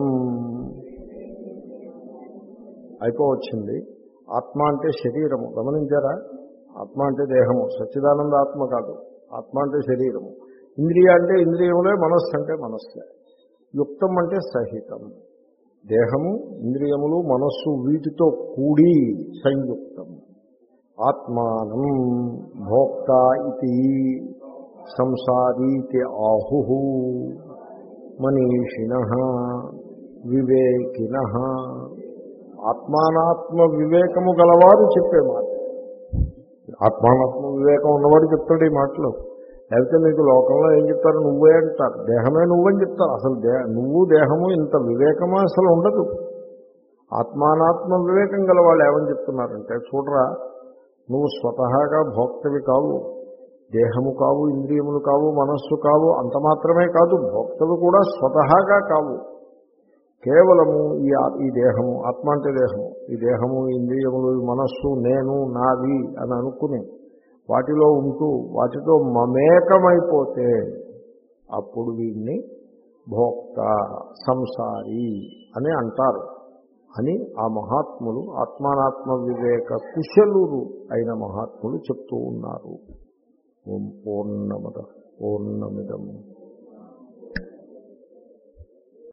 అయిపోవచ్చింది. ఆత్మ అంటే శరీరము, గమనించారా? ఆత్మ అంటే దేహము, సచ్చిదానంద ఆత్మ కాదు. ఆత్మ అంటే శరీరము. ఇంద్రియ అంటే ఇంద్రియములే, మనస్సు అంటే మనస్సే. యుక్తం అంటే సహితం. దేహము, ఇంద్రియములు, మనస్సు వీటితో కూడి సంయుక్తం. ఆత్మానం భోక్త ఇది సంసారీతి ఆహు మనీషిణః వివేకినః. ఆత్మానాత్మ వివేకము గలవారు చెప్పే మాట. ఆత్మానాత్మ వివేకం ఉన్నవాడు చెప్తాడు ఈ మాటలు. లేకపోతే మీకు లోకంలో ఏం చెప్తారు, నువ్వే అంటారు, దేహమే నువ్వని చెప్తారు. అసలు దే నువ్వు దేహము ఇంత వివేకమా అసలు ఉండదు. ఆత్మానాత్మ వివేకం గల వాళ్ళు ఏమని చెప్తున్నారంటే, చూడరా నువ్వు స్వతహాగా భోక్తవి కావు, దేహము కావు, ఇంద్రియములు కావు, మనస్సు కావు, అంత మాత్రమే కాదు భోక్తలు కూడా స్వతహాగా కావు. కేవలము ఈ ఈ దేహము, ఆత్మ అంటే దేహము, ఈ దేహము, ఇంద్రియములు, మనస్సు నేను నాది అని అనుకుని వాటిలో ఉంటూ వాటితో మమేకమైపోతే అప్పుడు వీడిని భోక్త, సంసారి అని అంటారు అని ఆ మహాత్ములు, ఆత్మానాత్మ వివేక కుశలురు అయిన మహాత్ములు చెప్తూ ఉన్నారు. ఓం పూర్ణమద పూర్ణమిదం